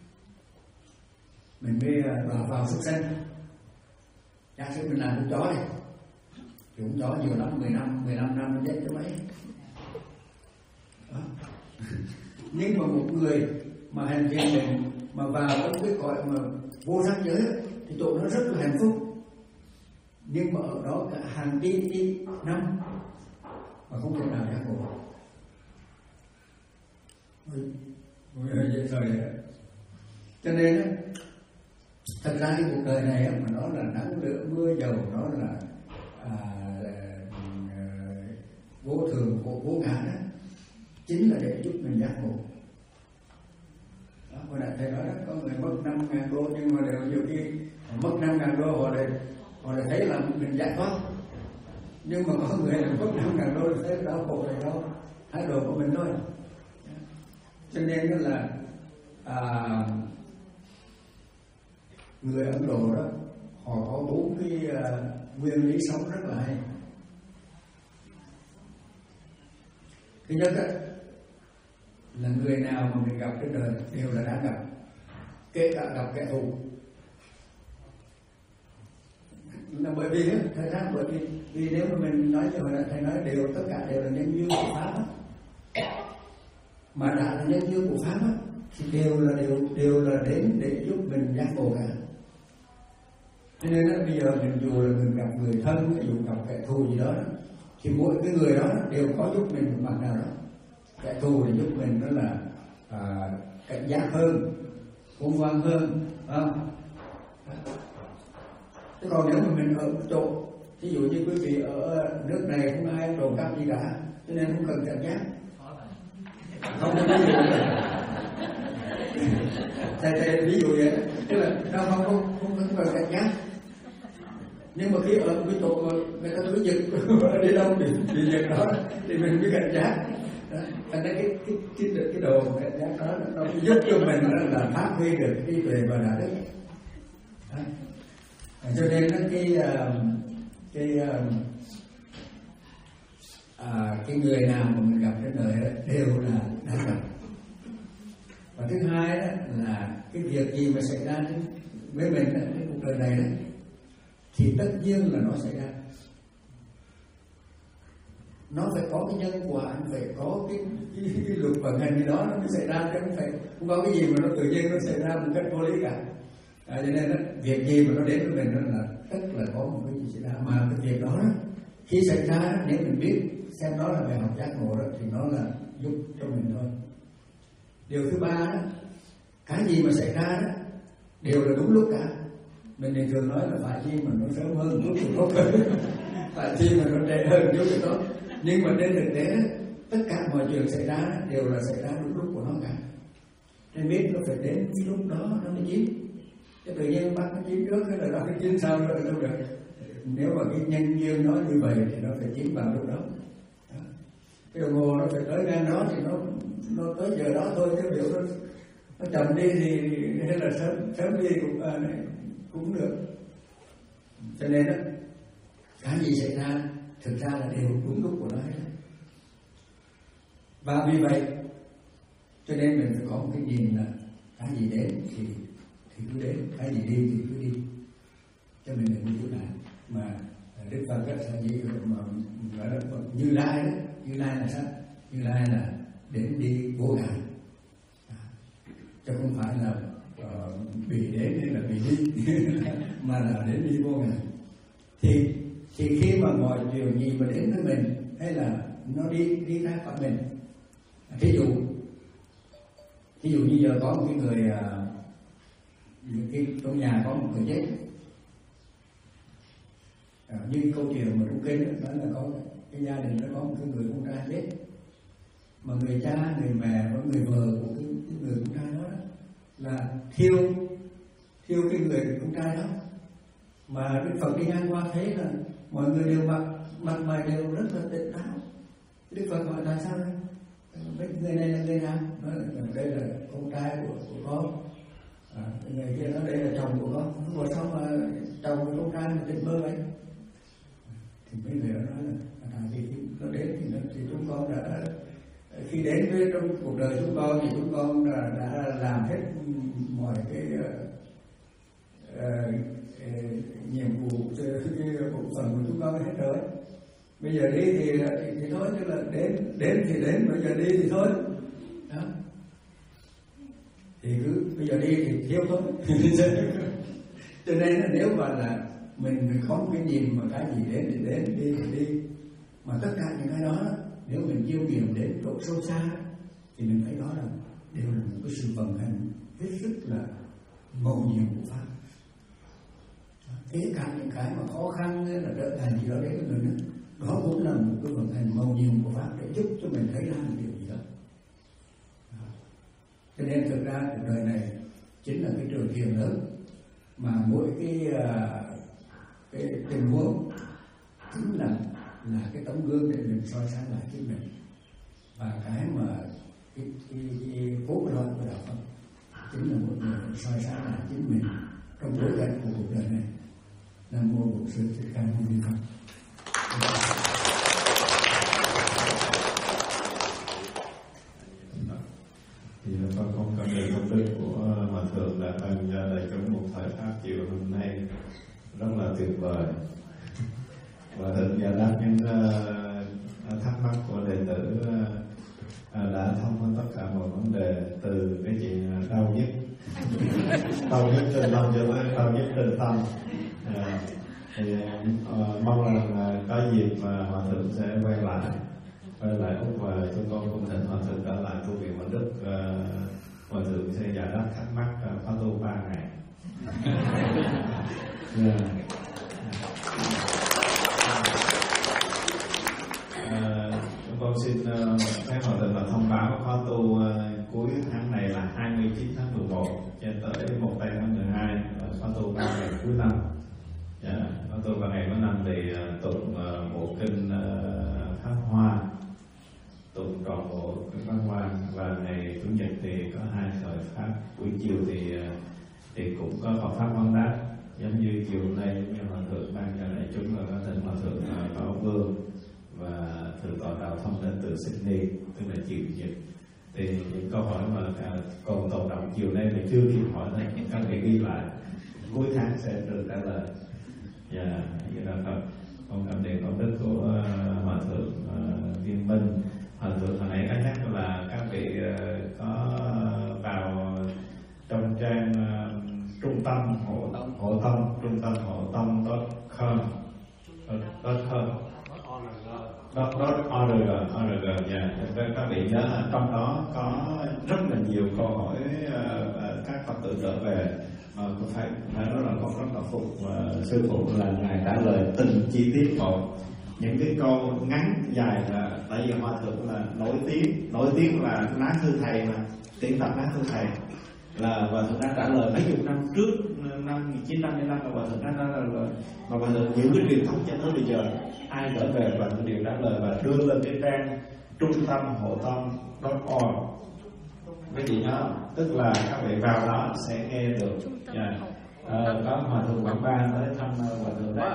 mình mới vào vào súc sanh. Giả sử mình làm con chó này, thì con chó nhiều lắm, mười năm, mười lăm năm chết cho mấy. Đó. Nhưng mà một người mà hành thiện mình mà vào trong cái cõi mà vô sắc giới thì tụi nó rất là hạnh phúc. Nhưng mà ở đó cả hàng tỷ tỷ năm mà không thể nào giác ngộ. Dễ rồi. Cho nên đó, thật ra cái cuộc đời này mà nó là nắng lửa mưa dầu, nó là, à, là vô thường vô, vô ngã đó, chính là để giúp mình giác ngộ. Đó, hồi nãy thầy nói đó, có người mất năm ngàn đô nhưng mà đều nhiều khi mất năm ngàn đô họ lại họ lại thấy là mình giải thoát. Nhưng mà có người là mất năm ngàn đô thì thấy đau khổ này đâu, thái độ của mình thôi. Cho nên là à, người Ấn Độ đó họ có bốn cái uh, nguyên lý sống rất là hay. Thứ nhất đó, là người nào mà mình gặp trên đời đều là đã gặp, kể cả gặp kẻ thù. Là bởi vì thầy nói bởi vì, vì nếu mà mình nói như vậy, thầy nói đều tất cả đều là nhân duyên của pháp đó. Mà đã là nhân duyên của pháp đó, thì đều là đều đều là đến để giúp mình giác ngộ cả. Cho nên đó, bây giờ mình dù là mình gặp người thân, dù gặp kẻ thù gì đó, đó thì mỗi cái người đó đều có giúp mình một mặt nào đó. Kẻ thù thì giúp mình đó là à, cảnh giác hơn, khôn ngoan hơn, không? Thế còn nếu mà mình ở một chỗ, ví dụ như quý vị ở nước này không ai trộm cắp gì cả, cho nên không cần cảnh giác. Không có ví dụ vậy. Thầy thầy ví dụ vậy, tức là nó không không không không cần cảnh giác. Nhưng mà khi ở một cái chỗ người ta cứ giật đi đâu bị bị giật đó thì mình mới cảnh giác. Thành ra cái cái cái cái đồ cảnh giác đó nó giúp cho mình là phát huy được cái trí tuệ và đạo đức. Đó. Cho nên đó, cái cái à, cái người nào mà mình gặp trên đời đó, đều là đã gặp. Và thứ hai đó là cái việc gì mà xảy ra với mình đó, cái cuộc đời này đó, thì tất nhiên là nó xảy ra. Nó phải có cái nhân quả, phải có cái, cái, cái luật vận hành gì đó nó mới xảy ra, chứ không phải không có cái gì mà nó tự nhiên nó xảy ra một cách vô lý cả. À, cho nên đó, việc gì mà nó đến với mình đó là tất là có một cái gì xảy ra. Mà cái việc đó, đó khi xảy ra nếu mình biết xem đó là bài học giác ngộ đó thì nó là giúp cho mình thôi. Điều thứ ba đó, cái gì mà xảy ra đó đều là đúng lúc cả. Mình thì thường nói là phải chi mà nó sớm hơn chút thì tốt hơn, phải chi mà nó trễ hơn chút thì tốt. Nhưng mà trên thực tế tất cả mọi chuyện xảy ra đều là xảy ra đúng lúc của nó cả. Nên biết nó phải đến cái lúc đó nó mới chín. Chứ tự nhiên bắt nó chín trước hay là nó phải chín sau nữa đâu được. Nếu mà cái nhân duyên nó như vậy thì nó phải chín vào lúc đó. Đó. Cái đồng hồ nó phải tới ngang đó thì nó nó tới giờ đó thôi, chứ biểu nó nó chậm đi thì hay là sớm sớm đi cũng à, này, cũng được. Cho nên đó, cái gì xảy ra thực ra là đều đúng lúc của nó hết. Và vì vậy cho nên mình phải có một cái nhìn là cái gì đến thì thì cứ đến, cái gì đi thì cứ đi, cho mình đừng có chỗ nào mà Đức Phật rất là gì mà gọi là Như Lai đó. Như Lai là sao? Như Lai là đến đi vô ngại, à, chứ không phải là uh, bị đến hay là bị đi mà là đến đi vô ngại. Thì thì khi mà mọi điều gì mà đến với mình hay là nó đi đi ra khỏi mình, ví dụ ví dụ như giờ có một cái người uh, cái trong nhà có một người chết, À, như câu chuyện mà trong kinh đó là có cái gia đình nó có một cái người con trai chết, mà người cha, người mẹ và người vợ của cái, cái người con trai đó, đó là thiêu thiêu cái người con trai đó. Mà Đức Phật đi ngang qua thấy là mọi người đều mặt mặt mày đều rất là tỉnh táo. Đức Phật hỏi tại sao đây? Mấy người này là người nào? Nói là đây là con trai của, của con. À, người kia nói đây là chồng của con. Nói sao mà chồng của con trai mà tỉnh bơ vậy? Thì mấy người đó nói là à, thì nó đến thì, nó, thì chúng con đã khi đến với trong cuộc đời chúng con thì chúng con đã, đã làm hết mọi cái uh, uh, uh, nhiệm vụ cái bộ phận của chúng con hết rồi. Bây giờ đi thì, thì, thì thôi, tức là đến đến thì đến, bây giờ đi thì thôi đó. Thì cứ bây giờ đi thì thiếu thôi. Cho nên là nếu mà là mình có một cái nhìn mà cái gì đến thì đến, đi thì đi, mà tất cả những cái đó nếu mình chiêm nghiệm đến độ sâu xa thì mình thấy đó là đều là một cái sự vận hành hết sức là mầu nhiệm của Pháp. Kể cả những cái mà khó khăn là trở thành gì đó đấy của mình, đó cũng là một cái vận hành mầu nhiệm của Pháp để giúp cho mình thấy ra một điều gì đó. Cho nên thực ra cuộc đời này chính là cái trường thiền lớn, mà mỗi cái cái tình huống chính là là cái tấm gương để mình soi sáng lại chính mình. Và cái mà cái, cái, cái cốt lõi của đạo Phật chính là một người soi sáng lại chính mình trong bối cảnh của cuộc đời này. Nam mô Bổn Sư Thích Ca Mâu Ni Phật. Thì con không cảm ơn công đức của Hòa Thượng đã ban cho đại chúng một thời pháp chiều hôm nay rất là tuyệt vời. Hòa Thượng giải đáp những uh, thắc mắc của đệ tử, uh, đã thông qua tất cả mọi vấn đề, từ cái chuyện đau nhất đau nhất trên tâm cho tới đau nhất trên tâm. Uh, thì uh, mong rằng uh, có dịp mà Hòa Thượng sẽ quay lại quay lại Úc, và chúng con cũng thỉnh Hòa Thượng trở lại tu viện Mật Đức. uh, Hòa Thượng sẽ giải đáp thắc mắc uh, khóa tu ba ngày. Yeah. Uh, chúng con xin uh, phép Hòa Thượng là thông báo khóa tu uh, cuối tháng này là hai mươi chín tháng mười một cho tới một tây tháng mười hai, và khóa tu ba ngày cuối năm. Yeah. Khóa tu ba ngày cuối năm thì uh, tụng uh, bộ kinh uh, Pháp Hoa, tụng trọn bộ kinh Pháp Hoa, và ngày chủ nhật thì có hai thời pháp. Buổi chiều thì uh, thì cũng có Phật pháp vấn đáp, giống như chiều hôm nay như Hòa Thượng ban cho đại chúng là có thỉnh Hòa Thượng uh, Bảo Vương và thượng tọa Đạo Thông đến từ Sydney, tức là chiều nhật. Thì những câu hỏi mà uh, còn tồn động chiều nay mà chưa kịp hỏi thì các vị ghi lại, cuối tháng sẽ được trả lời. Dạ, vậy là Phật. Con cảm niệm công đức của uh, Hòa Thượng uh, Viên Minh. Hòa Thượng hồi nãy có nhắc là các vị uh, có vào trong trang uh, trung tâm hộ hộ tâm trung tâm hộ tâm com com Đó, đó, org, org, dạ. Các vị nhớ là trong đó có rất là nhiều câu hỏi uh, các Phật tử trở về, mà uh, phải phải nói là con rất là phục uh, sư phụ là ngài trả lời từng chi tiết một. Những cái câu ngắn dài là tại vì Hòa Thượng là nổi tiếng nổi tiếng là lá thư thầy, mà tiếng tập lá thư thầy là Hòa Thượng đã trả lời mấy chục năm trước, năm một nghìn chín trăm năm mươi lăm là Hòa Thượng đã trả lời rồi, mà Hòa Thượng giữ cái truyền thống cho tới bây giờ. Ai trở về và đều trả lời và đưa lên cái trang trung tâm hộ tâm .org. Cái gì đó, tức là các vị vào đó sẽ nghe được. Yeah. À, có Hòa Thượng Quảng Ba tới thăm Hòa Thượng đấy.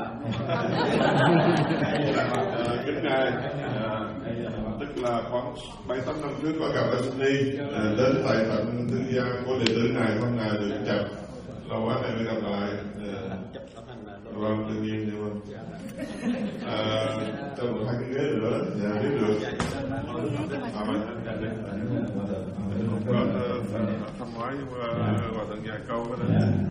Kính ngài, tức là khoảng bảy tám năm trước có gặp ở Sydney, đến tại tận thương gia của đệ tử ngài, con ngài được chặt, lâu quá này mới gặp lại. Vâng, tự nhiên như vâng. À, cho một hai cái ghế nữa, dạ, biết được. À, mình vâng, thăm hỏi Hòa Thượng vài câu đó.